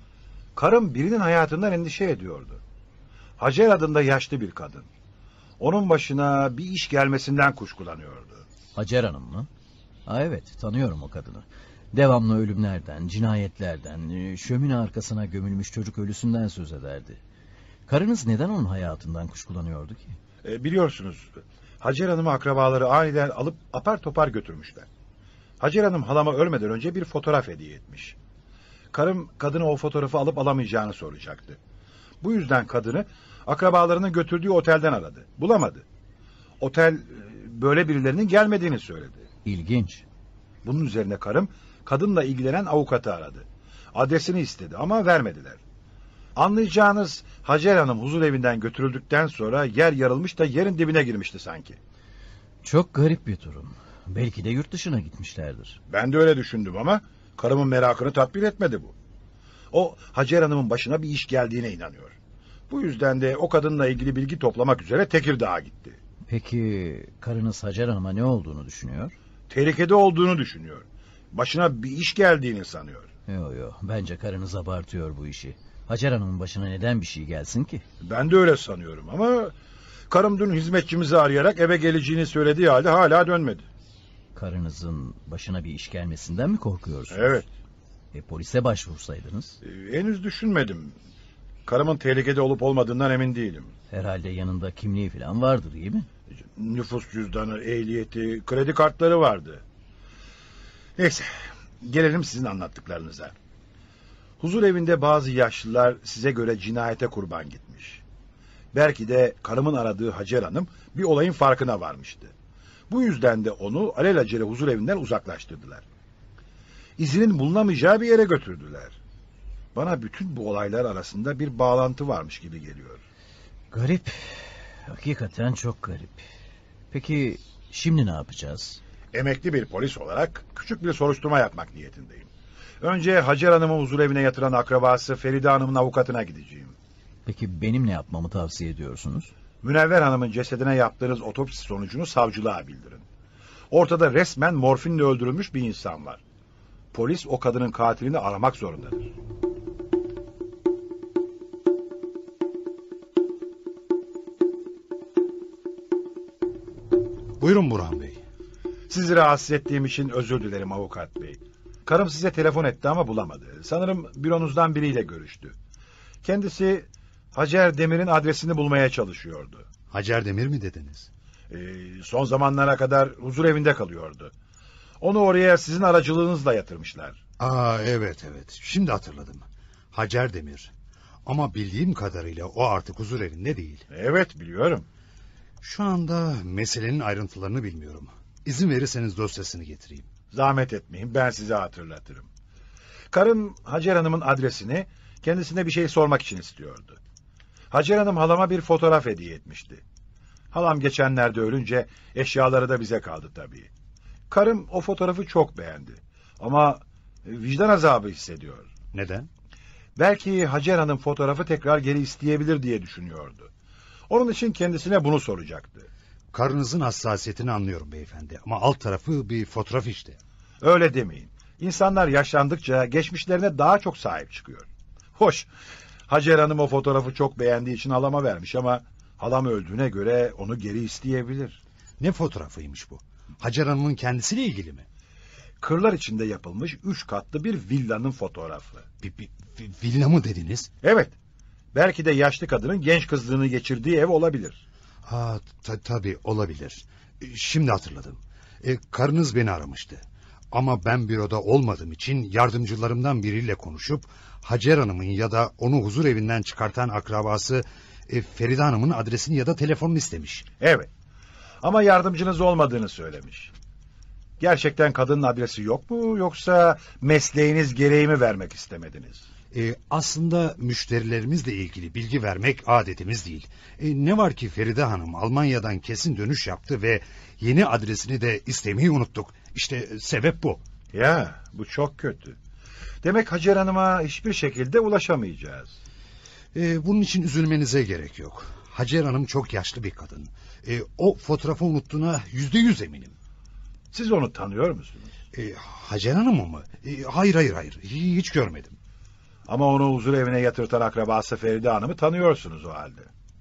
S4: Karım birinin hayatından endişe ediyordu. Hacer adında yaşlı bir kadın. Onun başına bir iş gelmesinden kuşkulanıyordu.
S10: Hacer Hanım mı? Ha, evet, tanıyorum o kadını. Devamlı ölümlerden, cinayetlerden, şömine arkasına gömülmüş çocuk ölüsünden söz ederdi. Karınız neden onun hayatından kuşkulanıyordu ki?
S4: E, biliyorsunuz, Hacer Hanım'ı akrabaları aniden alıp apar topar götürmüşler. Hacer Hanım halama ölmeden önce bir fotoğraf hediye etmiş. Karım kadına o fotoğrafı alıp alamayacağını soracaktı. Bu yüzden kadını akrabalarının götürdüğü otelden aradı. Bulamadı. Otel böyle birilerinin gelmediğini söyledi.
S10: İlginç.
S4: Bunun üzerine karım kadınla ilgilenen avukatı aradı. Adresini istedi ama vermediler. Anlayacağınız Hacer Hanım huzurevinden götürüldükten sonra yer yarılmış da yerin dibine girmişti sanki.
S10: Çok garip bir durum. Belki de yurt dışına gitmişlerdir.
S4: Ben de öyle düşündüm ama karımın merakını tatmin etmedi bu. O Hacer Hanım'ın başına bir iş geldiğine inanıyor. Bu yüzden de o kadınla ilgili bilgi toplamak üzere Tekirdağ'a gitti.
S10: Peki karınız Hacer Hanım'a ne olduğunu düşünüyor?
S4: Tehlikede olduğunu düşünüyor. Başına bir iş geldiğini sanıyor.
S10: Yok yok, bence karınız abartıyor bu işi. Hacer Hanım'ın başına neden bir şey gelsin ki?
S4: Ben de öyle sanıyorum ama karım dün hizmetçimizi arayarak eve geleceğini söylediği halde hala dönmedi.
S10: Karınızın başına bir iş gelmesinden mi korkuyorsunuz?
S4: Evet.
S10: E, polise başvursaydınız?
S4: Ee, henüz düşünmedim. Karımın tehlikede olup olmadığından emin değilim.
S10: Herhalde yanında kimliği falan vardır, değil mi?
S4: Nüfus cüzdanı, ehliyeti, kredi kartları vardı. Neyse, gelelim sizin anlattıklarınıza. Huzur evinde bazı yaşlılar size göre cinayete kurban gitmiş. Belki de karımın aradığı Hacer Hanım bir olayın farkına varmıştı. Bu yüzden de onu alelacele huzur evinden uzaklaştırdılar. İzinin bulunamayacağı bir yere götürdüler. Bana bütün bu olaylar arasında bir bağlantı varmış gibi geliyor.
S10: Garip. Hakikaten çok garip. Peki şimdi ne yapacağız?
S4: Emekli bir polis olarak küçük bir soruşturma yapmak niyetindeyim. Önce Hacer Hanım'ı huzurevine yatıran akrabası Feride Hanım'ın avukatına gideceğim.
S10: Peki benim ne yapmamı tavsiye ediyorsunuz?
S4: Münevver Hanım'ın cesedine yaptığınız otopsi sonucunu savcılığa bildirin. Ortada resmen morfinle öldürülmüş bir insan var. Polis o kadının katilini aramak zorundadır.
S11: Buyurun Burhan Bey.
S4: Sizi rahatsız ettiğim için özür dilerim avukat bey. Karım size telefon etti ama bulamadı. Sanırım büronuzdan biriyle görüştü. Kendisi Hacer Demir'in adresini bulmaya çalışıyordu.
S11: Hacer Demir mi dediniz?
S4: Ee, son zamanlara kadar huzur evinde kalıyordu. Onu oraya sizin aracılığınızla yatırmışlar.
S11: Aa, evet evet, şimdi hatırladım. Hacer Demir. Ama bildiğim kadarıyla o artık huzur evinde değil.
S4: Evet, biliyorum.
S11: Şu anda meselenin ayrıntılarını bilmiyorum. İzin verirseniz dosyasını getireyim.
S4: Zahmet etmeyin, ben size hatırlatırım. Karım Hacer Hanım'ın adresini kendisine bir şey sormak için istiyordu. Hacer Hanım halama bir fotoğraf hediye etmişti. Halam geçenlerde ölünce eşyaları da bize kaldı tabii. Karım o fotoğrafı çok beğendi. Ama vicdan azabı hissediyor.
S11: Neden?
S4: Belki Hacer Hanım fotoğrafı tekrar geri isteyebilir diye düşünüyordu. Onun için kendisine bunu soracaktı.
S11: Karınızın hassasiyetini anlıyorum beyefendi. Ama alt tarafı bir fotoğraf işte.
S4: Öyle demeyin. İnsanlar yaşlandıkça geçmişlerine daha çok sahip çıkıyor. Hoş, Hacer Hanım o fotoğrafı çok beğendiği için halama vermiş ama halam öldüğüne göre onu geri isteyebilir.
S11: Ne fotoğrafıymış bu? Hacer Hanım'ın kendisiyle ilgili mi?
S4: Kırlar içinde yapılmış üç katlı bir villanın fotoğrafı.
S11: Bir, bir, bir villa mı dediniz?
S4: Evet. Belki de yaşlı kadının genç kızlığını geçirdiği ev olabilir.
S11: Ha, ta, tabii olabilir. Şimdi hatırladım. E, karınız beni aramıştı. Ama ben büroda olmadığım için yardımcılarımdan biriyle konuşup Hacer Hanım'ın ya da onu huzur evinden çıkartan akrabası e, Feride Hanım'ın adresini ya da telefonunu istemiş.
S4: Evet. Ama yardımcınız olmadığını söylemiş. Gerçekten kadının adresi yok mu, yoksa mesleğiniz gereği mi vermek istemediniz?
S11: Ee, aslında müşterilerimizle ilgili bilgi vermek adetimiz değil. Ee, ne var ki Feride Hanım Almanya'dan kesin dönüş yaptı ve yeni adresini de istemeyi unuttuk. İşte sebep bu.
S4: Ya, bu çok kötü. Demek Hacer Hanım'a hiçbir şekilde ulaşamayacağız.
S11: Ee, bunun için üzülmenize gerek yok. Hacer Hanım çok yaşlı bir kadın. Ee, o fotoğrafı unuttuğuna yüzde yüz eminim.
S4: Siz onu tanıyor musunuz?
S11: Ee, Hacer Hanım'ı mı? Ee, hayır hayır hayır, hiç görmedim.
S4: Ama onu huzur evine yatırtan akrabası Feride Hanım'ı tanıyorsunuz o halde.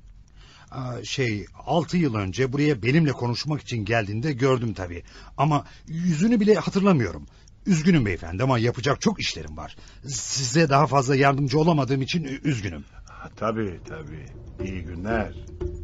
S11: Aa, şey, altı yıl önce buraya benimle konuşmak için geldiğinde gördüm tabii. Ama yüzünü bile hatırlamıyorum. Üzgünüm beyefendi ama yapacak çok işlerim var. Size daha fazla yardımcı olamadığım için üzgünüm.
S4: Tabii tabii. İyi günler.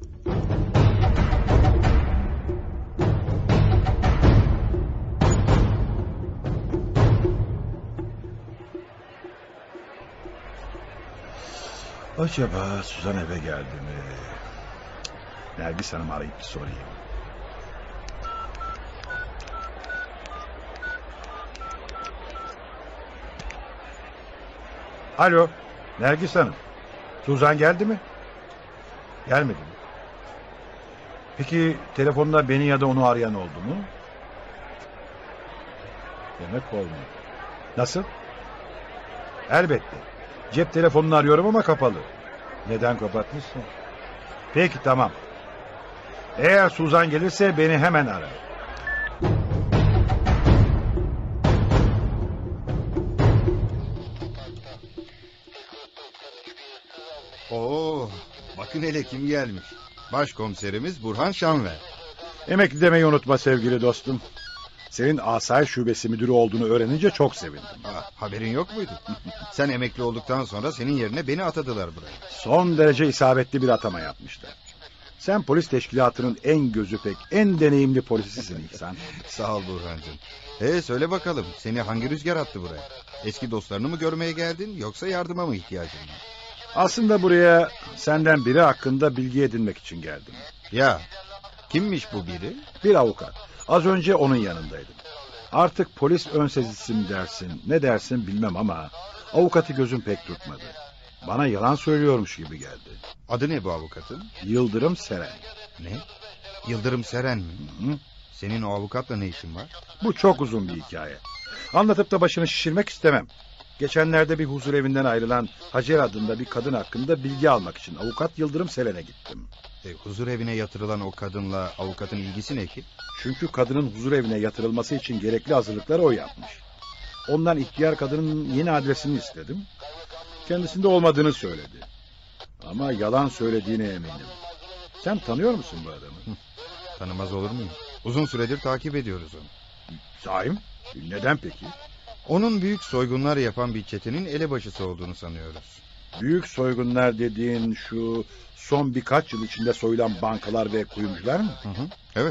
S4: Acaba Suzan eve geldi mi? Nergis Hanım arayıp bir sorayım. Alo, Nergis Hanım. Suzan geldi mi? Gelmedi mi? Peki telefonda beni ya da onu arayan oldu mu? Demek olmadı. Nasıl? Elbette. Cep telefonunu arıyorum ama kapalı. Neden kapatmışsın? Peki tamam. Eğer Suzan gelirse beni hemen ara.
S12: Oo, bakın hele kim gelmiş. Başkomiserimiz Burhan Şanver.
S4: Emekli demeyi unutma sevgili dostum. Senin Asayiş Şubesi müdürü olduğunu öğrenince çok sevindim.
S12: Aa, haberin yok muydu? Sen emekli olduktan sonra senin yerine beni atadılar buraya.
S4: Son derece isabetli bir atama yapmışlar. Sen polis teşkilatının en gözü pek, en deneyimli polisisin İhsan.
S12: Sağ ol Burhancığım. Ee, söyle bakalım, seni hangi rüzgar attı buraya? Eski dostlarını mı görmeye geldin, yoksa yardıma mı ihtiyacın var?
S4: Aslında buraya senden biri hakkında bilgi edinmek için geldim.
S12: Ya, kimmiş bu biri?
S4: Bir avukat. Az önce onun yanındaydım. Artık polis ön sezisi mi dersin, ne dersin bilmem ama avukatı gözüm pek tutmadı. Bana yalan söylüyormuş gibi geldi.
S12: Adı ne bu avukatın?
S4: Yıldırım Seren.
S12: Ne? Yıldırım Seren mi? Hı? Senin o avukatla ne işin var?
S4: Bu çok uzun bir hikaye. Anlatıp da başını şişirmek istemem. Geçenlerde bir huzur evinden ayrılan Hacer adında bir kadın hakkında bilgi almak için avukat Yıldırım Seren'e gittim.
S12: E, huzur evine yatırılan o kadınla avukatın ilgisi ne ki?
S4: Çünkü kadının huzur evine yatırılması için gerekli hazırlıkları o yapmış. Ondan ihtiyar kadının yeni adresini istedim. Kendisinde olmadığını söyledi. Ama yalan söylediğine eminim. Sen tanıyor musun bu adamı?
S12: Hı, tanımaz olur muyum? Uzun süredir takip ediyoruz onu.
S4: Sahi mi? Neden peki?
S12: Onun büyük soygunlar yapan bir çetenin elebaşısı olduğunu sanıyoruz.
S4: Büyük soygunlar dediğin şu son birkaç yıl içinde soyulan bankalar ve kuyumcular mı?
S12: Hı hı, evet.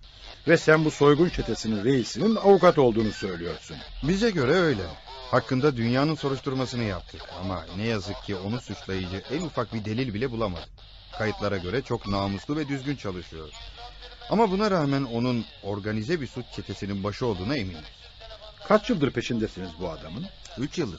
S4: Ve sen bu soygun çetesinin reisinin avukat olduğunu söylüyorsun.
S12: Bize göre öyle. Hakkında dünyanın soruşturmasını yaptık. Ama ne yazık ki onu suçlayıcı en ufak bir delil bile bulamadık. Kayıtlara göre çok namuslu ve düzgün çalışıyor. Ama buna rağmen onun organize bir suç çetesinin başı olduğuna eminim.
S4: Kaç yıldır peşindesiniz bu adamın?
S12: Üç yıldır.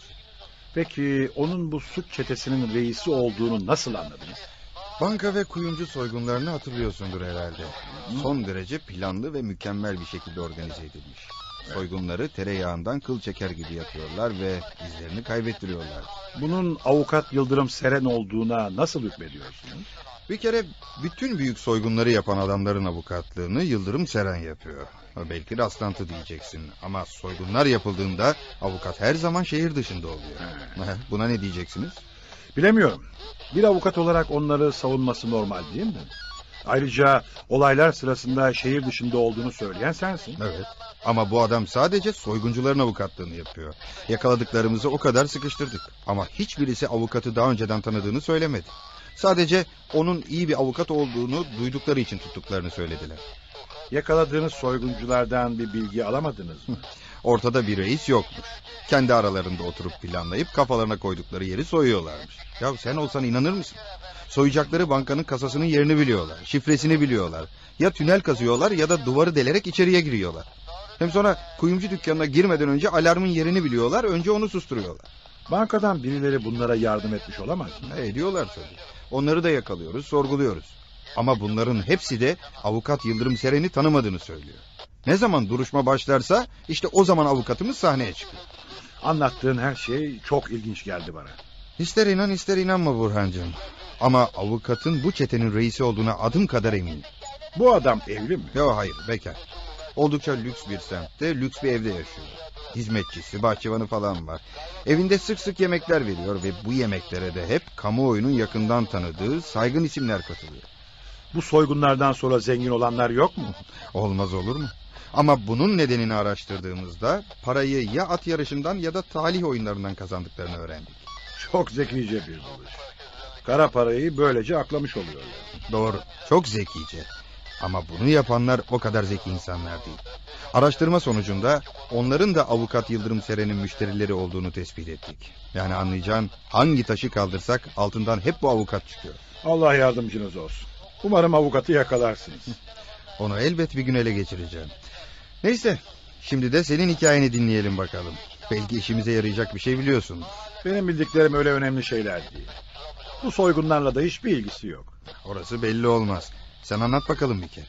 S4: Peki onun bu suç çetesinin reisi olduğunu nasıl anladınız?
S12: Banka ve kuyumcu soygunlarını hatırlıyorsundur herhalde.
S4: Hı.
S12: Son derece planlı ve mükemmel bir şekilde organize edilmiş. Evet. Soygunları tereyağından kıl çeker gibi yapıyorlar ve izlerini kaybettiriyorlar.
S4: Bunun avukat Yıldırım Seren olduğuna nasıl hükmediyorsunuz?
S12: Bir kere bütün büyük soygunları yapan adamların avukatlığını Yıldırım Seren yapıyor. Belki rastlantı diyeceksin ama soygunlar yapıldığında avukat her zaman şehir dışında oluyor. He. Buna ne diyeceksiniz?
S4: Bilemiyorum. Bir avukat olarak onları savunması normal değil mi? Ayrıca olaylar sırasında şehir dışında olduğunu söyleyen sensin.
S12: Evet. Ama bu adam sadece soyguncuların avukatlığını yapıyor. Yakaladıklarımızı o kadar sıkıştırdık. Ama hiçbirisi avukatı daha önceden tanıdığını söylemedi. Sadece onun iyi bir avukat olduğunu duydukları için tuttuklarını söylediler.
S4: Yakaladığınız soygunculardan bir bilgi alamadınız mı?
S12: Ortada bir reis yokmuş. Kendi aralarında oturup planlayıp kafalarına koydukları yeri soyuyorlarmış. Ya sen olsan inanır mısın? Soyacakları bankanın kasasının yerini biliyorlar. Şifresini biliyorlar. Ya tünel kazıyorlar ya da duvarı delerek içeriye giriyorlar. Hem sonra kuyumcu dükkanına girmeden önce alarmın yerini biliyorlar. Önce onu susturuyorlar.
S4: Bankadan birileri bunlara yardım etmiş olamaz mı?
S12: Ne ediyorlar tabii. Onları da yakalıyoruz, sorguluyoruz. Ama bunların hepsi de avukat Yıldırım Seren'i tanımadığını söylüyor. Ne zaman duruşma başlarsa işte o zaman avukatımız sahneye çıkıyor.
S4: Anlattığın her şey çok ilginç geldi bana.
S12: İster inan ister inanma Burhancığım. Ama avukatın bu çetenin reisi olduğuna adım kadar eminim.
S4: Bu adam evli mi?
S12: Yok hayır, bekar. Oldukça lüks bir semtte, lüks bir evde yaşıyor. Hizmetçisi, bahçıvanı falan var. Evinde sık sık yemekler veriyor ve bu yemeklere de hep kamuoyunun yakından tanıdığı saygın isimler katılıyor.
S4: Bu soygunlardan sonra zengin olanlar yok mu?
S12: Olmaz olur mu? Ama bunun nedenini araştırdığımızda parayı ya at yarışından ya da talih oyunlarından kazandıklarını öğrendik.
S4: Çok zekice bir buluş. Kara parayı böylece aklamış oluyorlar.
S12: Doğru, çok zekice. Ama bunu yapanlar o kadar zeki insanlar değil. Araştırma sonucunda onların da avukat Yıldırım Seren'in müşterileri olduğunu tespit ettik. Yani anlayacağın hangi taşı kaldırsak altından hep bu avukat çıkıyor.
S4: Allah yardımcınız olsun. Umarım avukatı yakalarsınız.
S12: Onu elbet bir gün ele geçireceğim. Neyse, şimdi de senin hikayeni dinleyelim bakalım. Belki işimize yarayacak bir şey biliyorsun.
S4: Benim bildiklerim öyle önemli şeyler değil. Bu soygunlarla da hiçbir ilgisi yok.
S12: Orası belli olmaz. Sen anlat bakalım bir kere.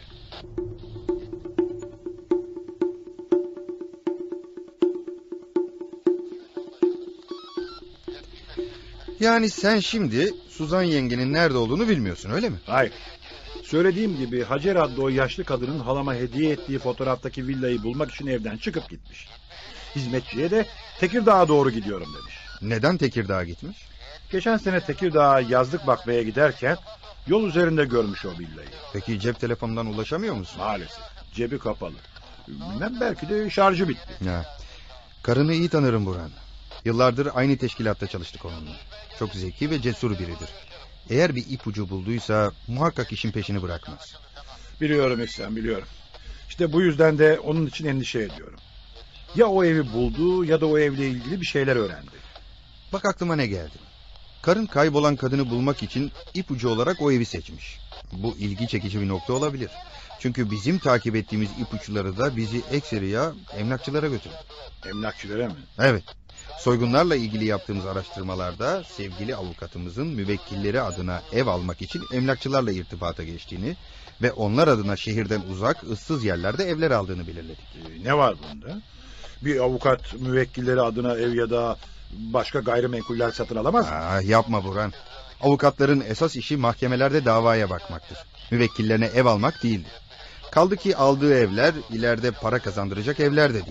S12: Yani sen şimdi Suzan yengenin nerede olduğunu bilmiyorsun, öyle mi?
S4: Hayır. Söylediğim gibi Hacer adlı o yaşlı kadının halama hediye ettiği fotoğraftaki villayı bulmak için evden çıkıp gitmiş. Hizmetçiye de Tekirdağ'a doğru gidiyorum demiş.
S12: Neden Tekirdağ'a gitmiş?
S4: Geçen sene Tekirdağ'a yazlık bakmaya giderken yol üzerinde görmüş o villayı.
S12: Peki cep telefonundan ulaşamıyor musun?
S4: Maalesef. Cebi kapalı. Bilmem, belki de şarjı bitti.
S12: Ya, karını iyi tanırım Burhan. Yıllardır aynı teşkilatta çalıştık onunla. Çok zeki ve cesur biridir. Eğer bir ipucu bulduysa muhakkak işin peşini bırakmaz.
S4: Biliyorum İhsan, biliyorum. İşte bu yüzden de onun için endişe ediyorum. Ya o evi buldu ya da o evle ilgili bir şeyler öğrendi.
S12: Bak aklıma ne geldi. Karın kaybolan kadını bulmak için ipucu olarak o evi seçmiş. Bu ilgi çekici bir nokta olabilir. Çünkü bizim takip ettiğimiz ipuçları da bizi ekseriya emlakçılara götürdü.
S4: Emlakçılara mı?
S12: Evet. Soygunlarla ilgili yaptığımız araştırmalarda sevgili avukatımızın müvekkilleri adına ev almak için emlakçılarla irtibata geçtiğini ve onlar adına şehirden uzak, ıssız yerlerde evler aldığını belirledik.
S4: Ee, ne var bunda? Bir avukat müvekkilleri adına ev ya da başka gayrimenkuller satın alamaz mı?
S12: Aa, yapma Burhan. Avukatların esas işi mahkemelerde davaya bakmaktır. Müvekkillerine ev almak değildir. Kaldı ki aldığı evler ileride para kazandıracak evler de değil.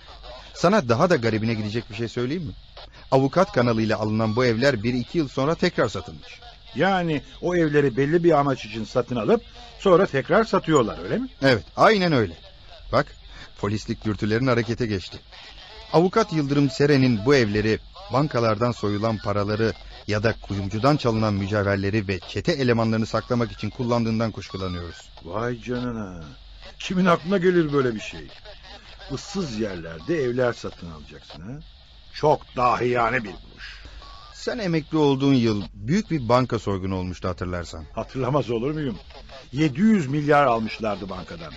S12: Sana daha da garibine gidecek bir şey söyleyeyim mi? Avukat kanalıyla alınan bu evler bir iki yıl sonra tekrar satılmış.
S4: Yani o evleri belli bir amaç için satın alıp sonra tekrar satıyorlar, öyle mi?
S12: Evet, aynen öyle. Bak, polislik dürtülerin harekete geçti. Avukat Yıldırım Seren'in bu evleri bankalardan soyulan paraları ya da kuyumcudan çalınan mücevherleri ve çete elemanlarını saklamak için kullandığından kuşkulanıyoruz.
S4: Vay canına. Kimin aklına gelir böyle bir şey? Issız yerlerde evler satın alacaksın ha? Çok dahiyane bir buluş.
S12: Sen emekli olduğun yıl büyük bir banka soygunu olmuştu, hatırlarsan.
S4: Hatırlamaz olur muyum? yedi yüz milyar almışlardı bankadan.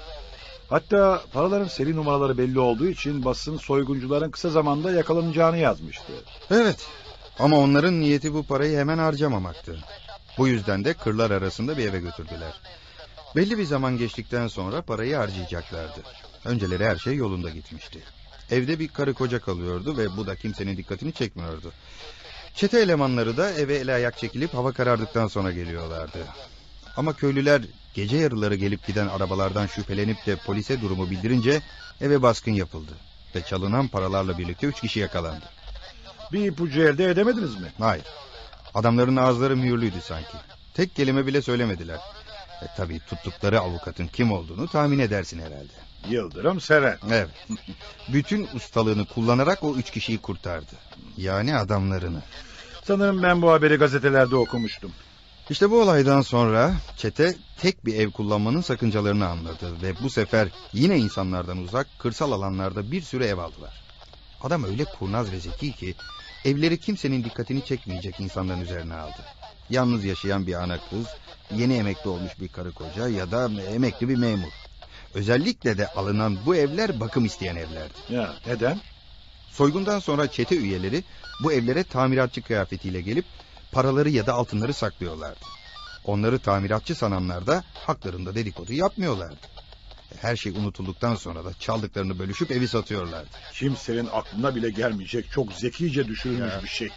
S4: Hatta paraların seri numaraları belli olduğu için basın soyguncuların kısa zamanda yakalanacağını yazmıştı.
S12: Evet, ama onların niyeti bu parayı hemen harcamamaktı. Bu yüzden de kırlar arasında bir eve götürdüler. Belli bir zaman geçtikten sonra parayı harcayacaklardı. Önceleri her şey yolunda gitmişti. Evde bir karı koca kalıyordu ve bu da kimsenin dikkatini çekmiyordu. Çete elemanları da eve ele ayak çekilip hava karardıktan sonra geliyorlardı. Ama köylüler gece yarıları gelip giden arabalardan şüphelenip de polise durumu bildirince eve baskın yapıldı. Ve çalınan paralarla birlikte üç kişi yakalandı.
S4: Bir ipucu elde edemediniz mi?
S12: Hayır. Adamların ağızları mühürlüydü sanki. Tek kelime bile söylemediler. E, tabii tuttukları avukatın kim olduğunu tahmin edersin herhalde.
S4: Yıldırım Seren.
S12: Evet. Bütün ustalığını kullanarak o üç kişiyi kurtardı. Yani adamlarını.
S4: Sanırım ben bu haberi gazetelerde okumuştum.
S12: İşte bu olaydan sonra çete tek bir ev kullanmanın sakıncalarını anladı ve bu sefer yine insanlardan uzak kırsal alanlarda bir sürü ev aldılar. Adam öyle kurnaz ve zeki ki evleri kimsenin dikkatini çekmeyecek insanların üzerine aldı. Yalnız yaşayan bir ana kız, yeni emekli olmuş bir karı koca ya da emekli bir memur. Özellikle de alınan bu evler bakım isteyen evlerdi.
S4: Ya neden?
S12: Soygundan sonra çete üyeleri bu evlere tamiratçı kıyafetiyle gelip paraları ya da altınları saklıyorlardı. Onları tamiratçı sananlar da haklarında dedikodu yapmıyorlardı. Her şey unutulduktan sonra da çaldıklarını bölüşüp evi satıyorlardı.
S4: Kimsenin aklına bile gelmeyecek çok zekice düşünülmüş bir şey.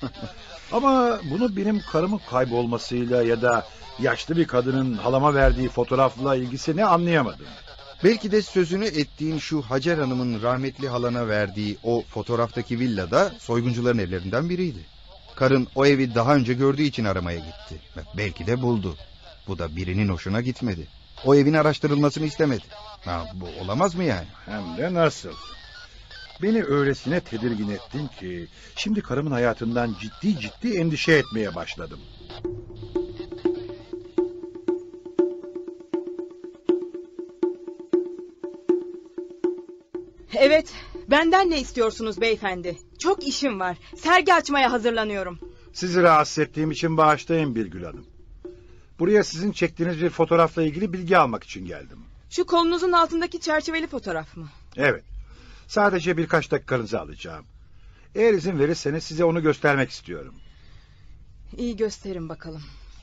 S4: Ama bunu benim karımın kaybolmasıyla ya da yaşlı bir kadının halama verdiği fotoğrafla ilgisi ne anlayamadım.
S12: Belki de sözünü ettiğin şu Hacer Hanım'ın rahmetli halana verdiği o fotoğraftaki villa da soyguncuların evlerinden biriydi. Karın o evi daha önce gördüğü için aramaya gitti. Belki de buldu. Bu da birinin hoşuna gitmedi. O evin araştırılmasını istemedi. Ha, bu olamaz mı yani?
S4: Hem de nasıl? Beni öylesine tedirgin ettin ki şimdi karımın hayatından ciddi ciddi endişe etmeye başladım.
S5: Evet, benden ne istiyorsunuz beyefendi? Çok işim var. Sergi açmaya hazırlanıyorum.
S4: Sizi rahatsız ettiğim için bağışlayın Birgül Hanım. Buraya sizin çektiğiniz bir fotoğrafla ilgili bilgi almak için geldim.
S5: Şu kolunuzun altındaki çerçeveli fotoğraf mı?
S4: Evet. Sadece birkaç dakikanızı alacağım. Eğer izin verirseniz size onu göstermek istiyorum.
S5: İyi, gösterin bakalım.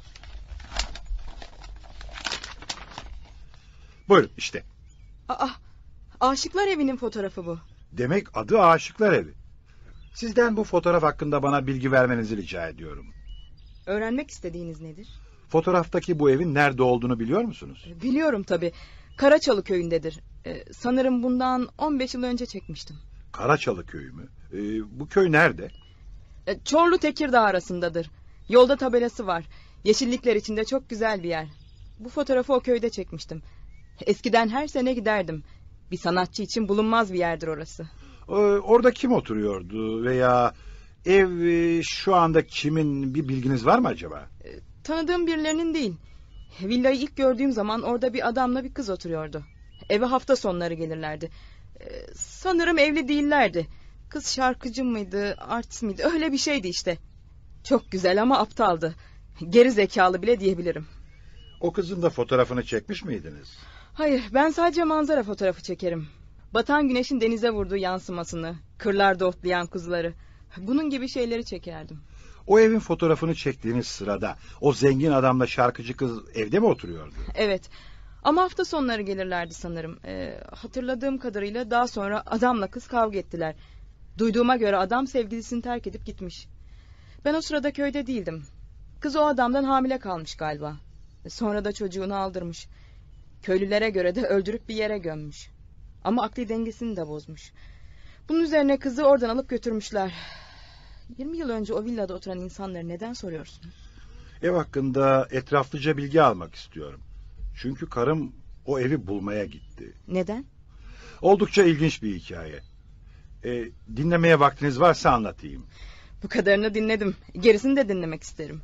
S4: Buyurun işte.
S5: Aa, Aşıklar Evi'nin fotoğrafı bu.
S4: Demek adı Aşıklar Evi. Sizden bu fotoğraf hakkında bana bilgi vermenizi rica ediyorum.
S5: Öğrenmek istediğiniz nedir?
S4: Fotoğraftaki bu evin nerede olduğunu biliyor musunuz?
S5: Biliyorum tabii. Karaçalı köyündedir. Ee, sanırım bundan on beş yıl önce çekmiştim.
S4: Karaçalı köyü mü? Ee, bu köy nerede?
S5: Ee, Çorlu Tekirdağ arasındadır. Yolda tabelası var. Yeşillikler içinde çok güzel bir yer. Bu fotoğrafı o köyde çekmiştim. Eskiden her sene giderdim. Bir sanatçı için bulunmaz bir yerdir orası.
S4: Ee, orada kim oturuyordu veya ev e, şu anda kimin, bir bilginiz var mı acaba?
S5: Ee, tanıdığım birilerinin değil. Villayı ilk gördüğüm zaman orada bir adamla bir kız oturuyordu. Eve hafta sonları gelirlerdi. Ee, sanırım evli değillerdi. Kız şarkıcı mıydı, artist miydi, öyle bir şeydi işte. Çok güzel ama aptaldı. Geri zekalı bile diyebilirim.
S4: O kızın da fotoğrafını çekmiş miydiniz?
S5: Hayır, ben sadece manzara fotoğrafı çekerim. Batan güneşin denize vurduğu yansımasını, kırlarda otlayan kuzuları, bunun gibi şeyleri çekerdim.
S4: O evin fotoğrafını çektiğiniz sırada o zengin adamla şarkıcı kız evde mi oturuyordu?
S5: Evet. Ama hafta sonları gelirlerdi sanırım. Ee, hatırladığım kadarıyla daha sonra adamla kız kavga ettiler. Duyduğuma göre adam sevgilisini terk edip gitmiş. Ben o sırada köyde değildim. Kız o adamdan hamile kalmış galiba. Sonra da çocuğunu aldırmış. Köylülere göre de öldürüp bir yere gömmüş. Ama akli dengesini de bozmuş. Bunun üzerine kızı oradan alıp götürmüşler. yirmi yıl önce o villada oturan insanları neden soruyorsunuz?
S4: Ev hakkında etraflıca bilgi almak istiyorum. Çünkü karım o evi bulmaya gitti.
S5: Neden?
S4: Oldukça ilginç bir hikaye. E, dinlemeye vaktiniz varsa anlatayım.
S5: Bu kadarını dinledim. Gerisini de dinlemek isterim.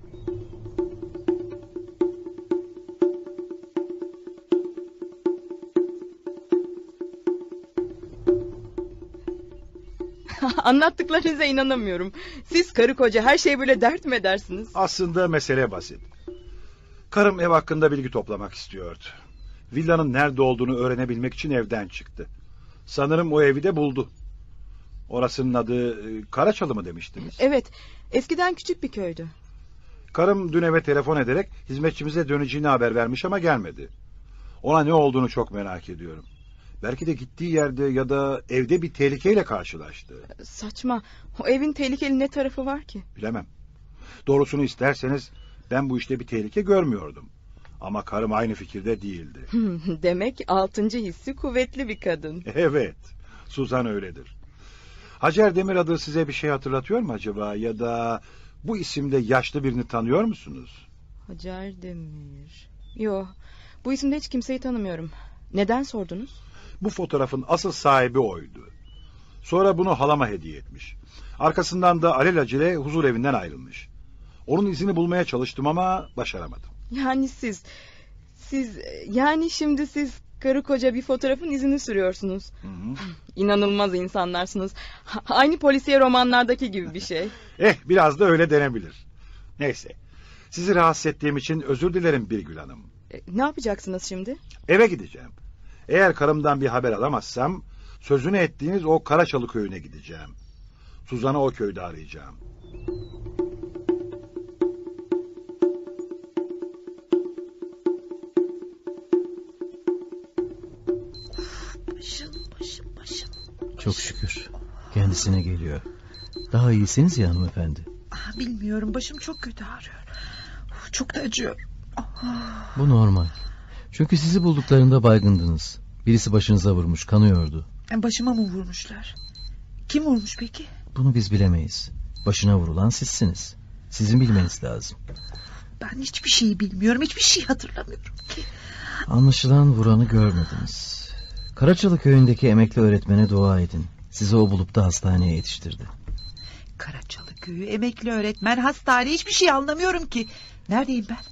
S5: Anlattıklarınıza inanamıyorum. Siz karı koca her şeyi böyle dert mi edersiniz?
S4: Aslında mesele basit. Karım ev hakkında bilgi toplamak istiyordu. Villanın nerede olduğunu öğrenebilmek için evden çıktı. Sanırım o evi de buldu. Orasının adı Karaçalı mı demiştiniz?
S5: Evet. Eskiden küçük bir köydü.
S4: Karım dün eve telefon ederek hizmetçimize döneceğini haber vermiş ama gelmedi. Ona ne olduğunu çok merak ediyorum. Belki de gittiği yerde ya da evde bir tehlikeyle karşılaştı.
S5: Saçma. O evin tehlikeli ne tarafı var ki?
S4: Bilemem. Doğrusunu isterseniz ben bu işte bir tehlike görmüyordum. Ama karım aynı fikirde değildi.
S5: Demek altıncı hissi kuvvetli bir kadın.
S4: Evet. Suzan öyledir. Hacer Demir adı size bir şey hatırlatıyor mu acaba? Ya da bu isimde yaşlı birini tanıyor musunuz?
S5: Hacer Demir. Yok. Bu isimde hiç kimseyi tanımıyorum. Neden sordunuz?
S4: Bu fotoğrafın asıl sahibi oydu. Sonra bunu halama hediye etmiş. Arkasından da alelacele huzur evinden ayrılmış. Onun izini bulmaya çalıştım ama başaramadım.
S5: Yani siz... Siz... Yani şimdi siz karı koca bir fotoğrafın izini sürüyorsunuz.
S4: Hı hı.
S5: İnanılmaz insanlarsınız. Aynı polisiye romanlardaki gibi bir şey.
S4: Eh biraz da öyle denebilir. Neyse. Sizi rahatsız ettiğim için özür dilerim Birgül Hanım.
S5: E, ne yapacaksınız şimdi?
S4: Eve gideceğim. Eğer karımdan bir haber alamazsam sözünü ettiğiniz o Karaçalı köyüne gideceğim. Suzan'ı o köyde arayacağım.
S2: Başım, başım, başım.
S10: Çok şükür. Kendisine geliyor. Daha iyisiniz ya hanımefendi.
S2: Ah, bilmiyorum, başım çok kötü ağrıyor. Çok da acıyor. Ah.
S10: Bu normal. Çünkü sizi bulduklarında baygındınız. Birisi başınıza vurmuş, kanıyordu.
S2: Başıma mı vurmuşlar? Kim vurmuş peki?
S10: Bunu biz bilemeyiz. Başına vurulan sizsiniz. Sizin bilmeniz lazım.
S2: Ben hiçbir şeyi bilmiyorum, hiçbir şey hatırlamıyorum ki.
S10: Anlaşılan vuranı görmediniz. Karaçalı köyündeki emekli öğretmene dua edin. Sizi o bulup da hastaneye yetiştirdi.
S2: Karaçalı köyü, emekli öğretmen, hastane, hiçbir şey anlamıyorum ki. Neredeyim ben?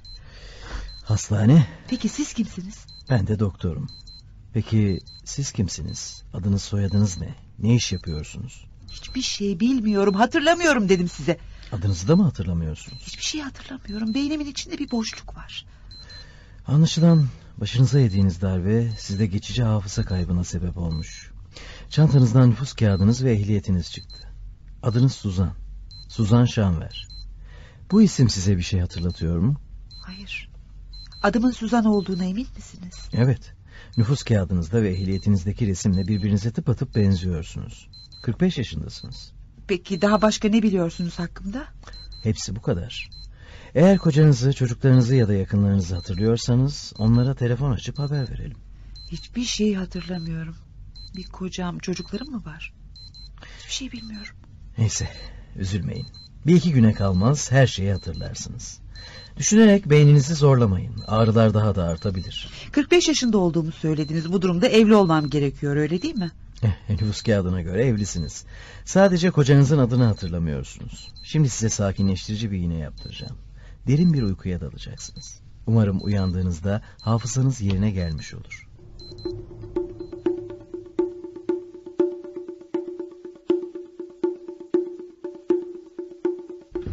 S10: Hastane.
S2: Peki siz kimsiniz?
S10: Ben de doktorum. Peki siz kimsiniz? Adınız, soyadınız ne? Ne iş yapıyorsunuz?
S2: Hiçbir şey bilmiyorum, hatırlamıyorum dedim size.
S10: Adınızı da mı hatırlamıyorsunuz?
S2: Hiçbir şey hatırlamıyorum. Beynimin içinde bir boşluk var.
S10: Anlaşılan başınıza yediğiniz darbe sizde geçici hafıza kaybına sebep olmuş. Çantanızdan nüfus kağıdınız ve ehliyetiniz çıktı. Adınız Suzan. Suzan Şanver. Bu isim size bir şey hatırlatıyor mu?
S2: Hayır. Adımın Suzan olduğuna emin misiniz?
S10: Evet. Nüfus kağıdınızda ve ehliyetinizdeki resimle birbirinize tıpatıp benziyorsunuz. kırk beş yaşındasınız.
S2: Peki daha başka ne biliyorsunuz hakkımda?
S10: Hepsi bu kadar. Eğer kocanızı, çocuklarınızı ya da yakınlarınızı hatırlıyorsanız onlara telefon açıp haber verelim.
S2: Hiçbir şey hatırlamıyorum. Bir kocam, çocuklarım mı var? Hiçbir şey bilmiyorum.
S10: Neyse, üzülmeyin. Bir iki güne kalmaz her şeyi hatırlarsınız. Düşünerek beyninizi zorlamayın. Ağrılar daha da artabilir.
S2: kırk beş yaşında olduğumu söylediniz. Bu durumda evli olmam gerekiyor, öyle değil mi?
S10: Eh, nüfus kağıdına göre evlisiniz. Sadece kocanızın adını hatırlamıyorsunuz. Şimdi size sakinleştirici bir iğne yaptıracağım. Derin bir uykuya dalacaksınız. Umarım uyandığınızda hafızanız yerine gelmiş olur.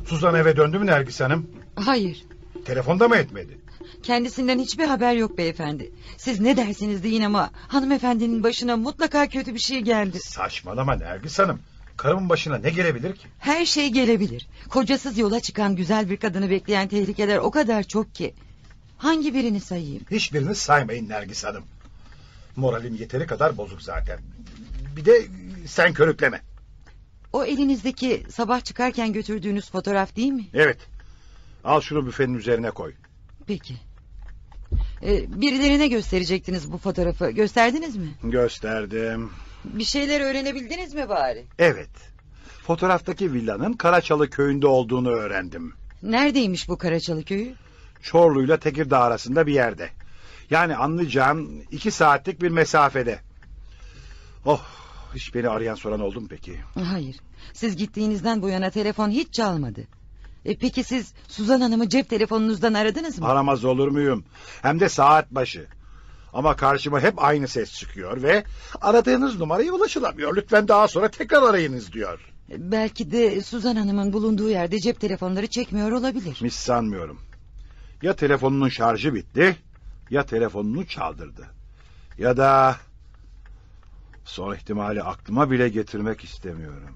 S4: Suzan eve döndü mü Nergis Hanım?
S3: Hayır.
S4: Telefonda mı etmedi?
S3: Kendisinden hiçbir haber yok beyefendi. Siz ne dersiniz deyin ama hanımefendinin başına mutlaka kötü bir şey geldi.
S4: Saçmalama Nergis Hanım. Karımın başına ne gelebilir ki?
S3: Her şey gelebilir. Kocasız yola çıkan güzel bir kadını bekleyen tehlikeler o kadar çok ki. Hangi birini sayayım?
S4: Hiçbirini saymayın Nergis Hanım. Moralim yeteri kadar bozuk zaten. Bir de sen körükleme.
S3: O elinizdeki sabah çıkarken götürdüğünüz fotoğraf değil mi?
S4: Evet. Al şunu büfenin üzerine koy.
S3: Peki. Ee, birilerine gösterecektiniz bu fotoğrafı. Gösterdiniz mi?
S4: Gösterdim.
S3: Bir şeyler öğrenebildiniz mi bari?
S4: Evet. Fotoğraftaki villanın Karaçalı köyünde olduğunu öğrendim.
S3: Neredeymiş bu Karaçalı köyü?
S4: Çorlu'yla Tekirdağ arasında bir yerde. Yani anlayacağım iki saatlik bir mesafede. Oh, hiç beni arayan soran oldu mu peki?
S3: Hayır. Siz gittiğinizden bu yana telefon hiç çalmadı. E peki siz Suzan Hanım'ı cep telefonunuzdan aradınız mı?
S4: Aramaz olur muyum? Hem de saat başı. Ama karşıma hep aynı ses çıkıyor ve aradığınız numaraya ulaşılamıyor. Lütfen daha sonra tekrar arayınız diyor.
S3: Belki de Suzan Hanım'ın bulunduğu yerde cep telefonları çekmiyor olabilir.
S4: Hiç sanmıyorum. Ya telefonunun şarjı bitti, ya telefonunu çaldırdı. Ya da son ihtimali aklıma bile getirmek istemiyorum.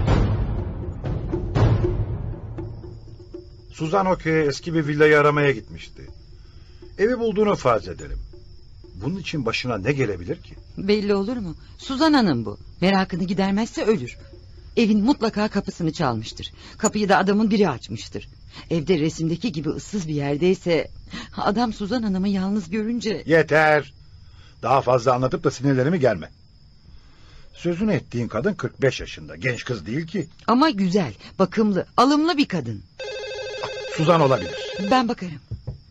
S4: Suzan o köye eski bir villayı aramaya gitmişti. Evi bulduğunu farz edelim. Bunun için başına ne gelebilir ki?
S3: Belli olur mu? Suzan Hanım bu. Merakını gidermezse ölür. Evin mutlaka kapısını çalmıştır. Kapıyı da adamın biri açmıştır. Evde resimdeki gibi ıssız bir yerdeyse adam Suzan Hanım'ı yalnız görünce...
S4: Yeter. Daha fazla anlatıp da sinirlerimi gelme. Sözünü ettiğin kadın kırk beş yaşında. Genç kız değil ki.
S3: Ama güzel, bakımlı, alımlı bir kadın.
S4: Suzan olabilir.
S3: Ben bakarım.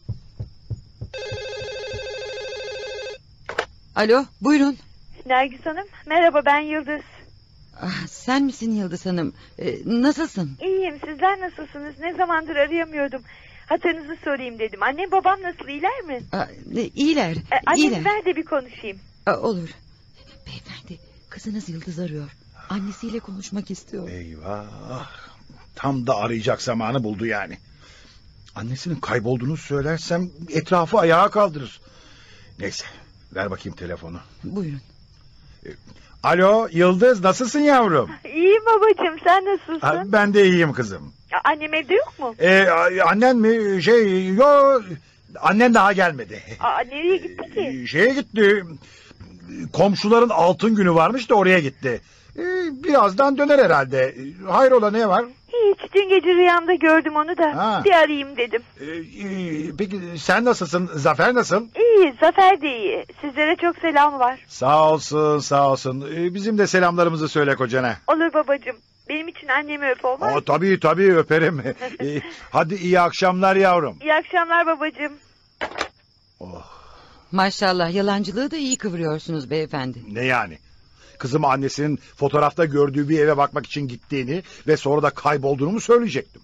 S3: Alo, buyurun.
S14: Nergis Hanım, merhaba, ben Yıldız.
S3: Ah, sen misin Yıldız Hanım? Ee, nasılsın?
S14: İyiyim, sizler nasılsınız? Ne zamandır arayamıyordum. Hatırınızı sorayım dedim. Annem babam nasıl, iyiler mi?
S3: Aa, iyiler.
S14: E, annemi
S3: iyiler.
S14: ver de bir konuşayım.
S3: Aa, olur. Beyefendi, kızınız Yıldız arıyor. Annesiyle konuşmak istiyor.
S4: Eyvah. Tam da arayacak zamanı buldu yani. Annesinin kaybolduğunu söylersem etrafı ayağa kaldırır. Neyse, ver bakayım telefonu.
S3: Buyurun.
S4: Alo Yıldız, nasılsın yavrum?
S14: İyiyim babacığım, sen nasılsın?
S4: Ha, ben de iyiyim kızım.
S14: Annem evde yok mu?
S4: Ee, annen mi? Şey, yo, annen daha gelmedi.
S14: Aa, nereye gitti ki?
S4: Şeye gitti. Komşuların altın günü varmış da oraya gitti. Ee, birazdan döner herhalde. Hayrola, ne var?
S14: Hiç, dün gece rüyamda gördüm onu da.
S4: Ha.
S14: Bir arayayım dedim.
S4: Ee, peki sen nasılsın? Zafer nasıl?
S14: İyi, Zafer de iyi. Sizlere çok selam var.
S4: Sağ olsun, sağ olsun. Ee, bizim de selamlarımızı söyle kocana.
S14: Olur babacığım. Benim için annemi öp, olmaz mı?
S4: Tabii tabii öperim. ee, hadi iyi akşamlar yavrum.
S14: İyi akşamlar babacığım.
S4: Oh.
S3: Maşallah, yalancılığı da iyi kıvırıyorsunuz beyefendi.
S4: Ne yani? Kızım annesinin fotoğrafta gördüğü bir eve bakmak için gittiğini ve sonra da kaybolduğunu mu söyleyecektim?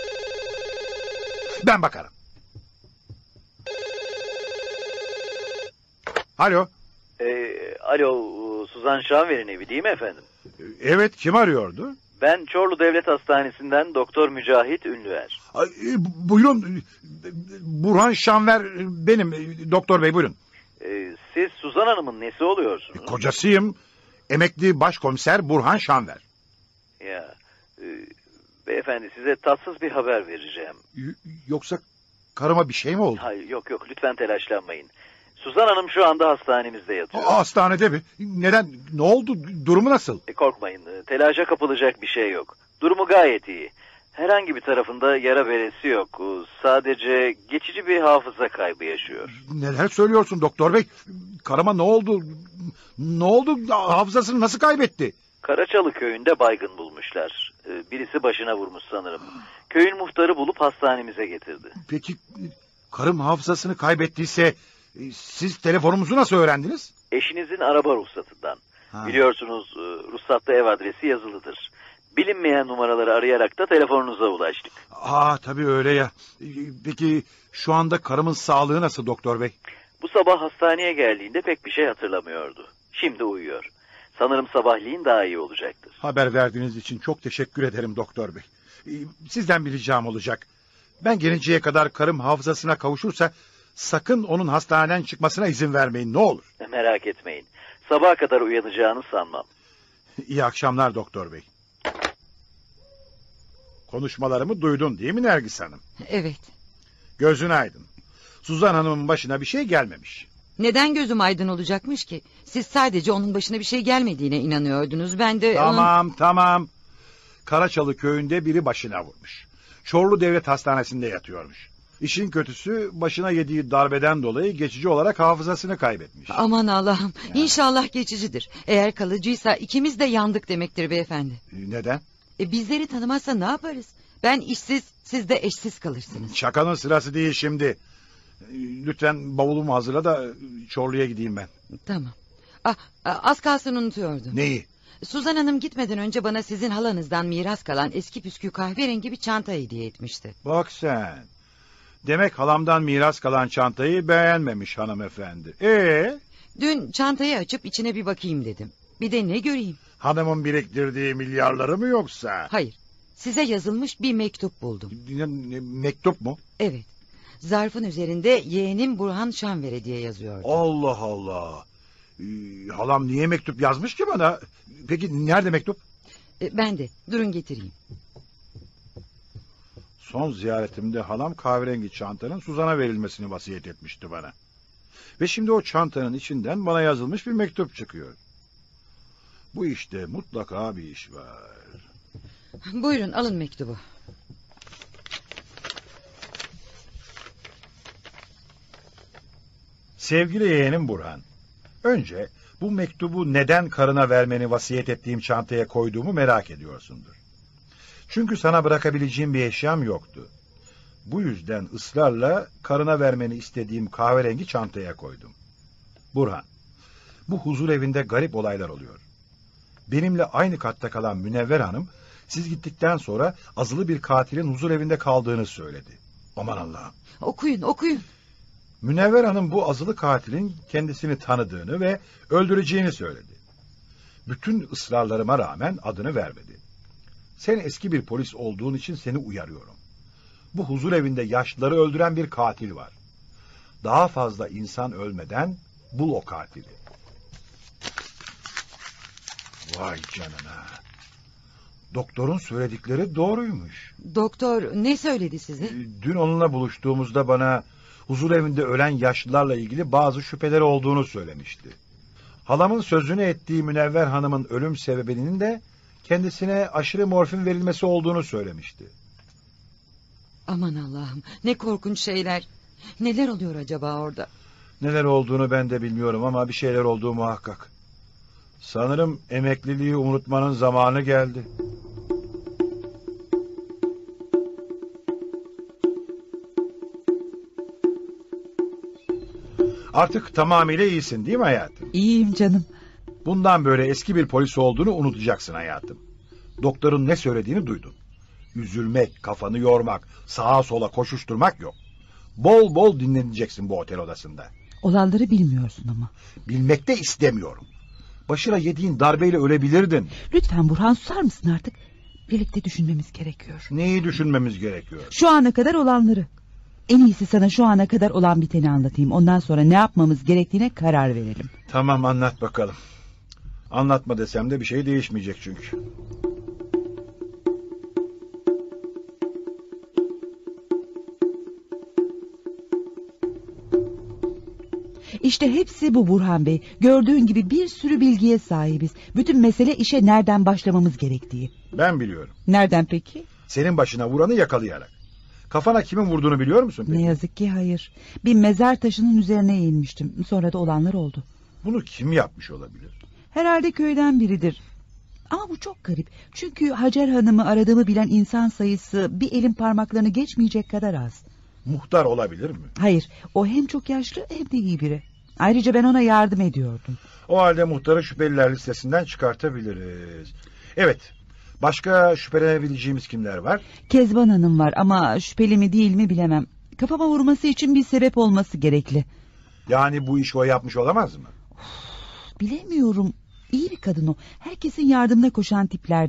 S4: Ben bakarım. Alo.
S17: Ee, alo, Suzan Şanver'in evi değil mi efendim?
S4: Evet, kim arıyordu?
S17: Ben Çorlu Devlet Hastanesi'nden Doktor Mücahit Ünlüer.
S4: Ay, buyurun, Burhan Şanver benim, doktor bey buyurun.
S17: Ee, siz Suzan Hanım'ın nesi oluyorsunuz?
S4: Kocasıyım, emekli başkomiser Burhan Şanver.
S17: Ya, e, beyefendi size tatsız bir haber vereceğim.
S4: Y- yoksa karıma bir şey mi oldu?
S17: Hayır, yok yok, lütfen telaşlanmayın. Suzan Hanım şu anda hastanemizde yatıyor.
S4: Aa, hastanede mi? Neden? Ne oldu? Durumu nasıl?
S17: E, korkmayın, telaşa kapılacak bir şey yok. Durumu gayet iyi. Herhangi bir tarafında yara beresi yok. Sadece geçici bir hafıza kaybı yaşıyor.
S4: Neler söylüyorsun doktor bey? Karıma ne oldu? Ne oldu? Hafızasını nasıl kaybetti?
S17: Karaçalı köyünde baygın bulmuşlar. Birisi başına vurmuş sanırım. Köyün muhtarı bulup hastanemize getirdi.
S4: Peki karım hafızasını kaybettiyse siz telefonumuzu nasıl öğrendiniz?
S17: Eşinizin araba ruhsatından. Ha. Biliyorsunuz ruhsatta ev adresi yazılıdır. Bilinmeyen numaraları arayarak da telefonunuza ulaştık.
S4: Aa tabii öyle ya. Peki şu anda karımın sağlığı nasıl doktor bey?
S17: Bu sabah hastaneye geldiğinde pek bir şey hatırlamıyordu. Şimdi uyuyor. Sanırım sabahleyin daha iyi olacaktır.
S4: Haber verdiğiniz için çok teşekkür ederim doktor bey. Sizden bir ricam olacak. Ben gelinceye kadar karım hafızasına kavuşursa sakın onun hastaneden çıkmasına izin vermeyin, ne olur.
S17: Merak etmeyin. Sabaha kadar uyanacağını sanmam.
S4: İyi akşamlar doktor bey. Konuşmalarımı duydun değil mi Nergis Hanım?
S3: Evet.
S4: Gözün aydın. Suzan Hanım'ın başına bir şey gelmemiş.
S3: Neden gözüm aydın olacakmış ki? Siz sadece onun başına bir şey gelmediğine inanıyordunuz. Ben de...
S4: Tamam
S3: onun...
S4: tamam. Karaçalı köyünde biri başına vurmuş. Çorlu Devlet Hastanesi'nde yatıyormuş. İşin kötüsü başına yediği darbeden dolayı geçici olarak hafızasını kaybetmiş.
S3: Aman Allah'ım, İnşallah geçicidir. Eğer kalıcıysa ikimiz de yandık demektir beyefendi.
S4: Neden?
S3: E, bizleri tanımazsa ne yaparız? Ben işsiz, siz de eşsiz kalırsınız.
S4: Şakanın sırası değil şimdi. Lütfen bavulumu hazırla da Çorlu'ya gideyim ben.
S3: Tamam. Ah, az kalsın unutuyordum.
S4: Neyi?
S3: Suzan Hanım gitmeden önce bana sizin halanızdan miras kalan eski püskü kahverengi bir çanta hediye etmişti.
S4: Bak sen. Demek halamdan miras kalan çantayı beğenmemiş hanımefendi. Ee?
S3: Dün çantayı açıp içine bir bakayım dedim. Bir de ne göreyim?
S4: Hanımın biriktirdiği milyarları mı yoksa?
S3: Hayır. Size yazılmış bir mektup buldum.
S4: Mektup mu?
S3: Evet. Zarfın üzerinde yeğenim Burhan Şanvere diye yazıyordu.
S4: Allah Allah. Ee, halam niye mektup yazmış ki bana? Peki nerede mektup?
S3: E, ben de. Durun getireyim.
S4: Son ziyaretimde halam kahverengi çantanın Suzan'a verilmesini vasiyet etmişti bana. Ve şimdi o çantanın içinden bana yazılmış bir mektup çıkıyor. Bu işte mutlaka bir iş var.
S3: Buyurun alın mektubu.
S4: Sevgili yeğenim Burhan, önce bu mektubu neden karına vermeni vasiyet ettiğim çantaya koyduğumu merak ediyorsundur. Çünkü sana bırakabileceğim bir eşyam yoktu. Bu yüzden ısrarla karına vermeni istediğim kahverengi çantaya koydum. Burhan, bu huzur evinde garip olaylar oluyor. Benimle aynı katta kalan Münevver Hanım, siz gittikten sonra azılı bir katilin huzur evinde kaldığını söyledi. Aman Allah'ım.
S3: Okuyun, okuyun.
S4: Münevver Hanım bu azılı katilin kendisini tanıdığını ve öldüreceğini söyledi. Bütün ısrarlarıma rağmen adını vermedi. Sen eski bir polis olduğun için seni uyarıyorum. Bu huzur evinde yaşlıları öldüren bir katil var. Daha fazla insan ölmeden bul o katili. Vay canına. Doktorun söyledikleri doğruymuş.
S3: Doktor ne söyledi size?
S4: Dün onunla buluştuğumuzda bana huzur evinde ölen yaşlılarla ilgili bazı şüpheleri olduğunu söylemişti. Halamın sözünü ettiği Münevver Hanım'ın ölüm sebebinin de kendisine aşırı morfin verilmesi olduğunu söylemişti.
S3: Aman Allah'ım, ne korkunç şeyler. Neler oluyor acaba orada?
S4: Neler olduğunu ben de bilmiyorum ama bir şeyler olduğu muhakkak. Sanırım emekliliği unutmanın zamanı geldi. Artık tamamıyla iyisin değil mi hayatım?
S2: İyiyim canım.
S4: Bundan böyle eski bir polis olduğunu unutacaksın hayatım. Doktorun ne söylediğini duydun. Üzülmek, kafanı yormak, sağa sola koşuşturmak yok. Bol bol dinleneceksin bu otel odasında.
S2: Olanları bilmiyorsun ama.
S4: Bilmek de istemiyorum. Başına yediğin darbeyle ölebilirdin.
S2: Lütfen Burhan, susar mısın artık? Birlikte düşünmemiz gerekiyor.
S4: Neyi düşünmemiz gerekiyor?
S2: Şu ana kadar olanları. En iyisi sana şu ana kadar olan biteni anlatayım. Ondan sonra ne yapmamız gerektiğine karar verelim.
S4: Tamam, anlat bakalım. Anlatma desem de bir şey değişmeyecek çünkü.
S2: İşte hepsi bu Burhan Bey. Gördüğün gibi bir sürü bilgiye sahibiz. Bütün mesele işe nereden başlamamız gerektiği.
S4: Ben biliyorum.
S2: Nereden peki?
S4: Senin başına vuranı yakalayarak. Kafana kimin vurduğunu biliyor musun peki?
S2: Ne yazık ki hayır. Bir mezar taşının üzerine eğilmiştim. Sonra da olanlar oldu.
S4: Bunu kim yapmış olabilir?
S2: Herhalde köyden biridir. Ama bu çok garip. Çünkü Hacer Hanım'ı aradığımı bilen insan sayısı bir elin parmaklarını geçmeyecek kadar az.
S4: Muhtar olabilir mi?
S2: Hayır, o hem çok yaşlı hem de iyi biri. Ayrıca ben ona yardım ediyordum.
S4: O halde muhtarı şüpheliler listesinden çıkartabiliriz. Evet, başka şüphelenebileceğimiz kimler var?
S2: Kezban Hanım var ama şüpheli mi değil mi bilemem. Kafama vurması için bir sebep olması gerekli.
S4: Yani bu işi o yapmış olamaz mı?
S2: Of, bilemiyorum. İyi bir kadın o. Herkesin yardımına koşan tiplerden.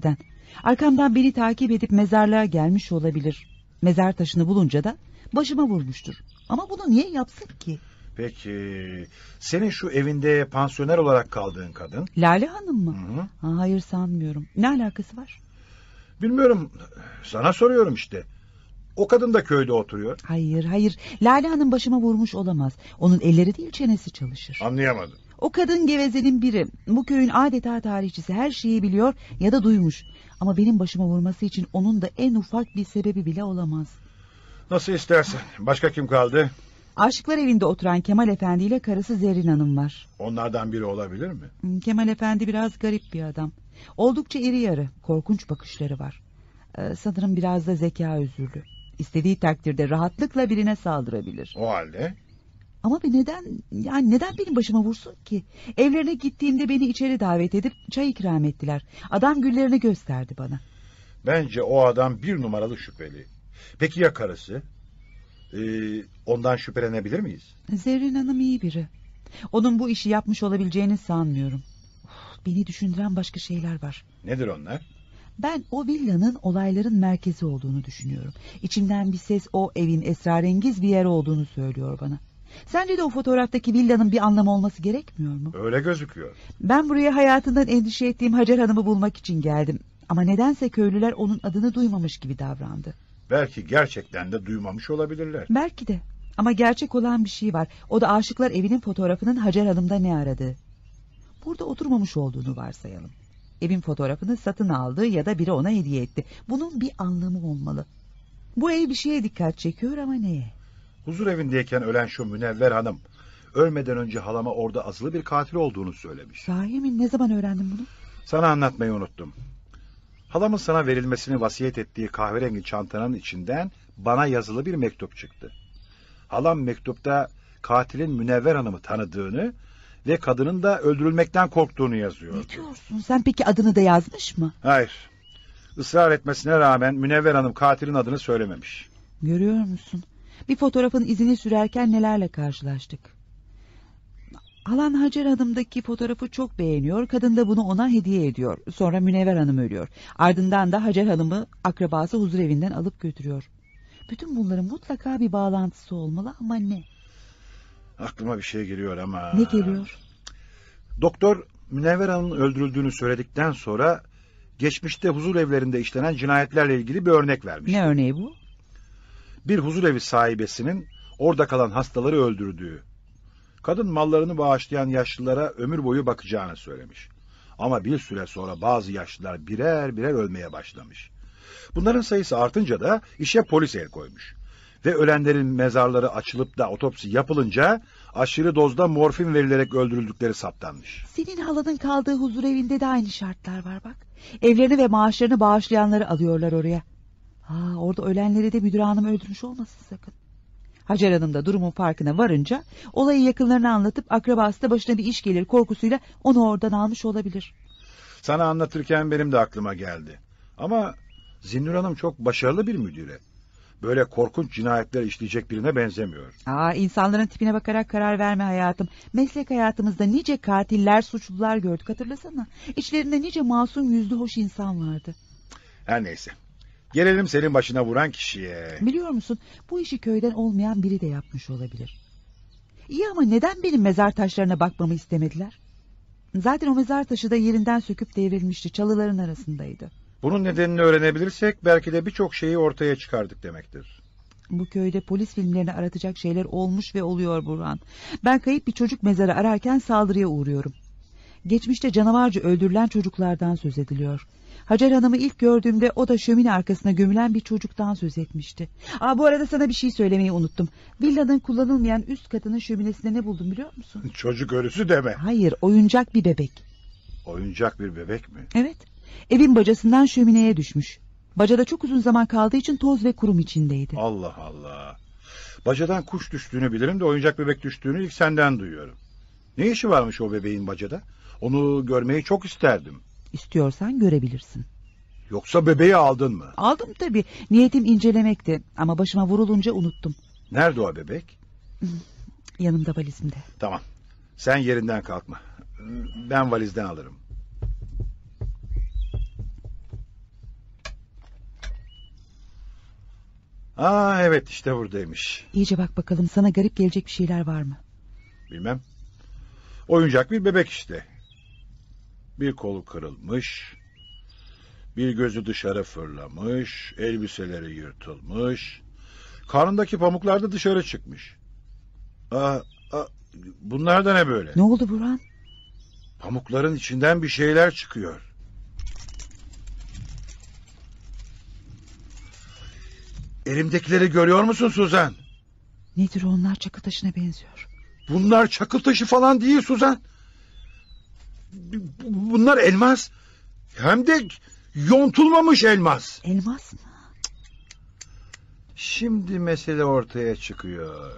S2: Arkamdan beni takip edip mezarlığa gelmiş olabilir. Mezar taşını bulunca da başıma vurmuştur. Ama bunu niye yapsın ki?
S4: Peki senin şu evinde pansiyoner olarak kaldığın kadın?
S2: Lale Hanım mı?
S4: Hı hı.
S2: Ha, hayır sanmıyorum. Ne alakası var?
S4: Bilmiyorum, sana soruyorum işte. O kadın da köyde oturuyor.
S2: Hayır hayır, Lale Hanım başıma vurmuş olamaz. Onun elleri değil çenesi çalışır.
S4: Anlayamadım.
S2: O kadın gevezenin biri. Bu köyün adeta tarihçisi, her şeyi biliyor ya da duymuş. Ama benim başıma vurması için onun da en ufak bir sebebi bile olamaz.
S4: Nasıl istersen. Başka kim kaldı?
S2: Aşıklar evinde oturan Kemal Efendi ile karısı Zerrin Hanım var.
S4: Onlardan biri olabilir mi?
S2: Kemal Efendi biraz garip bir adam. Oldukça iri yarı, korkunç bakışları var. Ee, sanırım biraz da zeka özürlü. İstediği takdirde rahatlıkla birine saldırabilir.
S4: O halde?
S2: Ama bir neden, yani neden benim başıma vursun ki? Evlerine gittiğimde beni içeri davet edip çay ikram ettiler. Adam güllerini gösterdi bana.
S4: Bence o adam bir numaralı şüpheli. Peki ya karısı? Ee, ondan şüphelenebilir miyiz?
S2: Zerrin Hanım iyi biri. Onun bu işi yapmış olabileceğini sanmıyorum. Uf, beni düşündüren başka şeyler var.
S4: Nedir onlar?
S2: Ben o villanın olayların merkezi olduğunu düşünüyorum. İçimden bir ses o evin esrarengiz bir yer olduğunu söylüyor bana. Sence de o fotoğraftaki villanın bir anlamı olması gerekmiyor mu?
S4: Öyle gözüküyor.
S2: Ben buraya hayatından endişe ettiğim Hacer Hanım'ı bulmak için geldim. Ama nedense köylüler onun adını duymamış gibi davrandı.
S4: Belki gerçekten de duymamış olabilirler.
S2: Belki de. Ama gerçek olan bir şey var. O da Aşıklar Evi'nin fotoğrafının Hacer Hanım'da ne aradığı. Burada oturmamış olduğunu varsayalım. Evin fotoğrafını satın aldı ya da biri ona hediye etti. Bunun bir anlamı olmalı. Bu ev bir şeye dikkat çekiyor ama neye?
S4: Huzur evindeyken ölen şu Münevver Hanım ölmeden önce halama orada azılı bir katil olduğunu söylemiş.
S2: Sahi mi? Ne zaman öğrendin bunu?
S4: Sana anlatmayı unuttum. Halamın sana verilmesini vasiyet ettiği kahverengi çantanın içinden bana yazılı bir mektup çıktı. Halam mektupta katilin Münevver Hanım'ı tanıdığını ve kadının da öldürülmekten korktuğunu yazıyordu.
S2: Ne diyorsun? Sen peki adını da yazmış mı?
S4: Hayır. Israr etmesine rağmen Münevver Hanım katilin adını söylememiş.
S2: Görüyor musun? Bir fotoğrafın izini sürerken nelerle karşılaştık. Halan Hacer Hanım'daki fotoğrafı çok beğeniyor. Kadın da bunu ona hediye ediyor. Sonra Münevver Hanım ölüyor. Ardından da Hacer Hanım'ı akrabası huzur evinden alıp götürüyor. Bütün bunların mutlaka bir bağlantısı olmalı ama ne?
S4: Aklıma bir şey geliyor ama...
S2: Ne geliyor?
S4: Doktor Münevver Hanım'ın öldürüldüğünü söyledikten sonra geçmişte huzur evlerinde işlenen cinayetlerle ilgili bir örnek vermiş.
S2: Ne örneği bu?
S4: Bir huzur evi sahibesinin orada kalan hastaları öldürdüğü. Kadın mallarını bağışlayan yaşlılara ömür boyu bakacağını söylemiş. Ama bir süre sonra bazı yaşlılar birer birer ölmeye başlamış. Bunların sayısı artınca da işe polis el koymuş. Ve ölenlerin mezarları açılıp da otopsi yapılınca aşırı dozda morfin verilerek öldürüldükleri saptanmış.
S2: Senin halanın kaldığı huzur evinde de aynı şartlar var bak. Evlerini ve maaşlarını bağışlayanları alıyorlar oraya. Ha, orada ölenleri de müdür hanım öldürmüş olmasın sakın. Hacer Hanım da durumun farkına varınca olayı yakınlarına anlatıp akrabası da başına bir iş gelir korkusuyla onu oradan almış olabilir.
S4: Sana anlatırken benim de aklıma geldi. Ama Zinnur Hanım çok başarılı bir müdüre. Böyle korkunç cinayetler işleyecek birine benzemiyor.
S2: Aa, insanların tipine bakarak karar verme hayatım. Meslek hayatımızda nice katiller, suçlular gördük hatırlasana. İçlerinde nice masum yüzlü hoş insan vardı.
S4: Her neyse. Gelelim senin başına vuran kişiye.
S2: Biliyor musun, bu işi köyden olmayan biri de yapmış olabilir. İyi ama neden benim mezar taşlarına bakmamı istemediler? Zaten o mezar taşı da yerinden söküp devrilmişti, çalıların arasındaydı.
S4: Bunun nedenini öğrenebilirsek belki de birçok şeyi ortaya çıkardık demektir.
S2: Bu köyde polis filmlerini aratacak şeyler olmuş ve oluyor Burhan. Ben kayıp bir çocuk mezarı ararken saldırıya uğruyorum. Geçmişte canavarca öldürülen çocuklardan söz ediliyor. Hacer Hanım'ı ilk gördüğümde o da şömine arkasına gömülen bir çocuktan söz etmişti. Aa, bu arada sana bir şey söylemeyi unuttum. Villanın kullanılmayan üst katının şöminesinde ne buldum biliyor musun?
S4: Çocuk ölüsü deme.
S2: Hayır, oyuncak bir bebek.
S4: Oyuncak bir bebek mi?
S2: Evet. Evin bacasından şömineye düşmüş. Bacada çok uzun zaman kaldığı için toz ve kurum içindeydi.
S4: Allah Allah. Bacadan kuş düştüğünü bilirim de oyuncak bebek düştüğünü ilk senden duyuyorum. Ne işi varmış o bebeğin bacada? Onu görmeyi çok isterdim.
S2: İstiyorsan görebilirsin.
S4: Yoksa bebeği aldın mı?
S2: Aldım tabii. Niyetim incelemekti ama başıma vurulunca unuttum.
S4: Nerede o bebek?
S2: Yanımda, valizimde.
S4: Tamam. Sen yerinden kalkma. Ben valizden alırım. Aa evet, işte buradaymış.
S2: İyice bak bakalım, sana garip gelecek bir şeyler var mı?
S4: Bilmem. Oyuncak bir bebek işte. Bir kolu kırılmış. Bir gözü dışarı fırlamış. Elbiseleri yırtılmış. Karnındaki pamuklar da dışarı çıkmış. Aa, aa, bunlar da ne böyle?
S2: Ne oldu Burhan?
S4: Pamukların içinden bir şeyler çıkıyor. Elimdekileri görüyor musun Suzan?
S2: Nedir onlar? Çakıl taşına benziyor.
S4: Bunlar çakıl taşı falan değil Suzan. Bunlar elmas. Hem de yontulmamış elmas.
S2: Elmas mı?
S4: Şimdi mesele ortaya çıkıyor.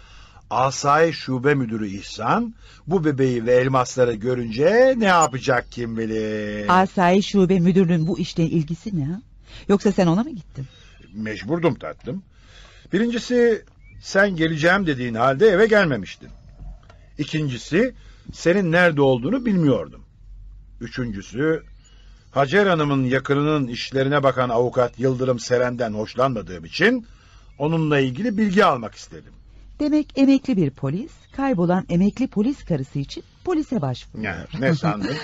S4: Asayiş Şube Müdürü İhsan bu bebeği ve elmasları görünce ne yapacak kim bilir.
S2: Asayiş Şube Müdürlüğü'nün bu işle ilgisi ne? Yoksa sen ona mı gittin?
S4: Mecburdum tatlım. Birincisi, sen geleceğim dediğin halde eve gelmemiştin. İkincisi, senin nerede olduğunu bilmiyordum. Üçüncüsü, Hacer Hanım'ın yakınının işlerine bakan avukat Yıldırım Seren'den hoşlanmadığım için onunla ilgili bilgi almak istedim.
S2: Demek emekli bir polis, kaybolan emekli polis karısı için polise başvuruyor.
S4: Ya, ne sandın?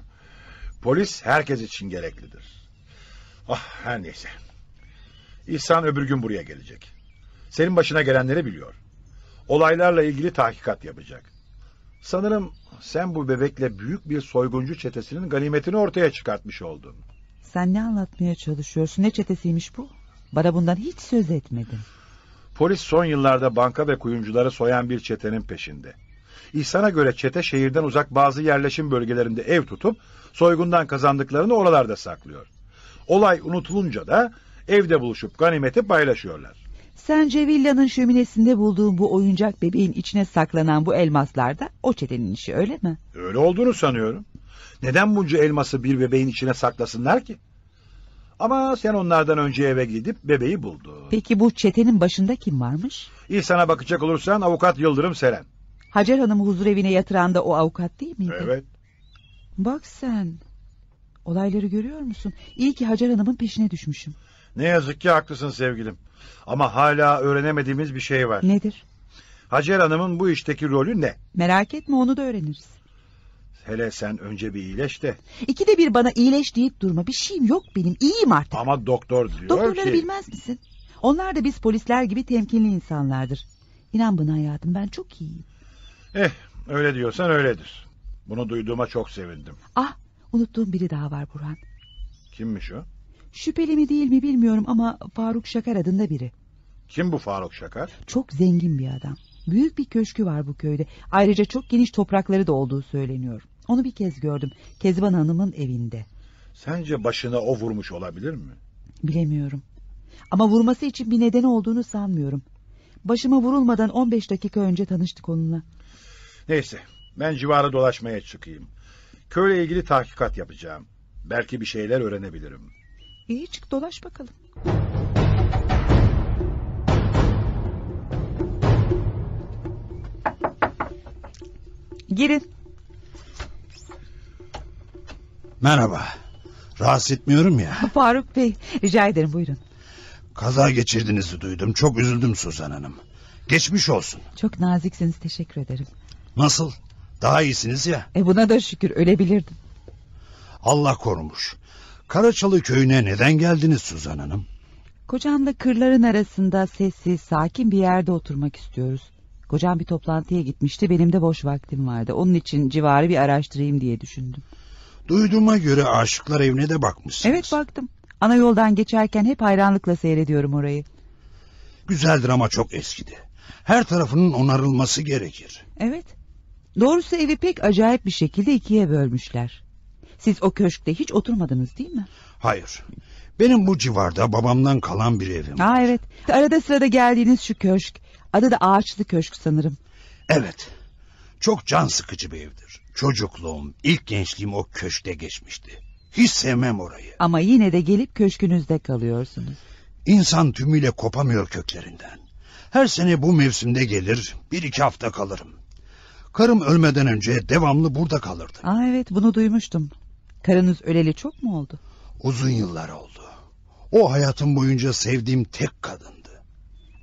S4: Polis herkes için gereklidir. Ah, her neyse. İhsan öbür gün buraya gelecek. Senin başına gelenleri biliyor. Olaylarla ilgili tahkikat yapacak. Sanırım sen bu bebekle büyük bir soyguncu çetesinin ganimetini ortaya çıkartmış oldun.
S2: Sen ne anlatmaya çalışıyorsun? Ne çetesiymiş bu? Bana bundan hiç söz etmedin.
S4: Polis son yıllarda banka ve kuyumcuları soyan bir çetenin peşinde. İhsan'a göre çete şehirden uzak bazı yerleşim bölgelerinde ev tutup soygundan kazandıklarını oralarda saklıyor. Olay unutulunca da evde buluşup ganimeti paylaşıyorlar.
S2: Sence villanın şöminesinde bulduğun bu oyuncak bebeğin içine saklanan bu elmaslar da o çetenin işi, öyle mi?
S4: Öyle olduğunu sanıyorum. Neden bunca elması bir bebeğin içine saklasınlar ki? Ama sen onlardan önce eve gidip bebeği buldun.
S2: Peki bu çetenin başında kim varmış?
S4: İhsan'a bakacak olursan avukat Yıldırım Seren.
S2: Hacer Hanım'ı huzur evine yatıran da o avukat değil miydi?
S4: Evet.
S2: Bak sen. Olayları görüyor musun? İyi ki Hacer Hanım'ın peşine düşmüşüm.
S4: Ne yazık ki haklısın sevgilim. Ama hala öğrenemediğimiz bir şey var.
S2: Nedir?
S4: Hacer Hanım'ın bu işteki rolü ne?
S2: Merak etme, onu da öğreniriz.
S4: Hele sen önce bir iyileş de.
S2: İkide bir bana iyileş deyip durma. Bir şeyim yok benim. İyiyim artık.
S4: Ama doktor diyor
S2: Doktorları
S4: ki...
S2: bilmez misin? Onlar da biz polisler gibi temkinli insanlardır. İnan bana hayatım, ben çok iyiyim.
S4: Eh, öyle diyorsan öyledir. Bunu duyduğuma çok sevindim.
S2: Ah, unuttuğum biri daha var Burhan.
S4: Kimmiş o?
S2: Şüpheli mi değil mi bilmiyorum ama Faruk Şakar adında biri.
S4: Kim bu Faruk Şakar?
S2: Çok zengin bir adam. Büyük bir köşkü var bu köyde. Ayrıca çok geniş toprakları da olduğu söyleniyor. Onu bir kez gördüm. Kezban Hanım'ın evinde.
S4: Sence başına o vurmuş olabilir mi?
S2: Bilemiyorum. Ama vurması için bir nedeni olduğunu sanmıyorum. Başıma vurulmadan on beş dakika önce tanıştık onunla.
S4: Neyse, ben civarı dolaşmaya çıkayım. Köyle ilgili tahkikat yapacağım. Belki bir şeyler öğrenebilirim.
S2: İyi, çık dolaş bakalım. Girin.
S15: Merhaba. Rahatsız etmiyorum ya.
S2: Faruk Bey, rica ederim, buyurun.
S15: Kaza geçirdiğinizi duydum. Çok üzüldüm Suzan Hanım. Geçmiş olsun.
S2: Çok naziksiniz, teşekkür ederim.
S15: Nasıl? Daha iyisiniz ya.
S2: E buna da şükür, ölebilirdim.
S15: Allah korumuş. Karaçalı köyüne neden geldiniz Suzan Hanım?
S2: Kocamla kırların arasında sessiz, sakin bir yerde oturmak istiyoruz. Kocam bir toplantıya gitmişti, benim de boş vaktim vardı. Onun için civarı bir araştırayım diye düşündüm.
S15: Duyduğuma göre aşıklar evine de bakmışsınız.
S2: Evet, baktım. Ana yoldan geçerken hep hayranlıkla seyrediyorum orayı.
S15: Güzeldir ama çok eskidi. Her tarafının onarılması gerekir.
S2: Evet. Doğrusu evi pek acayip bir şekilde ikiye bölmüşler. Siz o köşkte hiç oturmadınız değil mi?
S15: Hayır. Benim bu civarda babamdan kalan bir evim.
S2: Aa, evet. Arada sırada geldiğiniz şu köşk. Adı da Ağaçlı Köşk sanırım.
S15: Evet. Çok can sıkıcı bir evdir. Çocukluğum, ilk gençliğim o köşkte geçmişti. Hiç sevmem orayı.
S2: Ama yine de gelip köşkünüzde kalıyorsunuz.
S15: İnsan tümüyle kopamıyor köklerinden. Her sene bu mevsimde gelir, bir iki hafta kalırım. Karım ölmeden önce devamlı burada kalırdı.
S2: Aa, evet, bunu duymuştum. Karınız öleli çok mu oldu?
S15: Uzun yıllar oldu. O hayatım boyunca sevdiğim tek kadındı.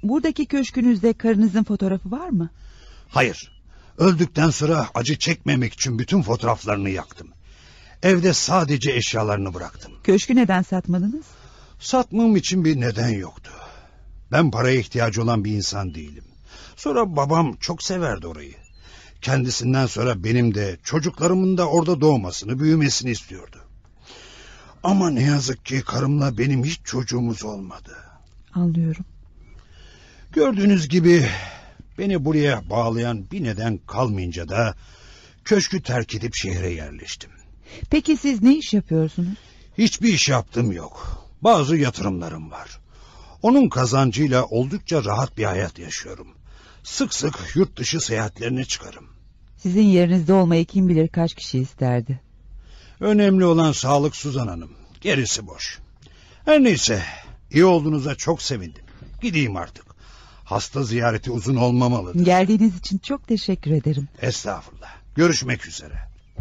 S2: buradaki köşkünüzde karınızın fotoğrafı var mı?
S15: Hayır. Öldükten sonra acı çekmemek için bütün fotoğraflarını yaktım. Evde sadece eşyalarını bıraktım.
S2: Köşkü neden satmadınız?
S15: Satmam için bir neden yoktu. Ben paraya ihtiyacı olan bir insan değilim. Sonra babam çok severdi orayı. Kendisinden sonra benim de çocuklarımın da orada doğmasını, büyümesini istiyordu. Ama ne yazık ki karımla benim hiç çocuğumuz olmadı.
S2: Anlıyorum.
S15: Gördüğünüz gibi beni buraya bağlayan bir neden kalmayınca da köşkü terk edip şehre yerleştim.
S2: Peki siz ne iş yapıyorsunuz?
S15: Hiçbir iş yaptığım yok. Bazı yatırımlarım var. Onun kazancıyla oldukça rahat bir hayat yaşıyorum. Sık sık yurt dışı seyahatlerine çıkarım.
S2: Sizin yerinizde olmayı kim bilir kaç kişi isterdi.
S15: Önemli olan sağlık Suzan Hanım. Gerisi boş. Her neyse, iyi olduğunuza çok sevindim. Gideyim artık. Hasta ziyareti uzun olmamalıdır.
S2: Geldiğiniz için çok teşekkür ederim.
S15: Estağfurullah. Görüşmek üzere.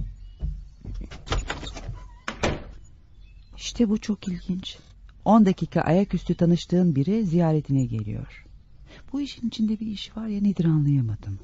S2: İşte bu çok ilginç. On dakika ayaküstü tanıştığın biri ziyaretine geliyor. Bu işin içinde bir iş var ya, nedir anlayamadım.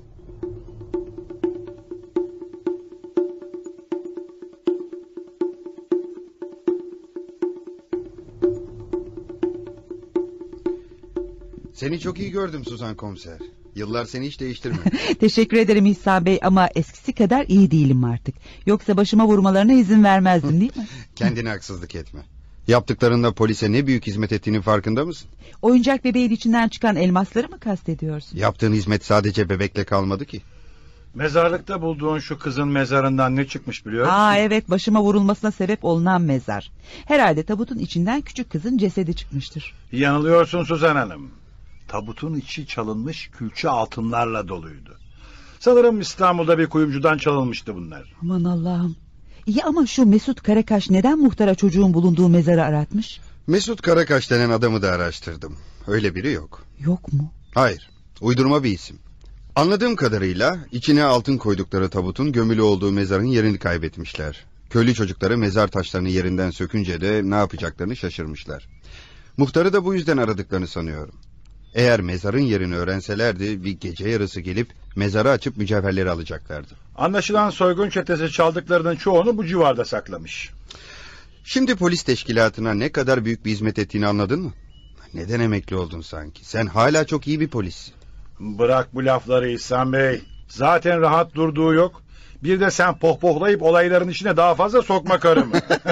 S12: Seni çok iyi gördüm Suzan komiser. Yıllar seni hiç değiştirmedi.
S2: Teşekkür ederim İhsan Bey ama eskisi kadar iyi değilim artık. Yoksa başıma vurmalarına izin vermezdim, değil mi?
S12: Kendine haksızlık etme. Yaptıklarında polise ne büyük hizmet ettiğinin farkında mısın?
S2: Oyuncak bebeğin içinden çıkan elmasları mı kastediyorsun?
S12: Yaptığın hizmet sadece bebekle kalmadı ki.
S4: Mezarlıkta bulduğun şu kızın mezarından ne çıkmış biliyor musun?
S2: Aa evet, başıma vurulmasına sebep olunan mezar. Herhalde tabutun içinden küçük kızın cesedi çıkmıştır.
S4: Yanılıyorsun Suzan Hanım. Tabutun içi çalınmış külçe altınlarla doluydu. Sanırım İstanbul'da bir kuyumcudan çalınmıştı bunlar.
S2: Aman Allah'ım. İyi ama şu Mesut Karakaş neden muhtara çocuğun bulunduğu mezarı aratmış?
S12: Mesut Karakaş denen adamı da araştırdım. Öyle biri yok.
S2: Yok mu?
S12: Hayır. Uydurma bir isim. Anladığım kadarıyla içine altın koydukları tabutun gömülü olduğu mezarın yerini kaybetmişler. Köylü çocukları mezar taşlarını yerinden sökünce de ne yapacaklarını şaşırmışlar. Muhtarı da bu yüzden aradıklarını sanıyorum. Eğer mezarın yerini öğrenselerdi bir gece yarısı gelip mezarı açıp mücevherleri alacaklardı.
S4: Anlaşılan soygun çetesi çaldıklarının çoğunu bu civarda saklamış.
S12: Şimdi polis teşkilatına ne kadar büyük bir hizmet ettiğini anladın mı? Neden emekli oldun sanki? Sen hala çok iyi bir polissin.
S4: Bırak bu lafları İhsan Bey. Zaten rahat durduğu yok. Bir de sen pohpohlayıp olayların içine daha fazla sokma karımı.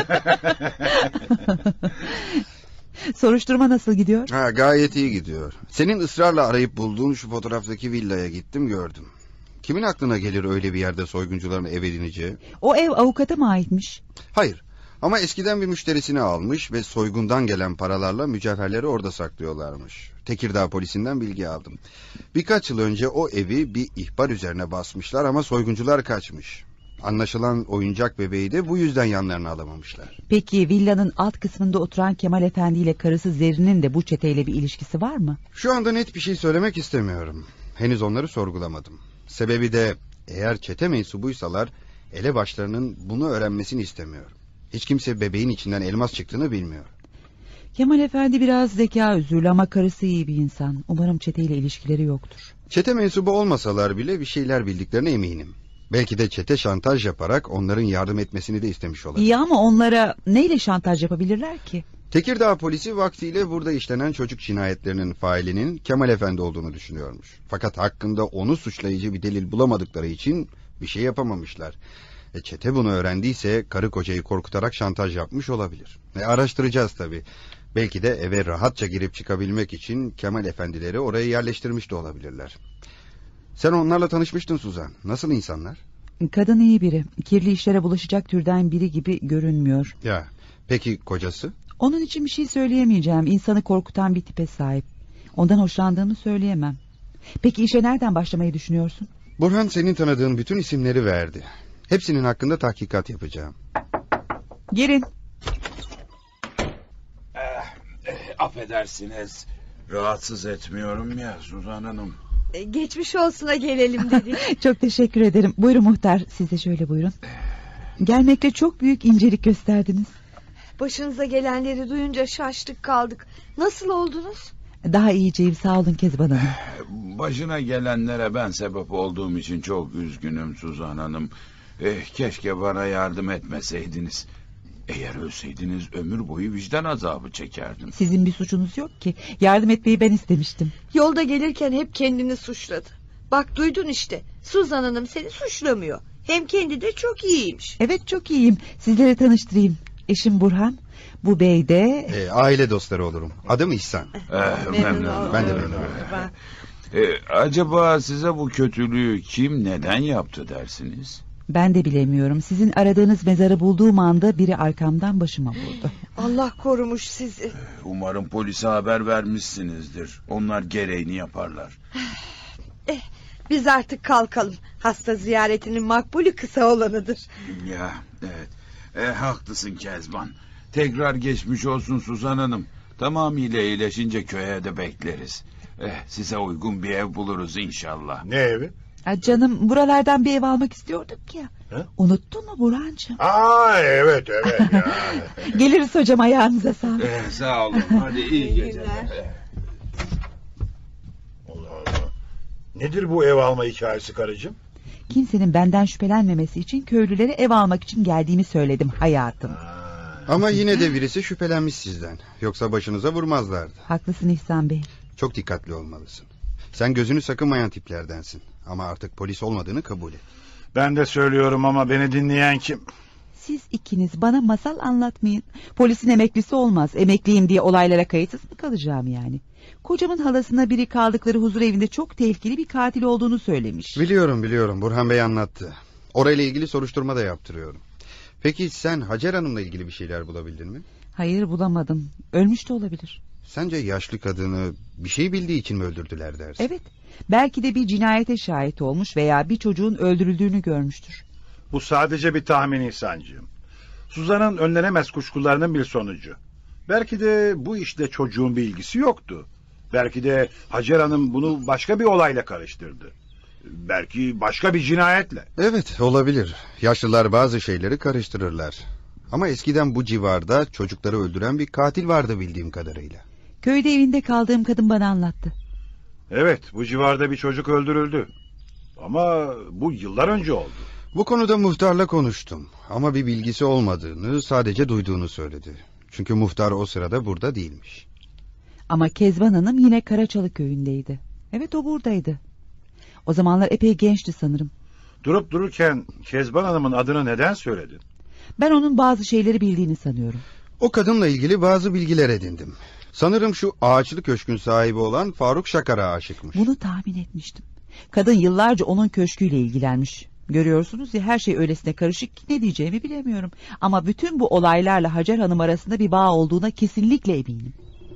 S2: Soruşturma nasıl gidiyor?
S12: Ha, gayet iyi gidiyor. Senin ısrarla arayıp bulduğun şu fotoğraftaki villaya gittim, gördüm. Kimin aklına gelir öyle bir yerde soyguncuların ev edineceği?
S2: O ev avukata mı aitmiş?
S12: Hayır. Ama eskiden bir müşterisini almış ve soygundan gelen paralarla mücevherleri orada saklıyorlarmış. Tekirdağ polisinden bilgi aldım. Birkaç yıl önce o evi bir ihbar üzerine basmışlar ama soyguncular kaçmış. Anlaşılan oyuncak bebeği de bu yüzden yanlarına alamamışlar.
S2: Peki villanın alt kısmında oturan Kemal Efendi ile karısı Zerrin'in de bu çeteyle bir ilişkisi var mı?
S12: Şu anda net bir şey söylemek istemiyorum. Henüz onları sorgulamadım. Sebebi de eğer çete mensubuysalar elebaşlarının bunu öğrenmesini istemiyorum. Hiç kimse bebeğin içinden elmas çıktığını bilmiyor.
S2: Kemal Efendi biraz zeka özürlü ama karısı iyi bir insan. Umarım çeteyle ilişkileri yoktur.
S12: Çete mensubu olmasalar bile bir şeyler bildiklerine eminim. Belki de çete şantaj yaparak onların yardım etmesini de istemiş olabilir.
S2: İyi ama onlara neyle şantaj yapabilirler ki?
S12: Tekirdağ polisi vaktiyle burada işlenen çocuk cinayetlerinin failinin Kemal Efendi olduğunu düşünüyormuş. Fakat hakkında onu suçlayıcı bir delil bulamadıkları için bir şey yapamamışlar. E, çete bunu öğrendiyse karı kocayı korkutarak şantaj yapmış olabilir. E, araştıracağız tabii. Belki de eve rahatça girip çıkabilmek için Kemal Efendileri oraya yerleştirmiş de olabilirler. Sen onlarla tanışmıştın Suzan. Nasıl insanlar?
S2: Kadın iyi biri. Kirli işlere bulaşacak türden biri gibi görünmüyor.
S12: Ya, peki kocası?
S2: Onun için bir şey söyleyemeyeceğim. İnsanı korkutan bir tipe sahip. Ondan hoşlandığımı söyleyemem. Peki işe nereden başlamayı düşünüyorsun?
S12: Burhan senin tanıdığın bütün isimleri verdi. Hepsinin hakkında tahkikat yapacağım.
S2: Girin.
S13: Eh, eh, affedersiniz. Rahatsız etmiyorum ya Suzan Hanım.
S14: Geçmiş olsuna gelelim dedik.
S2: Çok teşekkür ederim. Buyurun muhtar, siz de şöyle buyurun. Gelmekle çok büyük incelik gösterdiniz.
S14: Başınıza gelenleri duyunca şaştık kaldık. Nasıl oldunuz?
S2: Daha iyiceyim, sağ olun Kezban Hanım.
S13: Başına gelenlere ben sebep olduğum için çok üzgünüm Suzan Hanım. Eh, keşke bana yardım etmeseydiniz. Eğer ölseydiniz ömür boyu vicdan azabı çekerdim.
S2: Sizin bir suçunuz yok ki. Yardım etmeyi ben istemiştim.
S14: Yolda gelirken hep kendini suçladı. Bak duydun işte. Suzan Hanım seni suçlamıyor. Hem kendi de çok iyiymiş.
S2: Evet, çok iyiyim. Sizleri tanıştırayım. Eşim Burhan. Bu bey de...
S12: E, aile dostları olurum. Adım İhsan.
S13: Eh, memnun oldum.
S12: Ben de memnun oldum.
S13: Eh, acaba size bu kötülüğü kim neden yaptı dersiniz?
S2: Ben de bilemiyorum. Sizin aradığınız mezarı bulduğum anda biri arkamdan başıma vurdu.
S14: Allah korumuş sizi.
S13: Umarım polise haber vermişsinizdir. Onlar gereğini yaparlar.
S14: Eh, biz artık kalkalım. Hasta ziyaretinin makbulü kısa olanıdır.
S13: Ya evet. E, haklısın Kezban. Tekrar geçmiş olsun Suzan Hanım. Tamamıyla iyileşince köye de bekleriz. Eh, size uygun bir ev buluruz inşallah.
S4: Ne evi?
S2: Ha, canım, buralardan bir ev almak istiyorduk ya.
S4: Ha?
S2: Unuttun mu Burhan'cığım?
S4: Aa, evet evet ya.
S2: Geliriz hocam, ayağınıza sağlık.
S13: Eh, sağ olun. Hadi iyi geceler.
S4: Allah Allah. Nedir bu ev alma hikayesi karıcığım?
S2: Kimsenin benden şüphelenmemesi için köylülere ev almak için geldiğimi söyledim hayatım.
S12: Ama yine de birisi şüphelenmiş sizden. Yoksa başınıza vurmazlardı.
S2: Haklısın İhsan Bey.
S12: Çok dikkatli olmalısın. Sen gözünü sakınmayan tiplerdensin. Ama artık polis olmadığını kabul et.
S4: Ben de söylüyorum ama beni dinleyen kim?
S2: Siz ikiniz bana masal anlatmayın. Polisin emeklisi olmaz. Emekliyim diye olaylara kayıtsız mı kalacağım yani? Kocamın halasına biri kaldıkları huzur evinde çok tehlikeli bir katil olduğunu söylemiş.
S12: Biliyorum biliyorum, Burhan Bey anlattı. Orayla ilgili soruşturma da yaptırıyorum. Peki sen Hacer Hanım'la ilgili bir şeyler bulabildin mi?
S2: Hayır, bulamadım. Ölmüş de olabilir.
S12: Sence yaşlı kadını bir şey bildiği için mi öldürdüler dersin?
S2: Evet. Belki de bir cinayete şahit olmuş veya bir çocuğun öldürüldüğünü görmüştür.
S4: Bu sadece bir tahmin İhsan'cığım. Suzan'ın önlenemez kuşkularının bir sonucu. Belki de bu işte çocuğun bir ilgisi yoktu. Belki de Hacer Hanım bunu başka bir olayla karıştırdı. Belki başka bir cinayetle.
S12: Evet, olabilir. Yaşlılar bazı şeyleri karıştırırlar. Ama eskiden bu civarda çocukları öldüren bir katil vardı bildiğim kadarıyla.
S2: Köyde evinde kaldığım kadın bana anlattı.
S4: Evet, bu civarda bir çocuk öldürüldü. Ama bu yıllar önce oldu.
S12: Bu konuda muhtarla konuştum. Ama bir bilgisi olmadığını, sadece duyduğunu söyledi. Çünkü muhtar o sırada burada değilmiş.
S2: Ama Kezban Hanım yine Karaçalı köyündeydi. Evet, o buradaydı. O zamanlar epey gençti sanırım.
S4: Durup dururken Kezban Hanım'ın adını neden söyledin?
S2: Ben onun bazı şeyleri bildiğini sanıyorum.
S12: O kadınla ilgili bazı bilgiler edindim. Sanırım şu ağaçlı köşkün sahibi olan Faruk Şakar'a aşıkmış.
S2: Bunu tahmin etmiştim. Kadın yıllarca onun köşküyle ilgilenmiş. Görüyorsunuz ya, her şey öylesine karışık ki ne diyeceğimi bilemiyorum. Ama bütün bu olaylarla Hacer Hanım arasında bir bağ olduğuna kesinlikle eminim.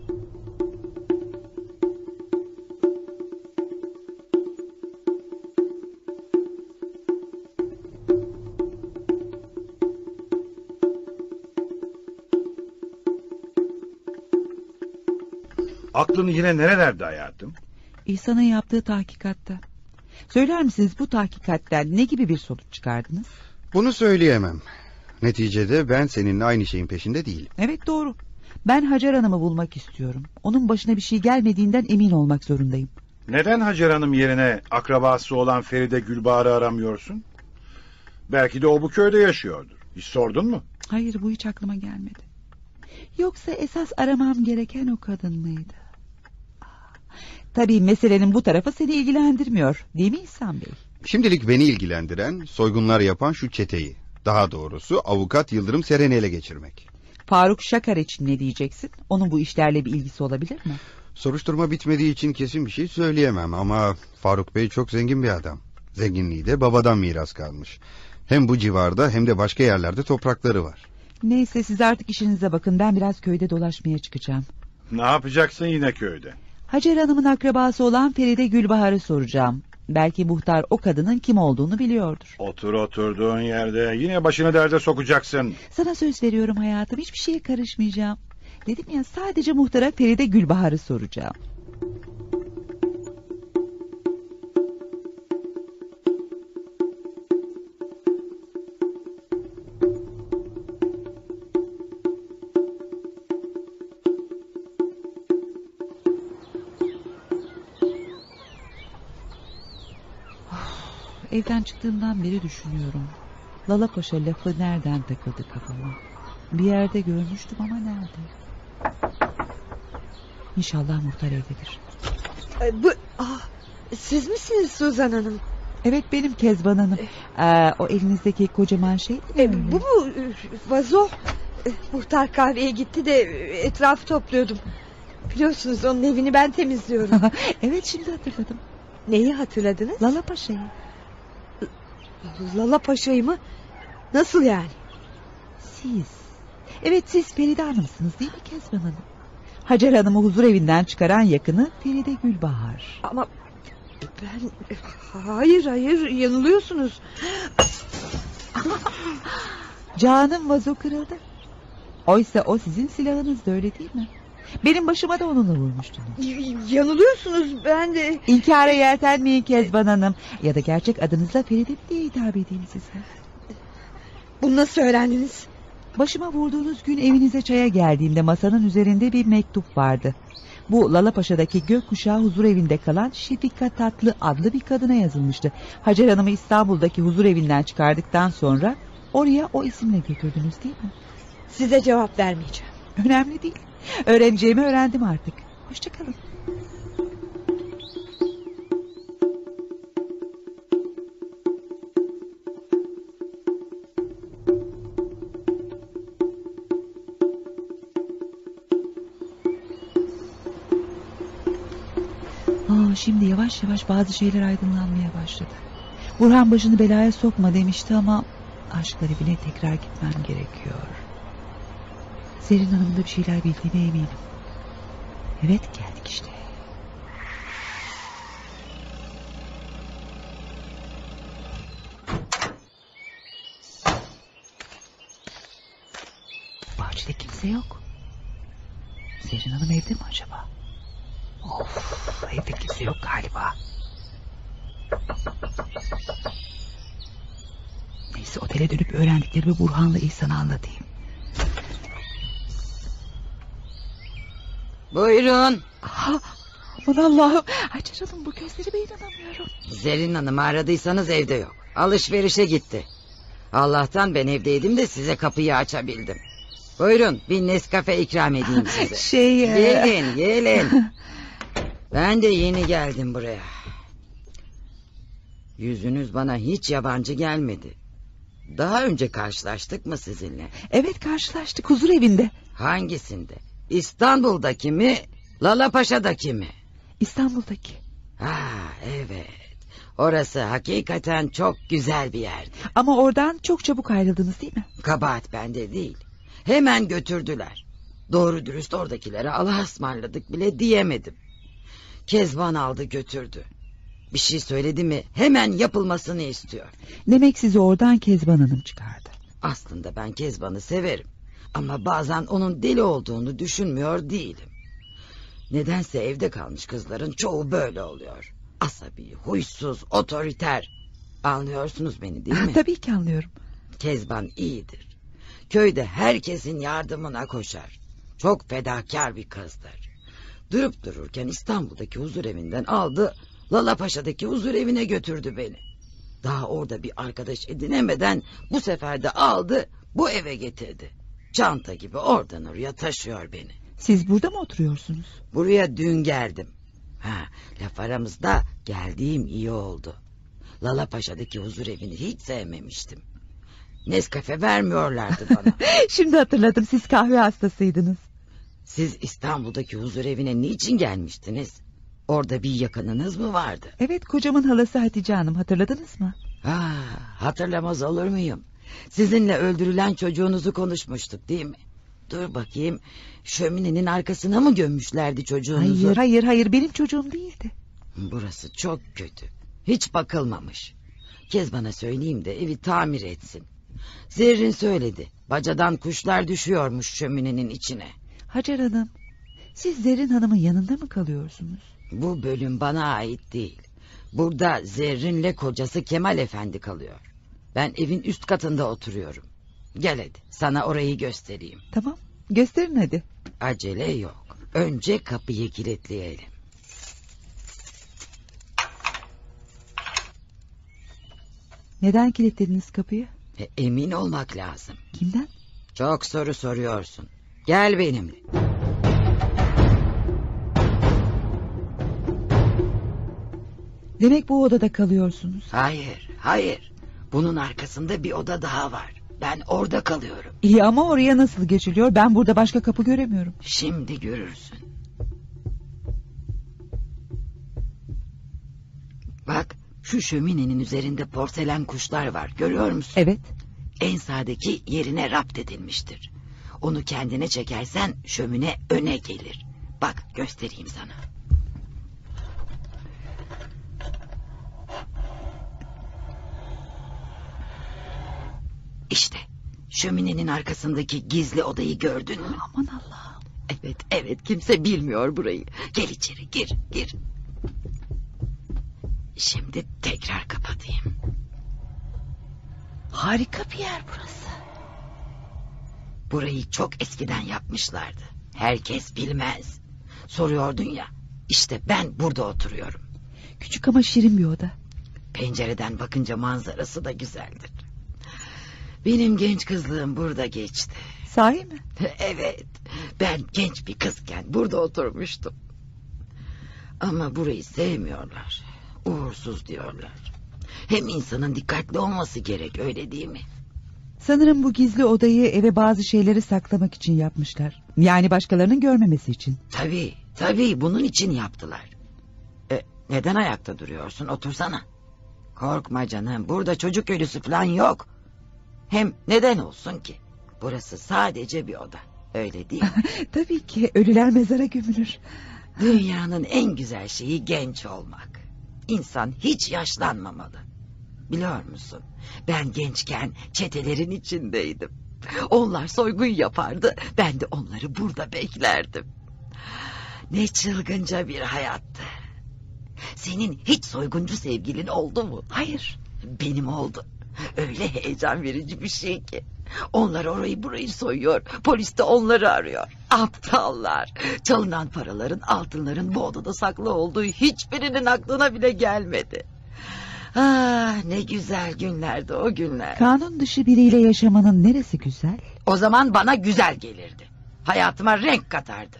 S4: Aklın yine nerelerde hayatım?
S2: İhsan'ın yaptığı tahkikatta. Söyler misiniz, bu tahkikatten ne gibi bir sonuç çıkardınız?
S12: Bunu söyleyemem. Neticede ben seninle aynı şeyin peşinde değilim.
S2: Evet, doğru. Ben Hacer Hanım'ı bulmak istiyorum. Onun başına bir şey gelmediğinden emin olmak zorundayım.
S4: Neden Hacer Hanım yerine akrabası olan Feride Gülbahar'ı aramıyorsun? Belki de o bu köyde yaşıyordur. Hiç sordun mu?
S2: Hayır, bu hiç aklıma gelmedi. Yoksa esas aramam gereken o kadın mıydı? Tabii meselenin bu tarafı seni ilgilendirmiyor, değil mi İhsan Bey?
S12: Şimdilik beni ilgilendiren soygunlar yapan şu çeteyi, daha doğrusu avukat Yıldırım Seren'i ele geçirmek.
S2: Faruk Şakar için ne diyeceksin? Onun bu işlerle bir ilgisi olabilir mi?
S12: Soruşturma bitmediği için kesin bir şey söyleyemem ama Faruk Bey çok zengin bir adam. Zenginliği de babadan miras kalmış. Hem bu civarda hem de başka yerlerde toprakları var.
S2: Neyse, siz artık işinize bakın, ben biraz köyde dolaşmaya çıkacağım.
S4: Ne yapacaksın yine köyde?
S2: Hacer Hanım'ın akrabası olan Feride Gülbahar'ı soracağım. Belki muhtar o kadının kim olduğunu biliyordur.
S4: Otur oturduğun yerde, yine başını derde sokacaksın.
S2: Sana söz veriyorum hayatım, hiçbir şeye karışmayacağım. Dedim ya, sadece muhtara Feride Gülbahar'ı soracağım. Evden çıktığımdan beri düşünüyorum. Lala Paşa lafı nereden takıldı kafama? Bir yerde görmüştüm ama nerede? İnşallah muhtar evdedir.
S14: E, bu, ah, siz misiniz Suzan Hanım?
S2: Evet, benim Kezban Hanım. Ee, o elinizdeki kocaman şey
S14: e, Bu mu? Vazo. E, muhtar kahveye gitti de etrafı topluyordum. Biliyorsunuz onun evini ben temizliyorum.
S2: Evet, şimdi hatırladım.
S14: Neyi hatırladınız?
S2: Lala Paşa'yı.
S14: Lala Paşa'yı mı? Nasıl yani?
S2: Siz. Evet, siz Feride Hanım'sınız değil mi Kezban Hanım? Hacer Hanım'ı huzur evinden çıkaran yakını Feride Gülbahar.
S14: Ama ben... Hayır hayır, yanılıyorsunuz.
S2: Canım, vazo kırıldı. Oysa o sizin silahınız da, öyle değil mi? Benim başıma da onunla vurmuştunuz.
S14: Y- yanılıyorsunuz, ben de...
S2: İnkara yeltenmeyin Kezban Hanım. Ya da gerçek adınızla Feride diye hitap edeyim size.
S14: Bunu nasıl öğrendiniz?
S2: Başıma vurduğunuz gün evinize çaya geldiğimde masanın üzerinde bir mektup vardı. Bu Lala Paşa'daki gökkuşağı huzur evinde kalan Şefika Tatlı adlı bir kadına yazılmıştı. Hacer Hanım'ı İstanbul'daki huzur evinden çıkardıktan sonra oraya o isimle götürdünüz değil mi?
S14: Size cevap vermeyeceğim.
S2: Önemli değil. Öğreneceğimi öğrendim artık. Hoşçakalın. Aa, şimdi yavaş yavaş bazı şeyler aydınlanmaya başladı. Burhan başını belaya sokma demişti ama aşklar evine tekrar gitmem gerekiyor. Zerrin Hanım'ın da bir şeyler bildiğine eminim. Evet, geldik işte. Bahçede kimse yok. Zerrin Hanım evde mi acaba? Of, evde kimse yok galiba. Neyse, otele dönüp öğrendiklerimi Burhan'la İhsan'a anlatayım.
S7: Buyurun.
S2: Ha, aman Allah'ım. Hacer Hanım, bu gözlerime inanamıyorum.
S7: Zerrin Hanım'ı aradıysanız evde yok. Alışverişe gitti. Allah'tan ben evdeydim de size kapıyı açabildim. Buyurun, bir Nescafe ikram edeyim size.
S2: Şey...
S7: Gelin, gelin. Ben de yeni geldim buraya. Yüzünüz bana hiç yabancı gelmedi. Daha önce karşılaştık mı sizinle?
S2: Evet, karşılaştık huzur evinde.
S7: Hangisinde? İstanbul'daki mi, Lala Paşa'daki mi?
S2: İstanbul'daki.
S7: Ha, evet. Orası hakikaten çok güzel bir yerdi.
S2: Ama oradan çok çabuk ayrıldınız değil mi?
S7: Kabahat bende değil. Hemen götürdüler. Doğru dürüst oradakilere Allah'a ısmarladık bile diyemedim. Kezban aldı götürdü. Bir şey söyledi mi hemen yapılmasını istiyor.
S2: Demek sizi oradan Kezban Hanım çıkardı.
S7: Aslında ben Kezban'ı severim. Ama bazen onun deli olduğunu düşünmüyor değilim. Nedense evde kalmış kızların çoğu böyle oluyor. Asabi, huysuz, otoriter. Anlıyorsunuz beni değil mi?
S2: Tabii ki anlıyorum.
S7: Kezban iyidir. Köyde herkesin yardımına koşar. Çok fedakar bir kızdır. Durup dururken İstanbul'daki huzur evinden aldı, Lala Paşa'daki huzur evine götürdü beni. Daha orada bir arkadaş edinemeden bu sefer de aldı, bu eve getirdi. Çanta gibi oradan oraya taşıyor beni.
S2: Siz burada mı oturuyorsunuz?
S7: Buraya dün geldim. Ha, laf aramızda geldiğim iyi oldu. Lala Paşa'daki huzur evini hiç sevmemiştim. Nescafe vermiyorlardı bana.
S2: Şimdi hatırladım, siz kahve hastasıydınız.
S7: Siz İstanbul'daki huzur evine niçin gelmiştiniz? Orada bir yakınınız mı vardı?
S2: Evet, kocamın halası Hatice Hanım, hatırladınız mı?
S7: Ha, hatırlamaz olur muyum? Sizinle öldürülen çocuğunuzu konuşmuştuk değil mi? Dur bakayım, şöminenin arkasına mı gömmüşlerdi çocuğunuzu?
S2: Hayır hayır hayır, benim çocuğum değildi.
S7: Burası çok kötü. Hiç bakılmamış. Kezban'a söyleyeyim de evi tamir etsin. Zerrin söyledi. Bacadan kuşlar düşüyormuş şöminenin içine.
S2: Hacer Hanım, siz Zerrin Hanım'ın yanında mı kalıyorsunuz?
S7: Bu bölüm bana ait değil. Burada Zerrin'le kocası Kemal Efendi kalıyor. Ben evin üst katında oturuyorum. Gel hadi, sana orayı göstereyim.
S2: Tamam, gösterin hadi.
S7: Acele yok. Önce kapıyı kilitleyelim.
S2: Neden kilitlediniz kapıyı?
S7: E, emin olmak lazım.
S2: Kimden?
S7: Çok soru soruyorsun. Gel benimle.
S2: Demek bu odada kalıyorsunuz.
S7: Hayır, hayır. Bunun arkasında bir oda daha var. Ben orada kalıyorum.
S2: İyi ama oraya nasıl geçiliyor? Ben burada başka kapı göremiyorum.
S7: Şimdi görürsün. Bak, şu şöminenin üzerinde porselen kuşlar var. Görüyor musun?
S2: Evet.
S7: En sağdaki yerine rapt edilmiştir. Onu kendine çekersen şömine öne gelir. Bak, göstereyim sana. İşte şöminenin arkasındaki gizli odayı gördün mü?
S2: Aman Allah'ım.
S7: Evet, evet, kimse bilmiyor burayı. Gel içeri, gir, gir. Şimdi tekrar kapatayım.
S2: Harika bir yer burası.
S7: Burayı çok eskiden yapmışlardı. Herkes bilmez. Soruyordun ya. İşte ben burada oturuyorum.
S2: Küçük ama şirin bir oda.
S7: Pencereden bakınca manzarası da güzeldir. Benim genç kızlığım burada geçti.
S2: Sahi mi?
S7: Evet. Ben genç bir kızken burada oturmuştum. Ama burayı sevmiyorlar. Uğursuz diyorlar. Hem insanın dikkatli olması gerek, öyle değil mi?
S2: Sanırım bu gizli odayı eve bazı şeyleri saklamak için yapmışlar. Yani başkalarının görmemesi için.
S7: Tabii, tabii bunun için yaptılar. E, neden ayakta duruyorsun? Otursana. Korkma canım, burada çocuk ölüsü falan yok. Hem neden olsun ki? Burası sadece bir oda. Öyle değil mi?
S2: Tabii ki, ölüler mezara gömülür.
S7: Dünyanın en güzel şeyi genç olmak. İnsan hiç yaşlanmamalı. Biliyor musun? Ben gençken çetelerin içindeydim. Onlar soygun yapardı. Ben de onları burada beklerdim. Ne çılgınca bir hayattı. Senin hiç soyguncu sevgilin oldu mu?
S2: Hayır.
S7: Benim oldu. Öyle heyecan verici bir şey ki. Onlar orayı burayı soyuyor. Polis de onları arıyor. Aptallar. Çalınan paraların, altınların bu odada saklı olduğu hiçbirinin aklına bile gelmedi. Ah, ne güzel günlerdi o günler.
S2: Kanun dışı biriyle yaşamanın neresi güzel?
S7: O zaman bana güzel gelirdi. Hayatıma renk katardı.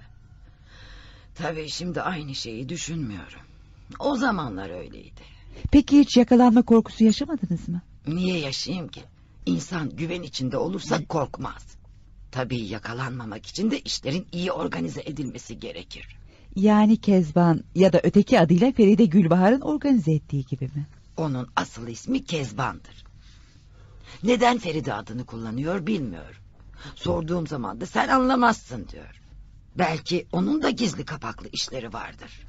S7: Tabii şimdi aynı şeyi düşünmüyorum. O zamanlar öyleydi.
S2: Peki hiç yakalanma korkusu yaşamadınız mı?
S7: Niye yaşayayım ki? İnsan güven içinde olursa korkmaz. Tabii yakalanmamak için de işlerin iyi organize edilmesi gerekir.
S2: Yani Kezban ya da öteki adıyla Feride Gülbahar'ın organize ettiği gibi mi?
S7: Onun asıl ismi Kezban'dır. Neden Feride adını kullanıyor bilmiyorum. Sorduğum zaman da sen anlamazsın diyor. Belki onun da gizli kapaklı işleri vardır.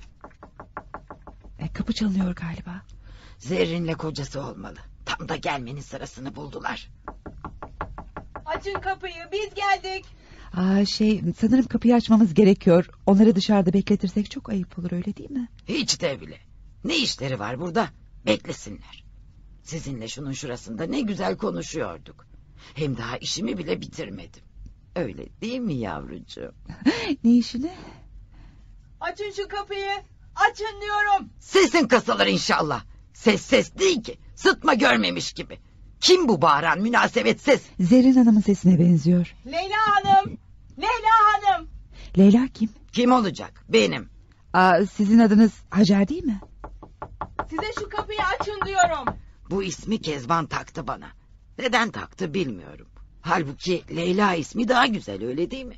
S2: E, kapı çalınıyor galiba.
S7: Zerrin'le kocası olmalı. Tam da gelmenin sırasını buldular.
S18: Açın kapıyı, biz geldik.
S2: Aa, şey sanırım kapıyı açmamız gerekiyor. Onları dışarıda bekletirsek çok ayıp olur, öyle değil mi?
S7: Hiç de bile. Ne işleri var burada? Beklesinler. Sizinle şunun şurasında ne güzel konuşuyorduk. Hem daha işimi bile bitirmedim. Öyle değil mi yavrucuğum?
S2: Ne işini?
S18: Açın şu kapıyı. Açın diyorum.
S7: Sesin kısılır inşallah. Ses ses değil ki. Sıtma görmemiş gibi. Kim bu bağıran münasebetsiz?
S2: Zerrin Hanım'ın sesine benziyor.
S18: Leyla Hanım. Leyla Hanım.
S2: Leyla kim?
S7: Kim olacak? Benim.
S2: Aa, sizin adınız Hacer değil mi?
S18: Size şu kapıyı açın diyorum.
S7: Bu ismi Kezban taktı bana. Neden taktı bilmiyorum. Halbuki Leyla ismi daha güzel, öyle değil mi?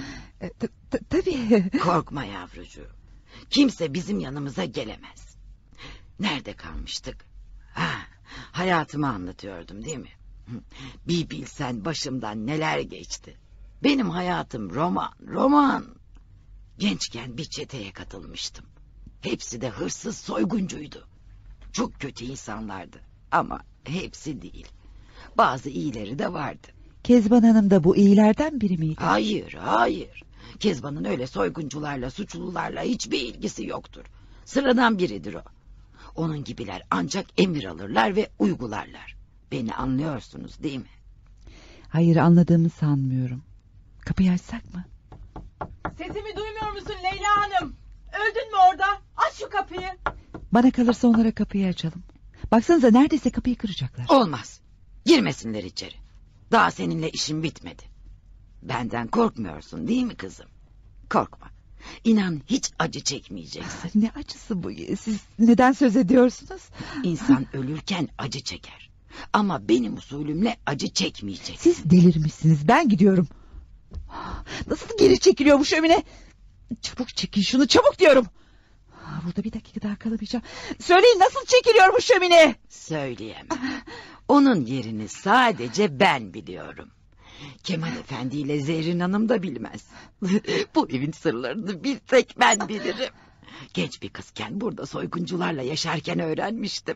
S2: Tabii.
S7: Korkma yavrucuğum. Kimse bizim yanımıza gelemez. Nerede kalmıştık? Ha, hayatımı anlatıyordum değil mi? Bir bilsen başımdan neler geçti. Benim hayatım roman, roman. Gençken bir çeteye katılmıştım. Hepsi de hırsız, soyguncuydu. Çok kötü insanlardı ama hepsi değil. Bazı iyileri de vardı.
S2: Kezban Hanım da bu iyilerden biri miydi?
S7: Hayır, hayır. Kezban'ın öyle soyguncularla, suçlularla hiçbir ilgisi yoktur. Sıradan biridir o. Onun gibiler ancak emir alırlar ve uygularlar. Beni anlıyorsunuz değil mi?
S2: Hayır, anladığımı sanmıyorum. Kapıyı açsak mı?
S18: Sesimi duymuyor musun Leyla Hanım? Öldün mü orada? Aç şu kapıyı.
S2: Bana kalırsa onlara kapıyı açalım. Baksanıza neredeyse kapıyı kıracaklar.
S7: Olmaz. Girmesinler içeri. Daha seninle işim bitmedi. Benden korkmuyorsun değil mi kızım? Korkma. İnan hiç acı çekmeyeceksin.
S2: Ne acısı bu? Siz neden söz ediyorsunuz?
S7: İnsan ölürken acı çeker. Ama benim usulümle acı çekmeyeceksin.
S2: Siz delirmişsiniz. Ben gidiyorum. Nasıl geri çekiliyor bu şömine? Çabuk çekin şunu, çabuk diyorum. Burada bir dakika daha kalamayacağım. Söyleyin, nasıl çekiliyor bu şömine?
S7: Söyleyemem. Onun yerini sadece ben biliyorum. Kemal Efendi ile Zerrin Hanım da bilmez. Bu evin sırlarını bir tek ben bilirim. Genç bir kızken burada soyguncularla yaşarken öğrenmiştim.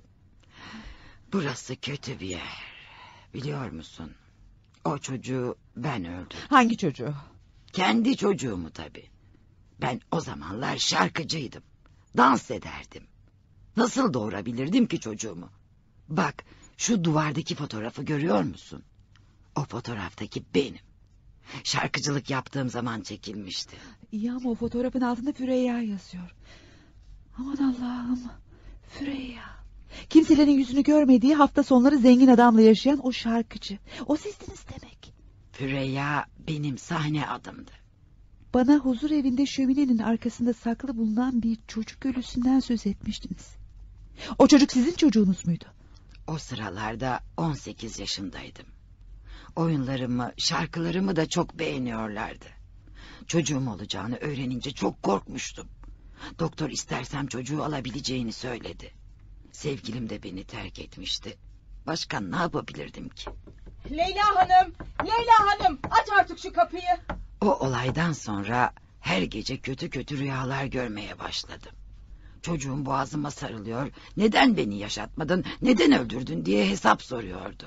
S7: Burası kötü bir yer. Biliyor musun? O çocuğu ben öldürdüm.
S2: Hangi çocuğu?
S7: Kendi çocuğumu tabii. Ben o zamanlar şarkıcıydım. Dans ederdim. Nasıl doğurabilirdim ki çocuğumu? Bak, şu duvardaki fotoğrafı görüyor musun? O fotoğraftaki benim. Şarkıcılık yaptığım zaman çekilmişti.
S2: İyi ama o fotoğrafın altında Füreyya yazıyor. Aman Allah'ım. Füreyya. Kimselerin yüzünü görmediği, hafta sonları zengin adamla yaşayan o şarkıcı. O sizdiniz demek.
S7: Füreyya benim sahne adımdı.
S2: Bana huzur evinde şöminenin arkasında saklı bulunan bir çocuk ölüsünden söz etmiştiniz. O çocuk sizin çocuğunuz muydu?
S7: O sıralarda on sekiz yaşındaydım. Oyunlarımı, şarkılarımı da çok beğeniyorlardı. Çocuğum olacağını öğrenince çok korkmuştum. Doktor istersem çocuğu alabileceğini söyledi. Sevgilim de beni terk etmişti. Başka ne yapabilirdim ki?
S18: Leyla Hanım, Leyla Hanım, aç artık şu kapıyı.
S7: O olaydan sonra her gece kötü kötü rüyalar görmeye başladım. Çocuğum boğazıma sarılıyor, neden beni yaşatmadın, neden öldürdün diye hesap soruyordu.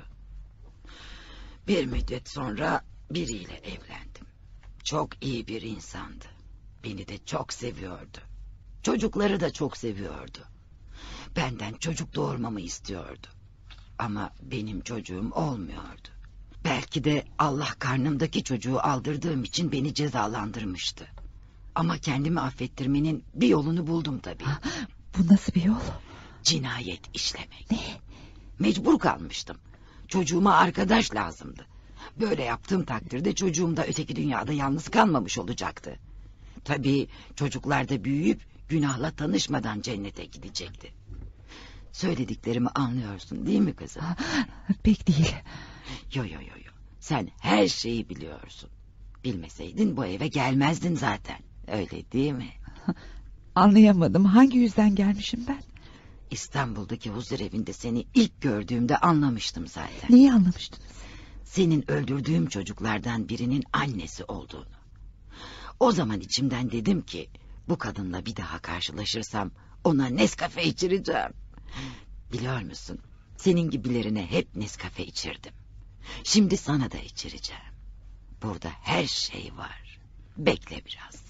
S7: Bir müddet sonra biriyle evlendim. Çok iyi bir insandı. Beni de çok seviyordu. Çocukları da çok seviyordu. Benden çocuk doğurmamı istiyordu. Ama benim çocuğum olmuyordu. Belki de Allah karnımdaki çocuğu aldırdığım için beni cezalandırmıştı. Ama kendimi affettirmenin bir yolunu buldum tabii.
S2: Bu nasıl bir yol?
S7: Cinayet işlemek. Ne? Mecbur kalmıştım. Çocuğuma arkadaş lazımdı. Böyle yaptığım takdirde çocuğum da öteki dünyada yalnız kalmamış olacaktı. Tabii çocuklar da büyüyüp günahla tanışmadan cennete gidecekti. Söylediklerimi anlıyorsun değil mi kızım?
S2: Pek değil.
S7: Yo yo yo yo. Sen her şeyi biliyorsun. Bilmeseydin bu eve gelmezdin zaten. Öyle değil mi?
S2: Anlayamadım. Hangi yüzden gelmişim ben?
S7: İstanbul'daki huzur evinde seni ilk gördüğümde anlamıştım zaten.
S2: Neyi anlamıştınız?
S7: Senin öldürdüğüm çocuklardan birinin annesi olduğunu. O zaman içimden dedim ki bu kadınla bir daha karşılaşırsam ona Nescafe içireceğim. Biliyor musun? Senin gibilerine hep Nescafe içirdim. Şimdi sana da içireceğim. Burada her şey var. Bekle biraz.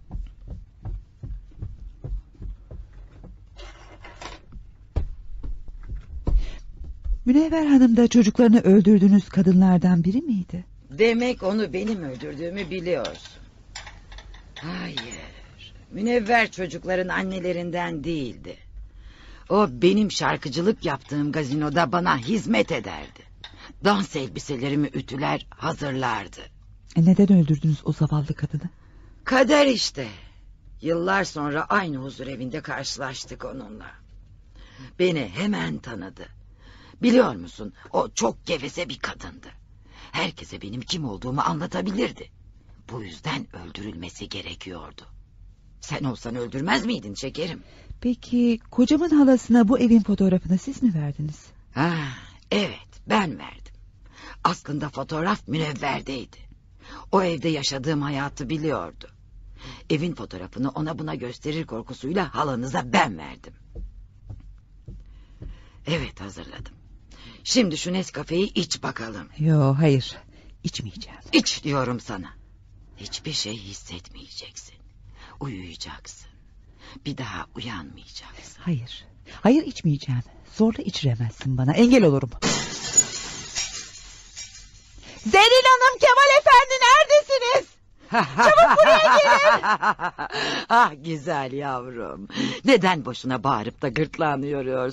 S2: Münevver Hanım da çocuklarını öldürdüğünüz kadınlardan biri miydi?
S7: Demek onu benim öldürdüğümü biliyorsun. Hayır. Münevver çocukların annelerinden değildi. O benim şarkıcılık yaptığım gazinoda bana hizmet ederdi. Dans elbiselerimi ütüler, hazırlardı.
S2: E neden öldürdünüz o zavallı kadını?
S7: Kader işte. Yıllar sonra aynı huzur evinde karşılaştık onunla. Beni hemen tanıdı. Biliyor musun, o çok geveze bir kadındı. Herkese benim kim olduğumu anlatabilirdi. Bu yüzden öldürülmesi gerekiyordu. Sen olsan öldürmez miydin şekerim?
S2: Peki kocamın halasına bu evin fotoğrafını siz mi verdiniz?
S7: Ha, evet, ben verdim. Aslında fotoğraf Münevver'deydi. O evde yaşadığım hayatı biliyordu. Evin fotoğrafını ona buna gösterir korkusuyla halanıza ben verdim. Evet, hazırladım. Şimdi şu Nescafe'yi iç bakalım.
S2: Yo, hayır, içmeyeceğim.
S7: İç diyorum sana. Hiçbir şey hissetmeyeceksin. Uyuyacaksın. Bir daha uyanmayacaksın.
S2: Hayır, hayır içmeyeceğim. Zorla içiremezsin bana, engel olurum. Zerrin Hanım, Kemal Efendi neredesiniz? Çabuk buraya gelin.
S7: Ah güzel yavrum. Neden boşuna bağırıp da gırtlağını yoruyorsun?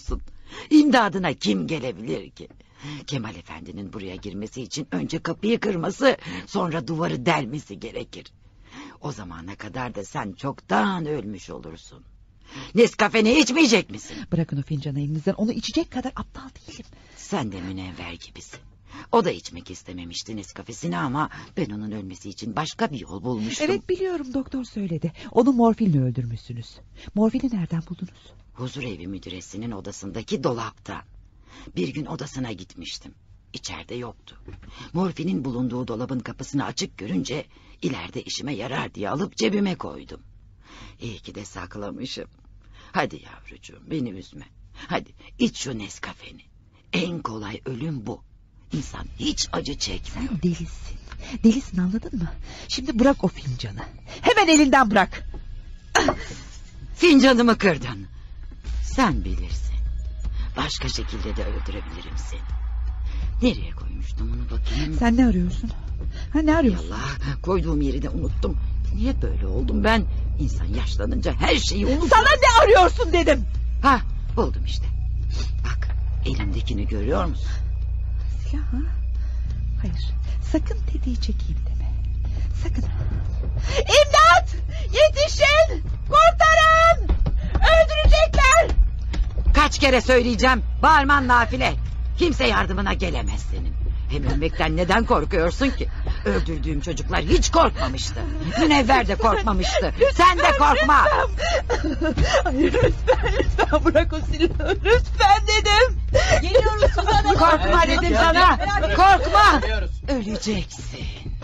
S7: İmdadına kim gelebilir ki? Kemal Efendi'nin buraya girmesi için önce kapıyı kırması, sonra duvarı delmesi gerekir. O zamana kadar da sen çoktan ölmüş olursun. Nescafeni içmeyecek misin?
S2: Bırakın o fincanı elinizden, onu içecek kadar aptal değilim.
S7: Sen de Münevver gibisin. O da içmek istememişti Nescafesini ama ben onun ölmesi için başka bir yol bulmuştum.
S2: Evet biliyorum, doktor söyledi. Onu morfinle öldürmüşsünüz. Morfini nereden buldunuz?
S7: Huzurevi müdüresinin odasındaki dolaptan. Bir gün odasına gitmiştim. İçeride yoktu. Morfinin bulunduğu dolabın kapısını açık görünce ileride işime yarar diye alıp cebime koydum. İyi ki de saklamışım. Hadi yavrucuğum, beni üzme. Hadi iç şu Nescafeni. En kolay ölüm bu. İnsan hiç acı çekmiyor.
S2: Sen delisin. Delisin, anladın mı? Şimdi bırak o fincanı. Hemen elinden bırak.
S7: Fincanımı kırdın. Sen bilirsin. Başka şekilde de öldürebilirim seni. Nereye koymuştum onu bakayım?
S2: Sen ne arıyorsun? Ha, ne arıyorsun?
S7: Allah, koyduğum yeri de unuttum. Niye böyle oldum ben? İnsan yaşlanınca her şeyi unutur.
S2: Sana ne arıyorsun dedim.
S7: Ha, buldum işte. Bak, elimdekini görüyor musun?
S2: Silah ha? Hayır, sakın tetiği çekeyim deme. Sakın. İmdat! Yetişin! Kurtarın! Öldürecekler!
S7: Kaç kere söyleyeceğim, bağırman nafile. Kimse yardımına gelemez senin. Hem ölmekten neden korkuyorsun ki? Öldürdüğüm çocuklar hiç korkmamıştı. Münevver de korkmamıştı. Sen de korkma.
S2: Hayır, lütfen lütfen bırak o silahı. Lütfen dedim.
S18: Geliyoruz Suzan Hanım.
S7: Korkma dedim sana. Korkma. Öleceksin.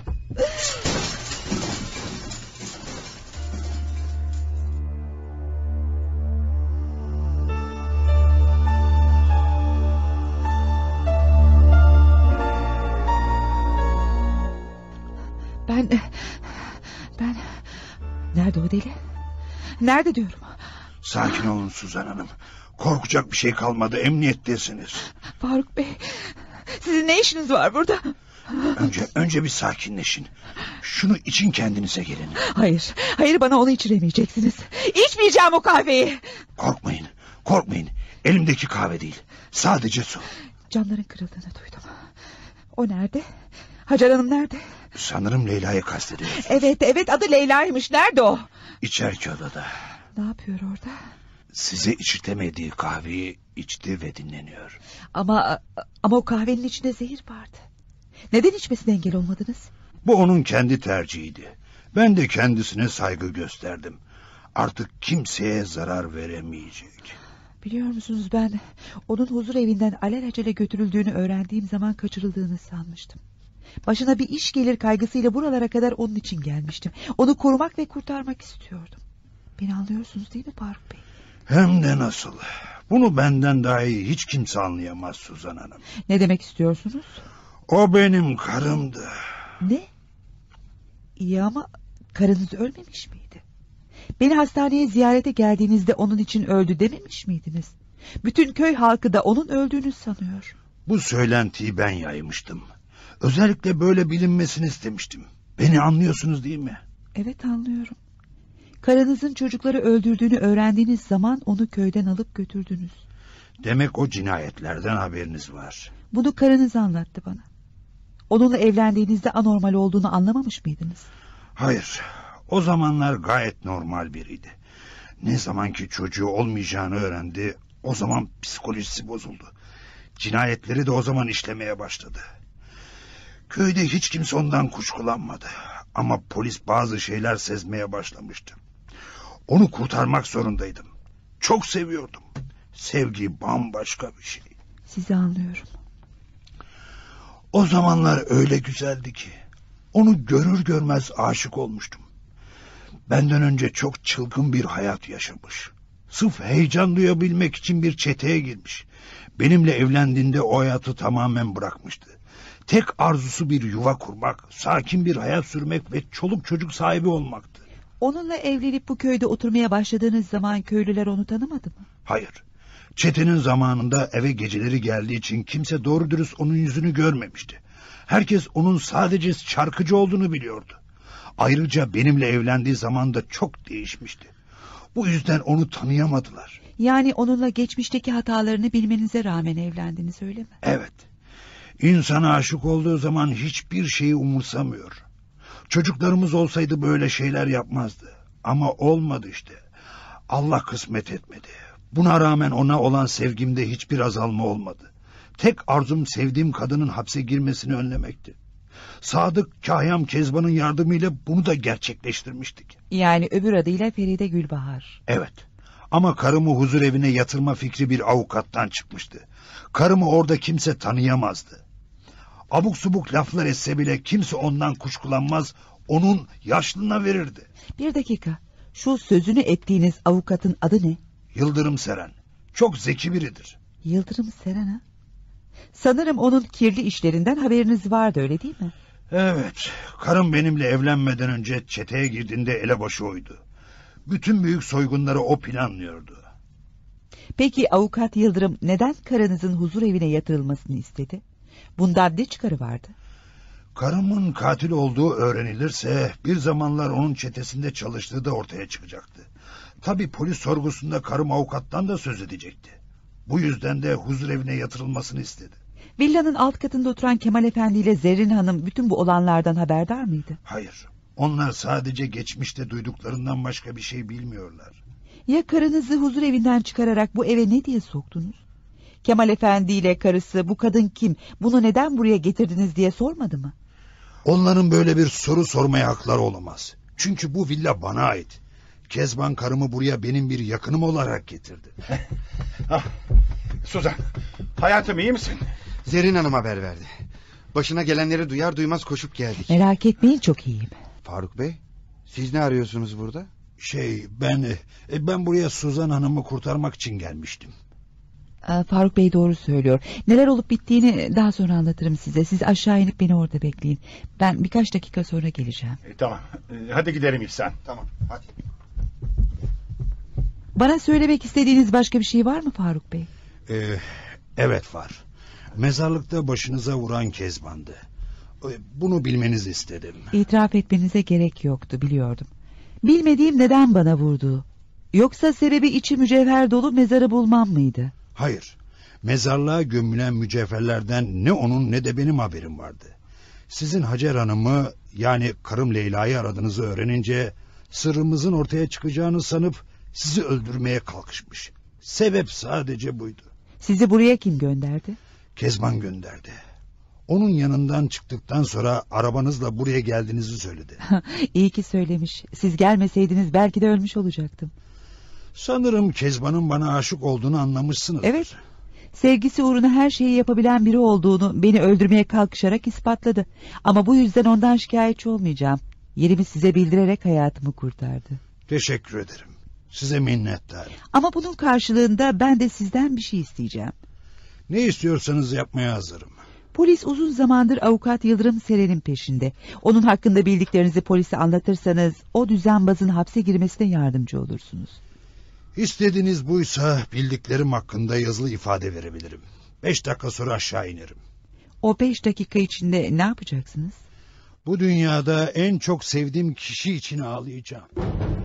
S2: Ben... Ben... Nerede o deli? Nerede diyorum?
S15: Sakin olun Suzan Hanım. Korkacak bir şey kalmadı, emniyettesiniz.
S2: Faruk Bey... Sizin ne işiniz var burada?
S15: Önce önce bir sakinleşin. Şunu için kendinize gelin.
S2: Hayır, hayır bana onu içiremeyeceksiniz. İçmeyeceğim o kahveyi.
S15: Korkmayın, korkmayın. Elimdeki kahve değil, sadece su.
S2: Camların kırıldığını duydum. O nerede? Hacer Hanım nerede?
S15: Sanırım Leyla'yı kastediyorsunuz.
S2: Evet, evet adı Leyla'ymış. Nerede o?
S15: İçeriki odada.
S2: Ne yapıyor orada?
S15: Size içirtemediği kahveyi içti ve dinleniyor.
S2: Ama ama o kahvenin içinde zehir vardı. Neden içmesine engel olmadınız?
S15: Bu onun kendi tercihiydi. Ben de kendisine saygı gösterdim. Artık kimseye zarar veremeyecek.
S2: Biliyor musunuz, ben onun huzur evinden alelacele götürüldüğünü öğrendiğim zaman kaçırıldığını sanmıştım. Başına bir iş gelir kaygısıyla buralara kadar onun için gelmiştim. Onu korumak ve kurtarmak istiyordum. Beni anlıyorsunuz değil mi Faruk Bey?
S15: Hem de nasıl. Bunu benden daha iyi hiç kimse anlayamaz Suzan Hanım.
S2: Ne demek istiyorsunuz?
S15: O benim karımdı.
S2: Ne? İyi ama karınız ölmemiş miydi? Beni hastaneye ziyarete geldiğinizde onun için öldü dememiş miydiniz? Bütün köy halkı da onun öldüğünü sanıyor.
S15: Bu söylentiyi ben yaymıştım. Özellikle böyle bilinmesini istemiştim. Beni anlıyorsunuz değil mi?
S2: Evet, anlıyorum. Karınızın çocukları öldürdüğünü öğrendiğiniz zaman onu köyden alıp götürdünüz.
S15: Demek o cinayetlerden haberiniz var.
S2: Bunu karınız anlattı bana. Onunla evlendiğinizde anormal olduğunu anlamamış mıydınız?
S15: Hayır. O zamanlar gayet normal biriydi. Ne zamanki çocuğu olmayacağını öğrendi, o zaman psikolojisi bozuldu. Cinayetleri de o zaman işlemeye başladı. Köyde hiç kimse ondan kuşkulanmadı. Ama polis bazı şeyler sezmeye başlamıştı. Onu kurtarmak zorundaydım. Çok seviyordum. Sevgi bambaşka bir şey.
S2: Sizi anlıyorum.
S15: O zamanlar öyle güzeldi ki. Onu görür görmez aşık olmuştum. Benden önce çok çılgın bir hayat yaşamış. Sırf heyecan duyabilmek için bir çeteye girmiş. Benimle evlendiğinde o hayatı tamamen bırakmıştı. Tek arzusu bir yuva kurmak, sakin bir hayat sürmek ve çoluk çocuk sahibi olmaktı.
S2: Onunla evlenip bu köyde oturmaya başladığınız zaman köylüler onu tanımadı mı?
S15: Hayır. Çetenin zamanında eve geceleri geldiği için kimse doğru dürüst onun yüzünü görmemişti. Herkes onun sadece şarkıcı olduğunu biliyordu. Ayrıca benimle evlendiği zaman da çok değişmişti. Bu yüzden onu tanıyamadılar.
S2: Yani onunla geçmişteki hatalarını bilmenize rağmen evlendiniz, öyle mi?
S15: Evet. İnsan aşık olduğu zaman hiçbir şeyi umursamıyor. Çocuklarımız olsaydı böyle şeyler yapmazdı. Ama olmadı işte. Allah kısmet etmedi. Buna rağmen ona olan sevgimde hiçbir azalma olmadı. Tek arzum sevdiğim kadının hapse girmesini önlemekti. Sadık Kahyam Kezban'ın yardımıyla bunu da gerçekleştirmiştik.
S2: Yani öbür adıyla Feride Gülbahar.
S15: Evet. Ama karımı huzur evine yatırma fikri bir avukattan çıkmıştı. Karımı orada kimse tanıyamazdı. Abuk subuk laflar etse bile kimse ondan kuşkulanmaz, onun yaşlılığına verirdi.
S2: Bir dakika, şu sözünü ettiğiniz avukatın adı ne?
S15: Yıldırım Seren. Çok zeki biridir.
S2: Yıldırım Seren ha? Sanırım onun kirli işlerinden haberiniz vardı, öyle değil mi?
S15: Evet, karım benimle evlenmeden önce çeteye girdiğinde elebaşı oydu. Bütün büyük soygunları o planlıyordu.
S2: Peki avukat Yıldırım neden karınızın huzur evine yatırılmasını istedi? Bundan ne çıkarı vardı?
S15: Karımın katil olduğu öğrenilirse bir zamanlar onun çetesinde çalıştığı da ortaya çıkacaktı. Tabii polis sorgusunda karım avukattan da söz edecekti. Bu yüzden de huzur evine yatırılmasını istedi.
S2: Villanın alt katında oturan Kemal Efendi ile Zerrin Hanım bütün bu olanlardan haberdar mıydı?
S15: Hayır. Onlar sadece geçmişte duyduklarından başka bir şey bilmiyorlar.
S2: Ya karınızı huzur evinden çıkararak bu eve ne diye soktunuz? Kemal Efendi ile karısı bu kadın kim, bunu neden buraya getirdiniz diye sormadı mı?
S15: Onların böyle bir soru sormaya hakları olamaz. Çünkü bu villa bana ait. Kezban karımı buraya benim bir yakınım olarak getirdi.
S4: ah, Suzan, hayatım iyi misin?
S12: Zerrin Hanım haber verdi. Başına gelenleri duyar duymaz koşup geldik.
S2: Merak etmeyin, çok iyiyim.
S12: Faruk Bey, siz ne arıyorsunuz burada?
S15: Şey, ben ben buraya Suzan Hanım'ı kurtarmak için gelmiştim.
S2: Faruk Bey doğru söylüyor. Neler olup bittiğini daha sonra anlatırım size. Siz aşağı inip beni orada bekleyin. Ben birkaç dakika sonra geleceğim.
S4: E, tamam, e, hadi gidelim İhsan.
S12: Tamam, hadi.
S2: Bana söylemek istediğiniz başka bir şey var mı Faruk Bey?
S15: Ee, evet var. Mezarlıkta başınıza vuran Kezban'dı. Bunu bilmenizi istedim.
S2: İtiraf etmenize gerek yoktu, biliyordum. Bilmediğim neden bana vurdu. Yoksa sebebi içi mücevher dolu mezarı bulmam mıydı?
S15: Hayır. Mezarlığa gömülen mücevherlerden ne onun ne de benim haberim vardı. Sizin Hacer Hanım'ı, yani karım Leyla'yı aradığınızı öğrenince sırrımızın ortaya çıkacağını sanıp sizi öldürmeye kalkışmış. Sebep sadece buydu.
S2: Sizi buraya kim gönderdi?
S15: Kezban gönderdi. Onun yanından çıktıktan sonra arabanızla buraya geldiğinizi söyledi.
S2: İyi ki söylemiş. Siz gelmeseydiniz belki de ölmüş olacaktım.
S15: Sanırım Kezban'ın bana aşık olduğunu anlamışsınızdır.
S2: Evet. Sevgisi uğruna her şeyi yapabilen biri olduğunu beni öldürmeye kalkışarak ispatladı. Ama bu yüzden ondan şikayetçi olmayacağım. Yerimi size bildirerek hayatımı kurtardı.
S15: Teşekkür ederim. Size minnettarım.
S2: Ama bunun karşılığında ben de sizden bir şey isteyeceğim.
S15: Ne istiyorsanız yapmaya hazırım.
S2: Polis uzun zamandır avukat Yıldırım Seren'in peşinde. Onun hakkında bildiklerinizi polise anlatırsanız o düzenbazın hapse girmesine yardımcı olursunuz.
S15: İstediğiniz buysa bildiklerim hakkında yazılı ifade verebilirim. Beş dakika sonra aşağı inerim.
S2: O beş dakika içinde ne yapacaksınız?
S15: Bu dünyada en çok sevdiğim kişi için ağlayacağım.